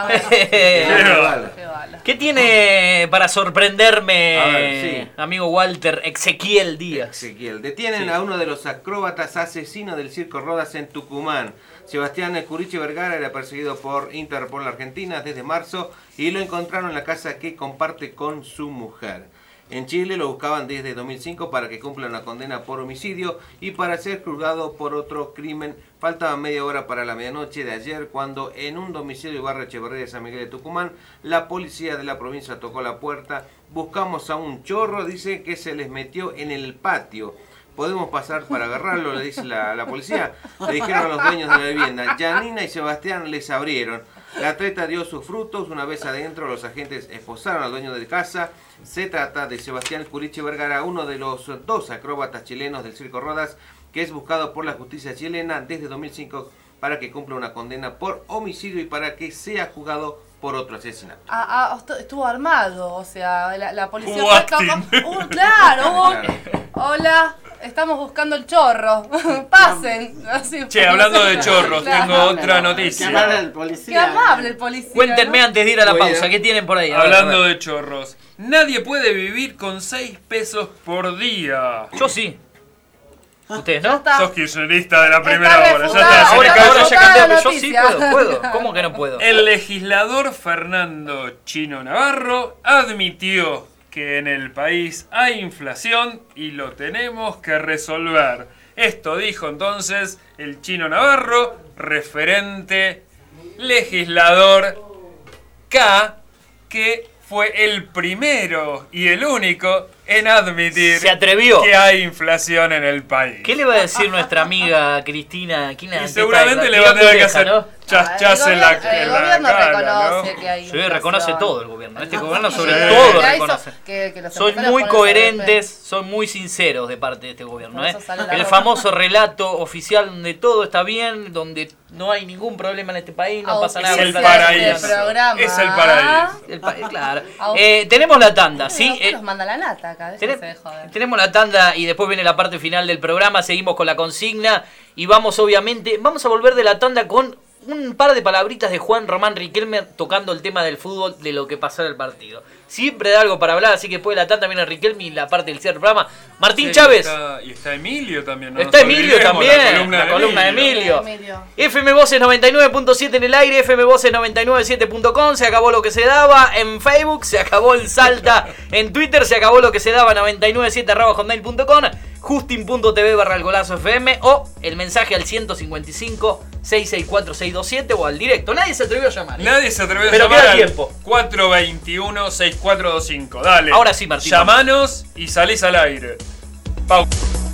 Speaker 4: ¿Qué
Speaker 3: bala? ¿Qué tiene para sorprenderme,
Speaker 6: A ver, sí.
Speaker 3: amigo Walter Ezequiel Díaz?
Speaker 6: Detienen a uno de los acróbatas asesinos del Circo Rodas en Tucumán. Sebastián Curichi Vergara era perseguido por Interpol Argentina desde marzo y lo encontraron en la casa que comparte con su mujer. En Chile lo buscaban desde 2005 para que cumpla una condena por homicidio y para ser juzgado por otro crimen. Faltaba media hora para la medianoche de ayer cuando en un domicilio barrio Echeverría de San Miguel de Tucumán la policía de la provincia tocó la puerta. Buscamos a un chorro, dice que se les metió en el patio. ¿Podemos pasar para agarrarlo?, le dice la policía. Le dijeron a los dueños de la vivienda. Janina y Sebastián les abrieron. La treta dio sus frutos. Una vez adentro, los agentes esposaron al dueño de casa. Se trata de Sebastián Curichi Vergara, uno de los dos acróbatas chilenos del Circo Rodas, que es buscado por la justicia chilena desde 2005 para que cumpla una condena por homicidio y para que sea juzgado por otro asesinato.
Speaker 5: Estuvo armado, o sea, la policía
Speaker 4: Hubo
Speaker 5: fue claro. Hola, estamos buscando el chorro. Pasen. Así,
Speaker 4: Che, hablando de chorros, tengo otra noticia.
Speaker 8: Qué amable el policía.
Speaker 5: Qué amable el policía.
Speaker 3: Cuéntenme
Speaker 5: ¿no?
Speaker 3: antes de ir a la pausa, ¿qué tienen por ahí?
Speaker 4: Hablando de chorros, nadie puede vivir con 6 pesos por día.
Speaker 3: Yo sí. ¿Ustedes no?
Speaker 4: Sos kirchnerista de la primera hora. Ya está.
Speaker 3: Ahora ya cambié. Yo sí puedo. ¿Cómo que no puedo?
Speaker 4: El legislador Fernando Chino Navarro admitió que en el país hay inflación y lo tenemos que resolver. Esto dijo entonces el Chino Navarro, referente legislador K, que fue el primero y el único en admitir
Speaker 3: Se atrevió.
Speaker 4: que hay inflación en el país.
Speaker 3: ¿Qué le va a decir nuestra amiga Cristina?
Speaker 4: Y seguramente le va a tener que hacer chas en la cara.
Speaker 5: El gobierno reconoce que hay
Speaker 3: Sí,
Speaker 5: inflación.
Speaker 3: reconoce todo el gobierno. Este gobierno sobre
Speaker 5: Sí,
Speaker 3: todo
Speaker 5: que
Speaker 3: reconoce.
Speaker 5: que los
Speaker 3: Son
Speaker 5: empresarios
Speaker 3: muy
Speaker 5: ponen
Speaker 3: coherentes, son muy sinceros de parte de este gobierno.
Speaker 5: Por eso sale la
Speaker 3: El
Speaker 5: ropa.
Speaker 3: famoso relato oficial donde todo está bien, donde no hay ningún problema en este país, no pasa nada.
Speaker 4: Es el paraíso. Es el paraíso.
Speaker 3: Claro. Tenemos la tanda, ¿sí?
Speaker 5: Nos manda la nata acá, déjense de joder.
Speaker 3: Tenemos la tanda y después viene la parte final del programa. Seguimos con la consigna y vamos a volver de la tanda con un par de palabritas de Juan Román Riquelme tocando el tema del fútbol, de lo que pasó en el partido. Siempre da algo para hablar, así que después de la tanda viene Riquelme y la parte del cierre del programa. Martín
Speaker 4: Sí,
Speaker 3: Chávez.
Speaker 4: Y está Emilio también. No
Speaker 3: Está
Speaker 4: nos
Speaker 3: Emilio
Speaker 4: olvidemos,
Speaker 3: también, la columna de Emilio. FM Voces 99.7 en el aire, FM Voces 997.com, se acabó lo que se daba en Facebook, se acabó en Salta, en Twitter se acabó lo que se daba 997@hotmail.com, justin.tv/el golazo FM o el mensaje al 155 664 627 o al directo. Nadie se atrevió a llamar.
Speaker 4: Nadie se atrevió a
Speaker 3: Pero
Speaker 4: llamar
Speaker 3: queda
Speaker 4: al
Speaker 3: tiempo.
Speaker 4: 421-6425. Dale.
Speaker 3: Ahora sí, Martín.
Speaker 4: Llamanos y salís al aire. Pau.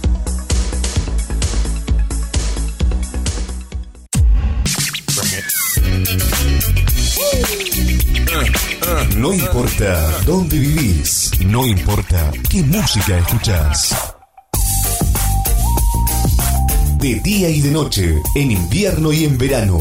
Speaker 11: No importa dónde vivís, no importa qué música escuchás. De día y de noche, en invierno y en verano.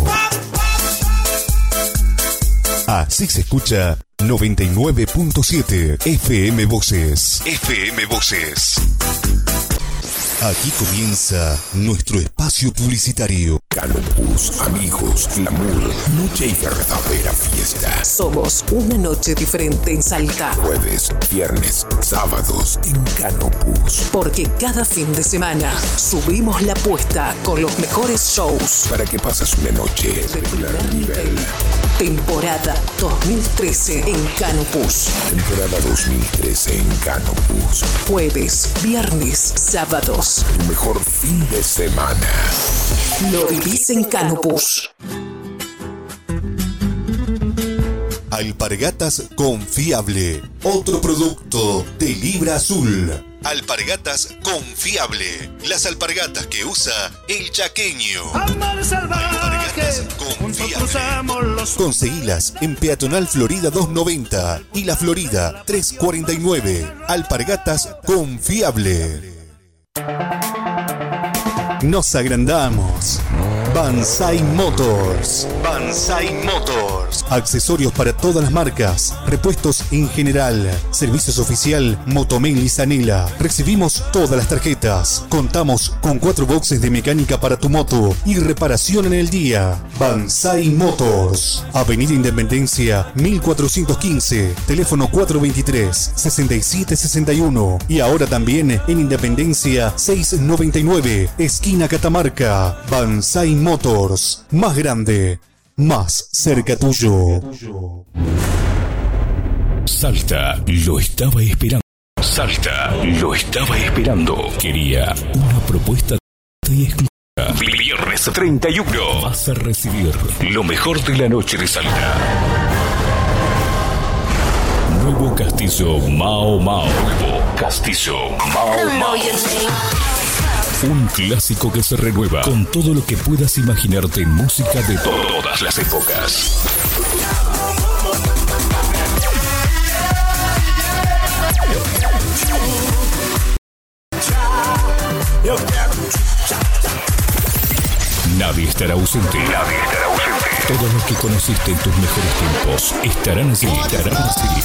Speaker 11: Así se escucha 99.7 FM Voces. FM Voces. Aquí comienza nuestro espacio publicitario.
Speaker 12: Canopus, amigos, glamour, noche y verdadera fiesta.
Speaker 13: Somos una noche diferente en Salta.
Speaker 12: Jueves, viernes, sábados en Canopus.
Speaker 13: Porque cada fin de semana subimos la apuesta con los mejores shows.
Speaker 12: Para que pases una noche de primer nivel.
Speaker 13: Temporada 2013 en Canopus.
Speaker 12: Temporada 2013 en Canopus.
Speaker 13: Jueves, viernes, sábados.
Speaker 12: Tu mejor fin de semana.
Speaker 13: Lo vivís en Canopus.
Speaker 11: Alpargatas Confiable, otro producto de Libra Azul. Alpargatas Confiable, las alpargatas que usa el chaqueño. Alpargatas Confiable. Conseguilas en Peatonal Florida 290 y La Florida 349. Alpargatas Confiable. Nos agrandamos. Banzai Motors. Banzai Motors. Accesorios para todas las marcas. Repuestos en general. Servicios oficial Motomel y Zanela. Recibimos todas las tarjetas. Contamos con 4 boxes de mecánica para tu moto y reparación en el día. Banzai Motors. Avenida Independencia 1415. Teléfono 423-6761. Y ahora también en Independencia 699. Esquina Catamarca. Banzai Motors. Más grande. Más cerca tuyo.
Speaker 12: Salta lo estaba esperando. Salta lo estaba esperando. Quería una propuesta y exclusiva. Viernes 31 vas a recibir lo mejor de la noche de Salta. Nuevo Castillo Mao Mao. Nuevo Castillo Mao Mao. Un clásico que se renueva con todo lo que puedas imaginarte en música de todas las épocas. Nadie estará ausente. Nadie estará ausente. Todo lo que conociste en tus mejores tiempos estarán allí. Estarán allí.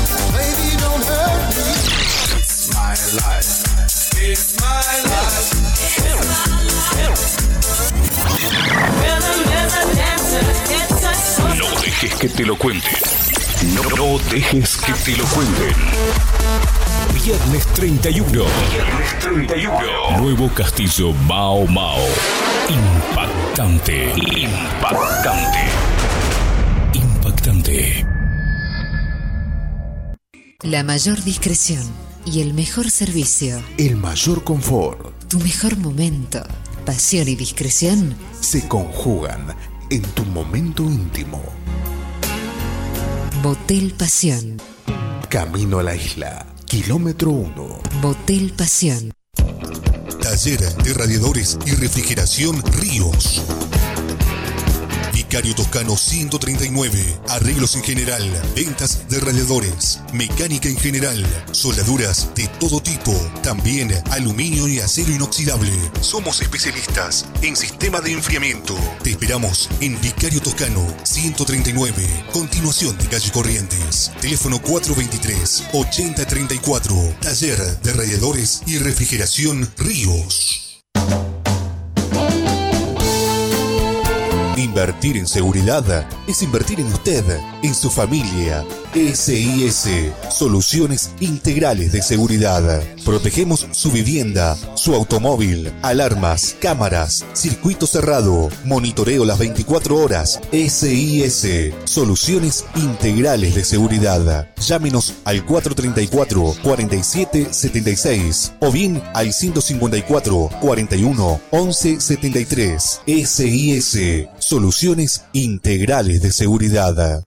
Speaker 1: It's my life.
Speaker 12: No dejes que te lo cuenten. No dejes que te lo cuenten. Viernes 31. Viernes 31. Nuevo Castillo Mao Mao. Impactante. Impactante. Impactante.
Speaker 14: La mayor discreción y el mejor servicio.
Speaker 19: El mayor confort.
Speaker 14: Tu mejor momento. Pasión y discreción
Speaker 19: se conjugan en tu momento íntimo.
Speaker 14: Motel Pasión.
Speaker 19: Camino a la isla. Kilómetro 1.
Speaker 14: Motel Pasión.
Speaker 11: Taller de radiadores y refrigeración Ríos. Vicario Toscano 139. Arreglos en general. Ventas de radiadores. Mecánica en general. Soldaduras de todo tipo. También aluminio y acero inoxidable. Somos especialistas en sistema de enfriamiento. Te esperamos en Vicario Toscano 139. Continuación de calle Corrientes. Teléfono 423-8034. Taller de radiadores y refrigeración Ríos. Invertir en seguridad es invertir en usted, en su familia. SIS, Soluciones Integrales de Seguridad. Protegemos su vivienda, su automóvil, alarmas, cámaras, circuito cerrado, monitoreo las 24 horas. SIS, Soluciones Integrales de Seguridad. Llámenos al 434-4776 o bien al 154-41-1173. SIS, Soluciones Integrales de Seguridad.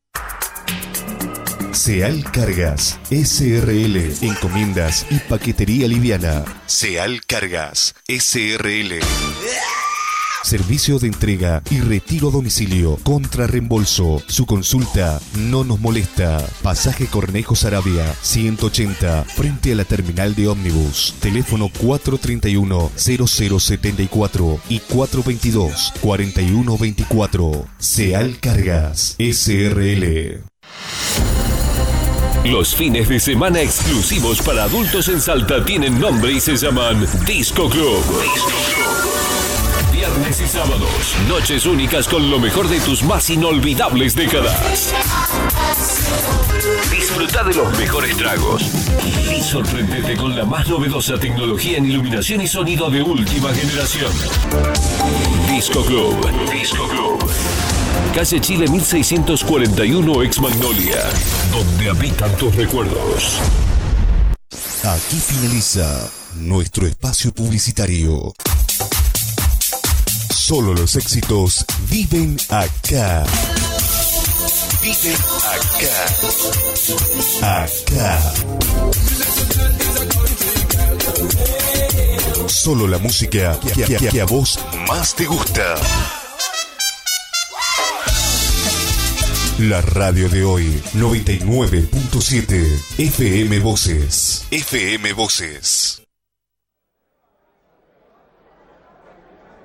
Speaker 11: Seal Cargas SRL, encomiendas y paquetería liviana. Seal Cargas SRL. Servicio de entrega y retiro a domicilio contra reembolso. Su consulta no nos molesta. Pasaje Cornejo Saravia 180, frente a la terminal de ómnibus. Teléfono 431-0074 y 422-4124. Seal Cargas SRL.
Speaker 12: Los fines de semana exclusivos para adultos en Salta tienen nombre y se llaman Disco Club. Viernes y sábados, noches únicas con lo mejor de tus más inolvidables décadas. Disfruta de los mejores tragos y sorprendete con la más novedosa tecnología en iluminación y sonido de última generación. Disco Club. Disco Club. Calle Chile 1641, ex Magnolia, donde habitan tus recuerdos.
Speaker 11: Aquí finaliza nuestro espacio publicitario. Solo los éxitos viven acá. Viven acá. Acá. Solo la música que a vos más te gusta. La radio de hoy, 99.7 FM Voces. FM Voces.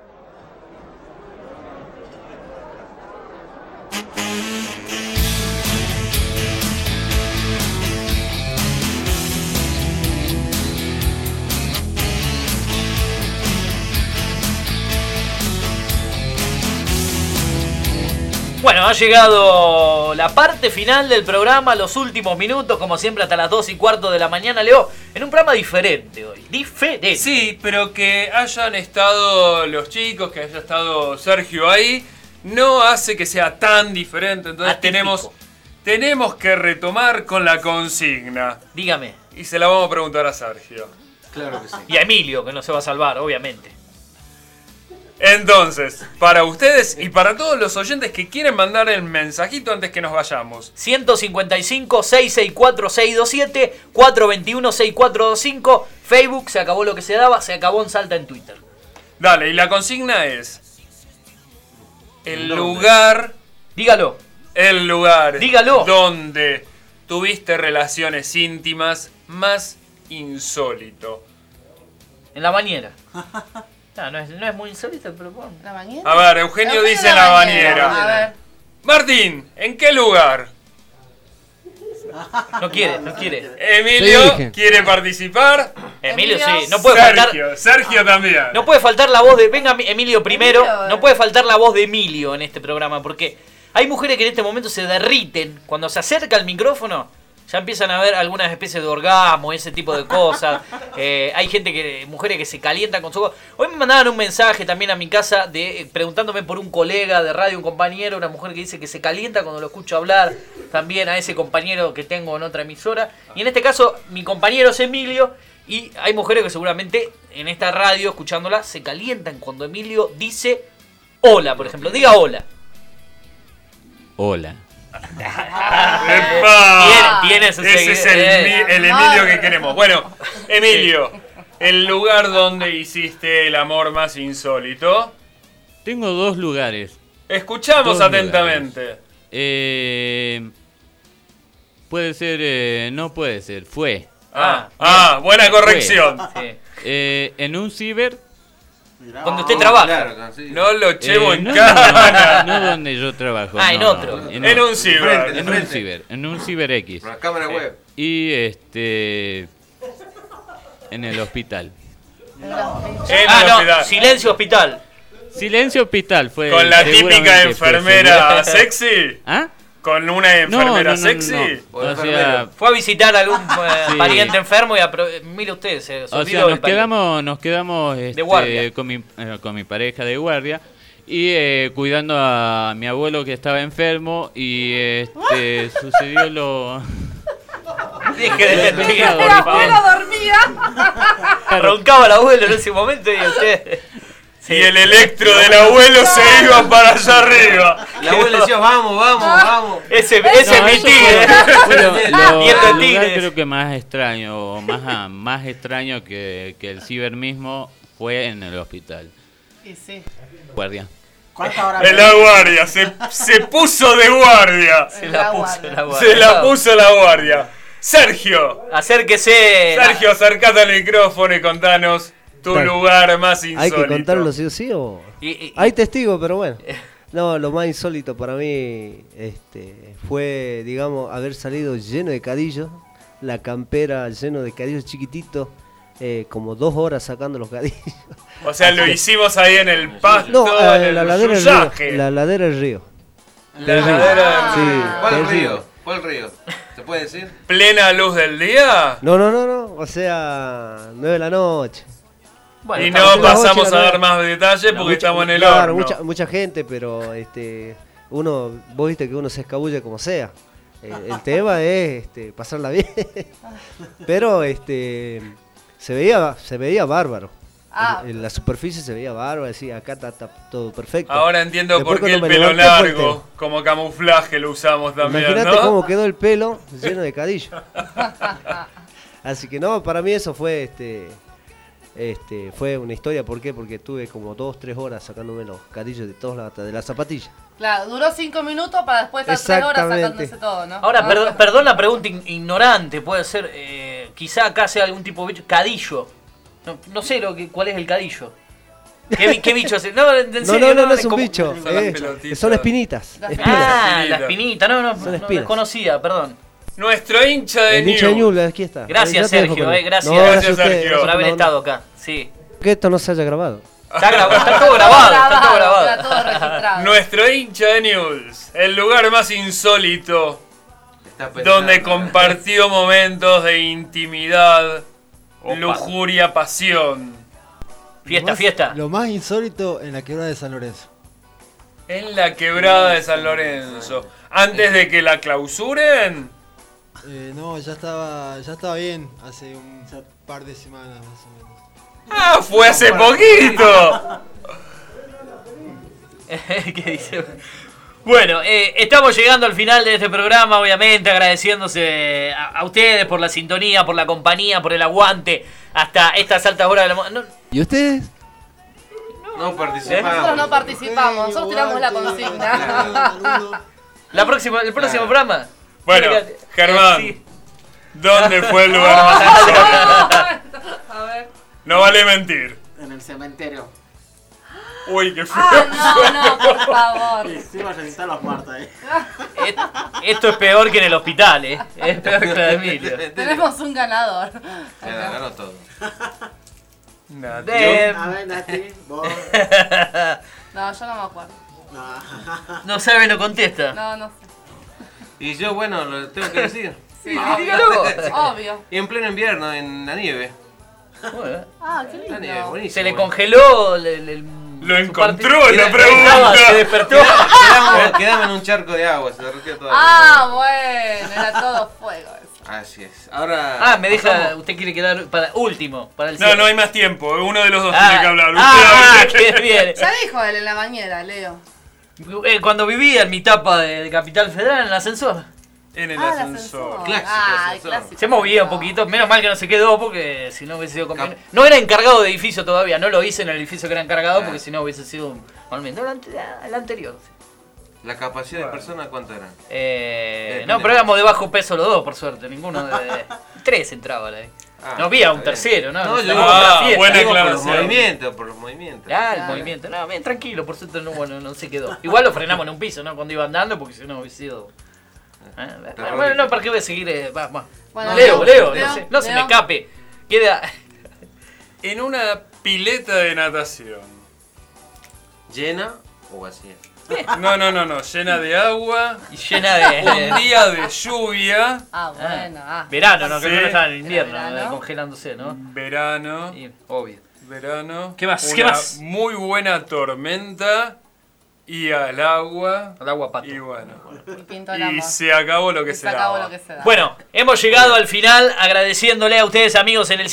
Speaker 3: Bueno, ha llegado la parte final del programa, los últimos minutos, como siempre, hasta las 2:15 de la mañana, Leo, en un programa diferente hoy. Diferente.
Speaker 4: Sí, pero que hayan estado los chicos, que haya estado Sergio ahí, no hace que sea tan diferente. Entonces tenemos que retomar con la consigna.
Speaker 3: Dígame.
Speaker 4: Y se la vamos a preguntar a Sergio.
Speaker 6: Claro que sí.
Speaker 3: Y a Emilio, que no se va a salvar, obviamente.
Speaker 4: Entonces, para ustedes y para todos los oyentes que quieren mandar el mensajito antes que nos vayamos.
Speaker 3: 155-664-627, 421-6425, Facebook, se acabó lo que se daba, se acabó en Salta en Twitter.
Speaker 4: Dale, y la consigna es... El lugar...
Speaker 3: Dígalo.
Speaker 4: El lugar...
Speaker 3: Dígalo.
Speaker 4: Donde tuviste relaciones íntimas más insólito.
Speaker 3: En la bañera. No es muy insólito, pero bueno.
Speaker 5: ¿La bañera?
Speaker 4: A ver, Eugenio dice la bañera.
Speaker 5: A ver.
Speaker 4: Martín, ¿en qué lugar?
Speaker 3: No quiere.
Speaker 4: Emilio quiere participar.
Speaker 3: Emilio sí, no puede faltar.
Speaker 4: Sergio también.
Speaker 3: No puede faltar la voz de. Venga, Emilio primero. No puede faltar la voz de Emilio en este programa, porque hay mujeres que en este momento se derriten. Cuando se acerca el micrófono, ya empiezan a ver algunas especies de orgasmo, ese tipo de cosas. Hay mujeres que se calientan con su voz. Hoy me mandaban un mensaje también a mi casa preguntándome por un colega de radio, un compañero, una mujer que dice que se calienta cuando lo escucho hablar. También a ese compañero que tengo en otra emisora. Y en este caso, mi compañero es Emilio. Y hay mujeres que seguramente en esta radio, escuchándola, se calientan cuando Emilio dice hola, por ejemplo. Diga hola.
Speaker 20: Hola.
Speaker 3: Tiene su
Speaker 4: Ese es el Emilio que queremos. Bueno, Emilio, el lugar donde hiciste el amor más insólito.
Speaker 20: Tengo 2 lugares.
Speaker 4: Escuchamos atentamente.
Speaker 20: Puede ser, no puede ser, fue.
Speaker 4: Buena corrección.
Speaker 20: Sí. En un ciber.
Speaker 3: Donde usted trabaja.
Speaker 6: Claro, sí.
Speaker 4: No lo llevo en
Speaker 20: no,
Speaker 4: cara.
Speaker 20: No donde yo trabajo.
Speaker 3: En otro.
Speaker 4: En un ciber.
Speaker 20: En un ciber X.
Speaker 6: Una cámara web.
Speaker 20: Y en el hospital.
Speaker 3: Silencio hospital.
Speaker 20: Silencio hospital fue.
Speaker 4: Con la típica enfermera sexy.
Speaker 20: ¿Ah?
Speaker 4: ¿Con una enfermera sexy?
Speaker 20: O sea,
Speaker 3: fue a visitar a algún pariente enfermo y mire usted, se olvidó
Speaker 20: nos quedamos
Speaker 3: de guardia.
Speaker 20: con mi pareja de guardia y cuidando a mi abuelo que estaba enfermo y sucedió lo...
Speaker 3: Deje de mentir.
Speaker 5: El abuelo dormía.
Speaker 3: Roncaba el abuelo en ese momento y usted...
Speaker 4: Sí. Y el electro del abuelo se iba para allá arriba.
Speaker 6: El abuelo decía, vamos.
Speaker 3: Ese es mi tigre.
Speaker 20: El lugar creo que más extraño, más extraño que el ciber mismo fue en el hospital.
Speaker 5: Y sí.
Speaker 20: Guardia.
Speaker 5: ¿Cuántas horas?
Speaker 4: En la guardia, se puso de guardia.
Speaker 3: Se la
Speaker 4: puso la guardia. Sergio.
Speaker 3: Acérquese.
Speaker 4: Sergio, acércate al micrófono y contanos tu lugar más insólito.
Speaker 16: ¿Hay que contarlo sí o sí o...? Hay testigos, pero bueno. No, lo más insólito para mí fue, digamos, haber salido lleno de cadillos. La campera lleno de cadillos chiquititos. Como 2 horas sacando los cadillos.
Speaker 4: O sea, lo hicimos ahí en el pasto,
Speaker 16: no,
Speaker 4: en el
Speaker 16: la ladera del río.
Speaker 4: La ladera del
Speaker 16: río.
Speaker 6: ¿Cuál río? ¿Se puede decir?
Speaker 4: ¿Plena luz del día?
Speaker 16: No. O sea, 9 de la noche.
Speaker 4: Bueno, y no pasamos a dar más detalles porque estamos en el horno.
Speaker 16: Mucha gente, pero vos viste que uno se escabulle como sea. El tema es pasarla bien. Pero se veía bárbaro. En la superficie se veía bárbaro, decía, acá está todo perfecto.
Speaker 4: Ahora entiendo
Speaker 16: Después
Speaker 4: por qué el
Speaker 16: cuando
Speaker 4: pelo
Speaker 16: me levanté,
Speaker 4: largo, como camuflaje lo usamos también,
Speaker 16: Imagínate
Speaker 4: ¿no?
Speaker 16: cómo quedó el pelo lleno de cadillo. Así que no, para mí eso fue fue una historia. ¿Por qué? Porque estuve como 2-3 horas sacándome los cadillos de todos lados, de las zapatillas.
Speaker 5: Claro, duró 5 minutos para después estar 3 horas sacándose todo, ¿no?
Speaker 3: Ahora, perdón la pregunta ignorante, puede ser, quizá acá sea algún tipo de bicho, cadillo. No sé cuál es el cadillo. ¿Qué bicho es? No
Speaker 16: es un bicho, son espinitas.
Speaker 3: La espinita, no desconocía, perdón.
Speaker 4: Nuestro hincha de
Speaker 16: El hincha de Ñuble, aquí está.
Speaker 3: Gracias, Sergio, gracias
Speaker 16: Sergio
Speaker 3: por haber estado acá. Sí.
Speaker 16: Que esto no se haya grabado.
Speaker 3: Está todo grabado, está todo grabado.
Speaker 5: Está todo registrado.
Speaker 4: Nuestro hincha de News, el lugar más insólito, donde compartió momentos de intimidad, lujuria, pasión.
Speaker 3: Fiesta.
Speaker 7: Lo más insólito en la quebrada de San Lorenzo.
Speaker 4: En la quebrada de San Lorenzo. Antes de que la clausuren.
Speaker 7: No, ya estaba bien hace un par de semanas más o menos.
Speaker 4: ¡Ah, fue hace poquito!
Speaker 3: ¿Qué dice? Bueno, estamos llegando al final de este programa, obviamente agradeciéndose a ustedes por la sintonía, por la compañía, por el aguante hasta estas altas horas de la...
Speaker 10: ¿Y ustedes?
Speaker 6: No participamos.
Speaker 5: Nosotros no participamos, nosotros tiramos la consigna.
Speaker 3: ¿El próximo programa?
Speaker 4: Bueno, Germán,
Speaker 3: sí.
Speaker 4: ¿Dónde fue el lugar más insólito?
Speaker 5: A ver.
Speaker 4: No vale mentir.
Speaker 8: En el cementerio.
Speaker 4: Uy, qué feo.
Speaker 5: No, por favor.
Speaker 8: Sí, vayan a estar los muertos ahí.
Speaker 3: Esto es peor que en el hospital, ¿eh? Es peor que la de Emilio.
Speaker 5: Tenemos un ganador.
Speaker 6: Ganó todo.
Speaker 8: A ver, Nati, vos.
Speaker 5: No, yo no me acuerdo.
Speaker 3: No sabe, no contesta.
Speaker 5: No sé.
Speaker 6: Y yo, bueno, lo tengo que decir.
Speaker 5: Sí,
Speaker 3: dígalo.
Speaker 5: Obvio.
Speaker 6: Y en pleno invierno, en la nieve.
Speaker 3: Bueno,
Speaker 5: Ah, qué
Speaker 6: La nieve,
Speaker 5: lindo.
Speaker 6: buenísimo.
Speaker 3: se le congeló
Speaker 4: Lo encontró en la pregunta.
Speaker 3: Se despertó.
Speaker 6: Quedamos en un charco de agua, se derritió todo.
Speaker 5: Bueno, era todo fuego eso.
Speaker 6: Así es. Ahora.
Speaker 3: Me deja, usted quiere quedar para último, para el
Speaker 4: No,
Speaker 3: cierre.
Speaker 4: no hay más tiempo. Uno de los dos tiene que hablar.
Speaker 3: Qué bien.
Speaker 5: Ya dijo él en la bañera, Leo.
Speaker 3: Cuando vivía en mi etapa de Capital Federal, en el ascensor.
Speaker 4: En el
Speaker 5: Ah, el
Speaker 4: ascensor.
Speaker 5: ascensor.
Speaker 6: Clásico ascensor.
Speaker 5: Clásico.
Speaker 3: Se movía un poquito, menos mal que no se quedó porque si no hubiese sido conveniente. No era encargado de edificio todavía, no lo hice en el edificio que era encargado porque si no hubiese sido normalmente. No, el anterior.
Speaker 6: ¿La capacidad de personas cuánto era?
Speaker 3: No, pero éramos de bajo peso los dos, por suerte. Ninguno de. 3 entraba ahí. No había un tercero, ¿no?
Speaker 6: No, yo
Speaker 3: Estaba
Speaker 6: digo,
Speaker 3: en la fiesta.
Speaker 4: buena
Speaker 6: digo por los
Speaker 4: aclaración.
Speaker 6: movimientos, por los movimientos.
Speaker 3: El movimiento. No, bien, tranquilo, por suerte no se quedó. Igual lo frenamos en un piso, ¿no? Cuando iba andando, porque si no hubiese sido. Bueno, no, ¿para qué voy a seguir?
Speaker 5: Bueno,
Speaker 3: Leo, no se me escape. Queda.
Speaker 4: En una pileta de natación.
Speaker 6: ¿Llena o vacía?
Speaker 4: No, llena de agua.
Speaker 3: Y llena de.
Speaker 4: Un día de lluvia.
Speaker 5: Bueno.
Speaker 3: Verano, ¿no? Que
Speaker 4: Sí.
Speaker 3: no estaba en invierno,
Speaker 5: ¿Verano?
Speaker 3: Congelándose, ¿no?
Speaker 4: Verano.
Speaker 3: Y, obvio.
Speaker 4: Verano.
Speaker 3: ¿Qué más?
Speaker 4: Una
Speaker 3: ¿Qué más?
Speaker 4: muy buena tormenta. Y al agua.
Speaker 3: Al agua pato.
Speaker 4: Y bueno.
Speaker 5: Y pintó el agua.
Speaker 4: Y se acabó lo que se
Speaker 5: acabó
Speaker 4: daba.
Speaker 5: lo que se da.
Speaker 3: Bueno, hemos llegado al final agradeciéndole a ustedes amigos en el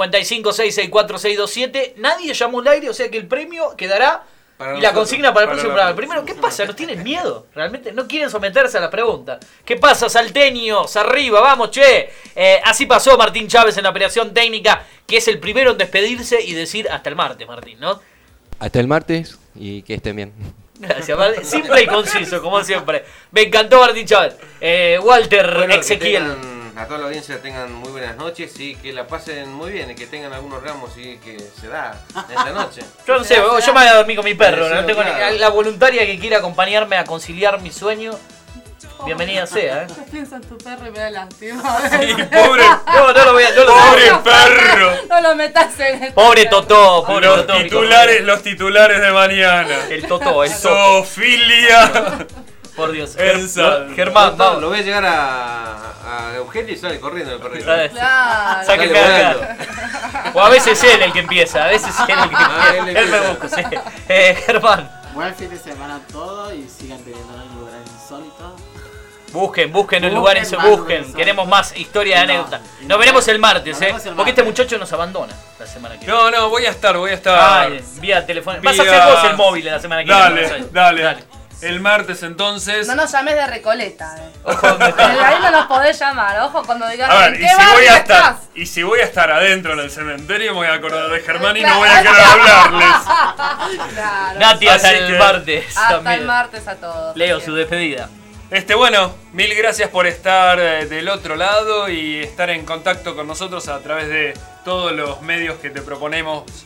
Speaker 3: 155-664-627. Nadie llamó al aire, o sea que el premio quedará
Speaker 6: Para
Speaker 3: y la
Speaker 6: nosotros.
Speaker 3: consigna para el
Speaker 4: Para
Speaker 3: próximo
Speaker 4: la
Speaker 3: programa. Primero, ¿qué pasa? ¿No tienen miedo? ¿Realmente no quieren someterse a la pregunta? ¿Qué pasa, salteños? Arriba, vamos, che. Así pasó Martín Chávez en la operación técnica, que es el primero en despedirse y decir hasta el martes, Martín, ¿no?
Speaker 10: Hasta el martes y que estén bien.
Speaker 3: Gracias, Martín. Simple y conciso, como siempre. Me encantó Martín Chávez. Walter
Speaker 6: Bueno,
Speaker 3: Ezequiel.
Speaker 6: que tengan, a toda la audiencia tengan muy buenas noches y que la pasen muy bien y que tengan algunos ramos y que se da esta noche.
Speaker 3: Yo no sé, yo me voy a dormir con mi perro.
Speaker 6: Sí,
Speaker 3: No tengo
Speaker 6: claro.
Speaker 3: la voluntaria que quiera acompañarme a conciliar mi sueño. Bienvenida sea,
Speaker 5: Yo pienso en tu perro y me da lástima.
Speaker 4: Y pobre.
Speaker 3: No lo voy a. No lo
Speaker 4: Pobre
Speaker 3: voy a-
Speaker 4: perro.
Speaker 5: No lo metas en el...
Speaker 3: Pobre Totó, pobre
Speaker 4: Los
Speaker 3: Totó.
Speaker 4: titulares de mañana.
Speaker 3: El Totó, el Totó.
Speaker 4: Zoofilia.
Speaker 3: Por Dios.
Speaker 4: En Salta.
Speaker 3: Germán, vamos.
Speaker 6: Lo voy a llegar a Eugenio y sale corriendo el perrito.
Speaker 3: ¿Sabes?
Speaker 5: Claro.
Speaker 3: Sáquenme
Speaker 6: Sale
Speaker 3: acá. O a veces él el que empieza, a veces él el que
Speaker 6: él
Speaker 3: empieza. Él me
Speaker 6: empieza.
Speaker 3: busca, sí. Germán.
Speaker 8: Buen fin de semana a todos y sigan teniendo un lugar insólito.
Speaker 3: Busquen el lugar,
Speaker 8: Busquen más
Speaker 3: busquen.
Speaker 8: lugares.
Speaker 3: Queremos más historias de
Speaker 8: No,
Speaker 3: anécdotas.
Speaker 8: y
Speaker 3: Nos veremos el martes,
Speaker 8: nos vemos el
Speaker 3: porque este
Speaker 8: martes.
Speaker 3: muchacho nos abandona la semana que viene.
Speaker 4: No, voy a estar.
Speaker 3: Vía telefónica. Vas a
Speaker 4: Vía-
Speaker 3: hacer vos el móvil la semana que viene.
Speaker 4: Dale. El martes entonces.
Speaker 5: No nos llames de Recoleta,
Speaker 3: Ojo,
Speaker 5: Ahí no nos podés llamar, ojo cuando digas
Speaker 4: A
Speaker 5: ¿en
Speaker 4: ver,
Speaker 5: qué barrio estás?
Speaker 4: y si voy a estar adentro en el cementerio, me voy a acordar de Germán y no voy a querer hablarles.
Speaker 5: Claro.
Speaker 3: Nati, hasta
Speaker 4: Así
Speaker 3: el
Speaker 4: que-
Speaker 3: martes.
Speaker 5: Hasta
Speaker 3: también.
Speaker 5: el martes a todos.
Speaker 3: Leo, su despedida.
Speaker 4: Bueno, mil gracias por estar del otro lado y estar en contacto con nosotros a través de todos los medios que te proponemos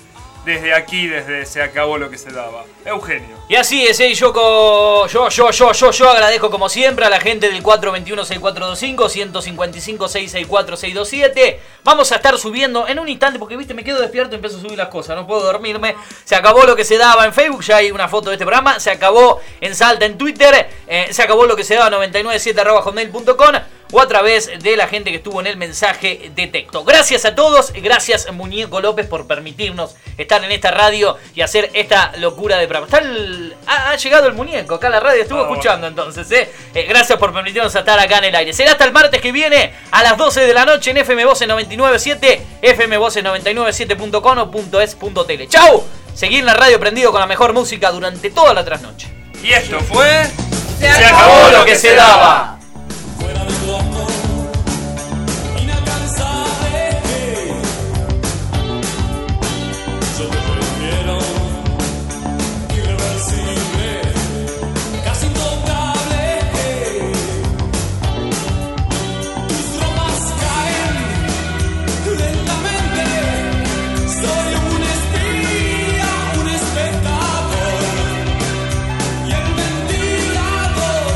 Speaker 4: desde aquí, desde Se Acabó Lo Que Se Daba. Eugenio.
Speaker 3: Y así es, yo agradezco como siempre a la gente del 421-6425, 155-664-627. Vamos a estar subiendo en un instante, porque viste, me quedo despierto y empiezo a subir las cosas, no puedo dormirme. Se acabó Lo Que Se Daba en Facebook, ya hay una foto de este programa. Se acabó en Salta en Twitter, se acabó Lo Que Se Daba 997@hotmail.com o a través de la gente que estuvo en el mensaje de texto. Gracias a todos, gracias Muñeco López por permitirnos estar en esta radio y hacer esta locura de programa. Ha llegado el muñeco, acá la radio estuvo escuchando entonces. Gracias por permitirnos estar acá en el aire. Será hasta el martes que viene a las 12 de la noche en FM Voces 997, fmvoces997.com o .es.tele. ¡Chau! Seguir en la radio prendido con la mejor música durante toda la trasnoche.
Speaker 4: Y esto fue...
Speaker 3: Se acabó Lo Que Se Daba.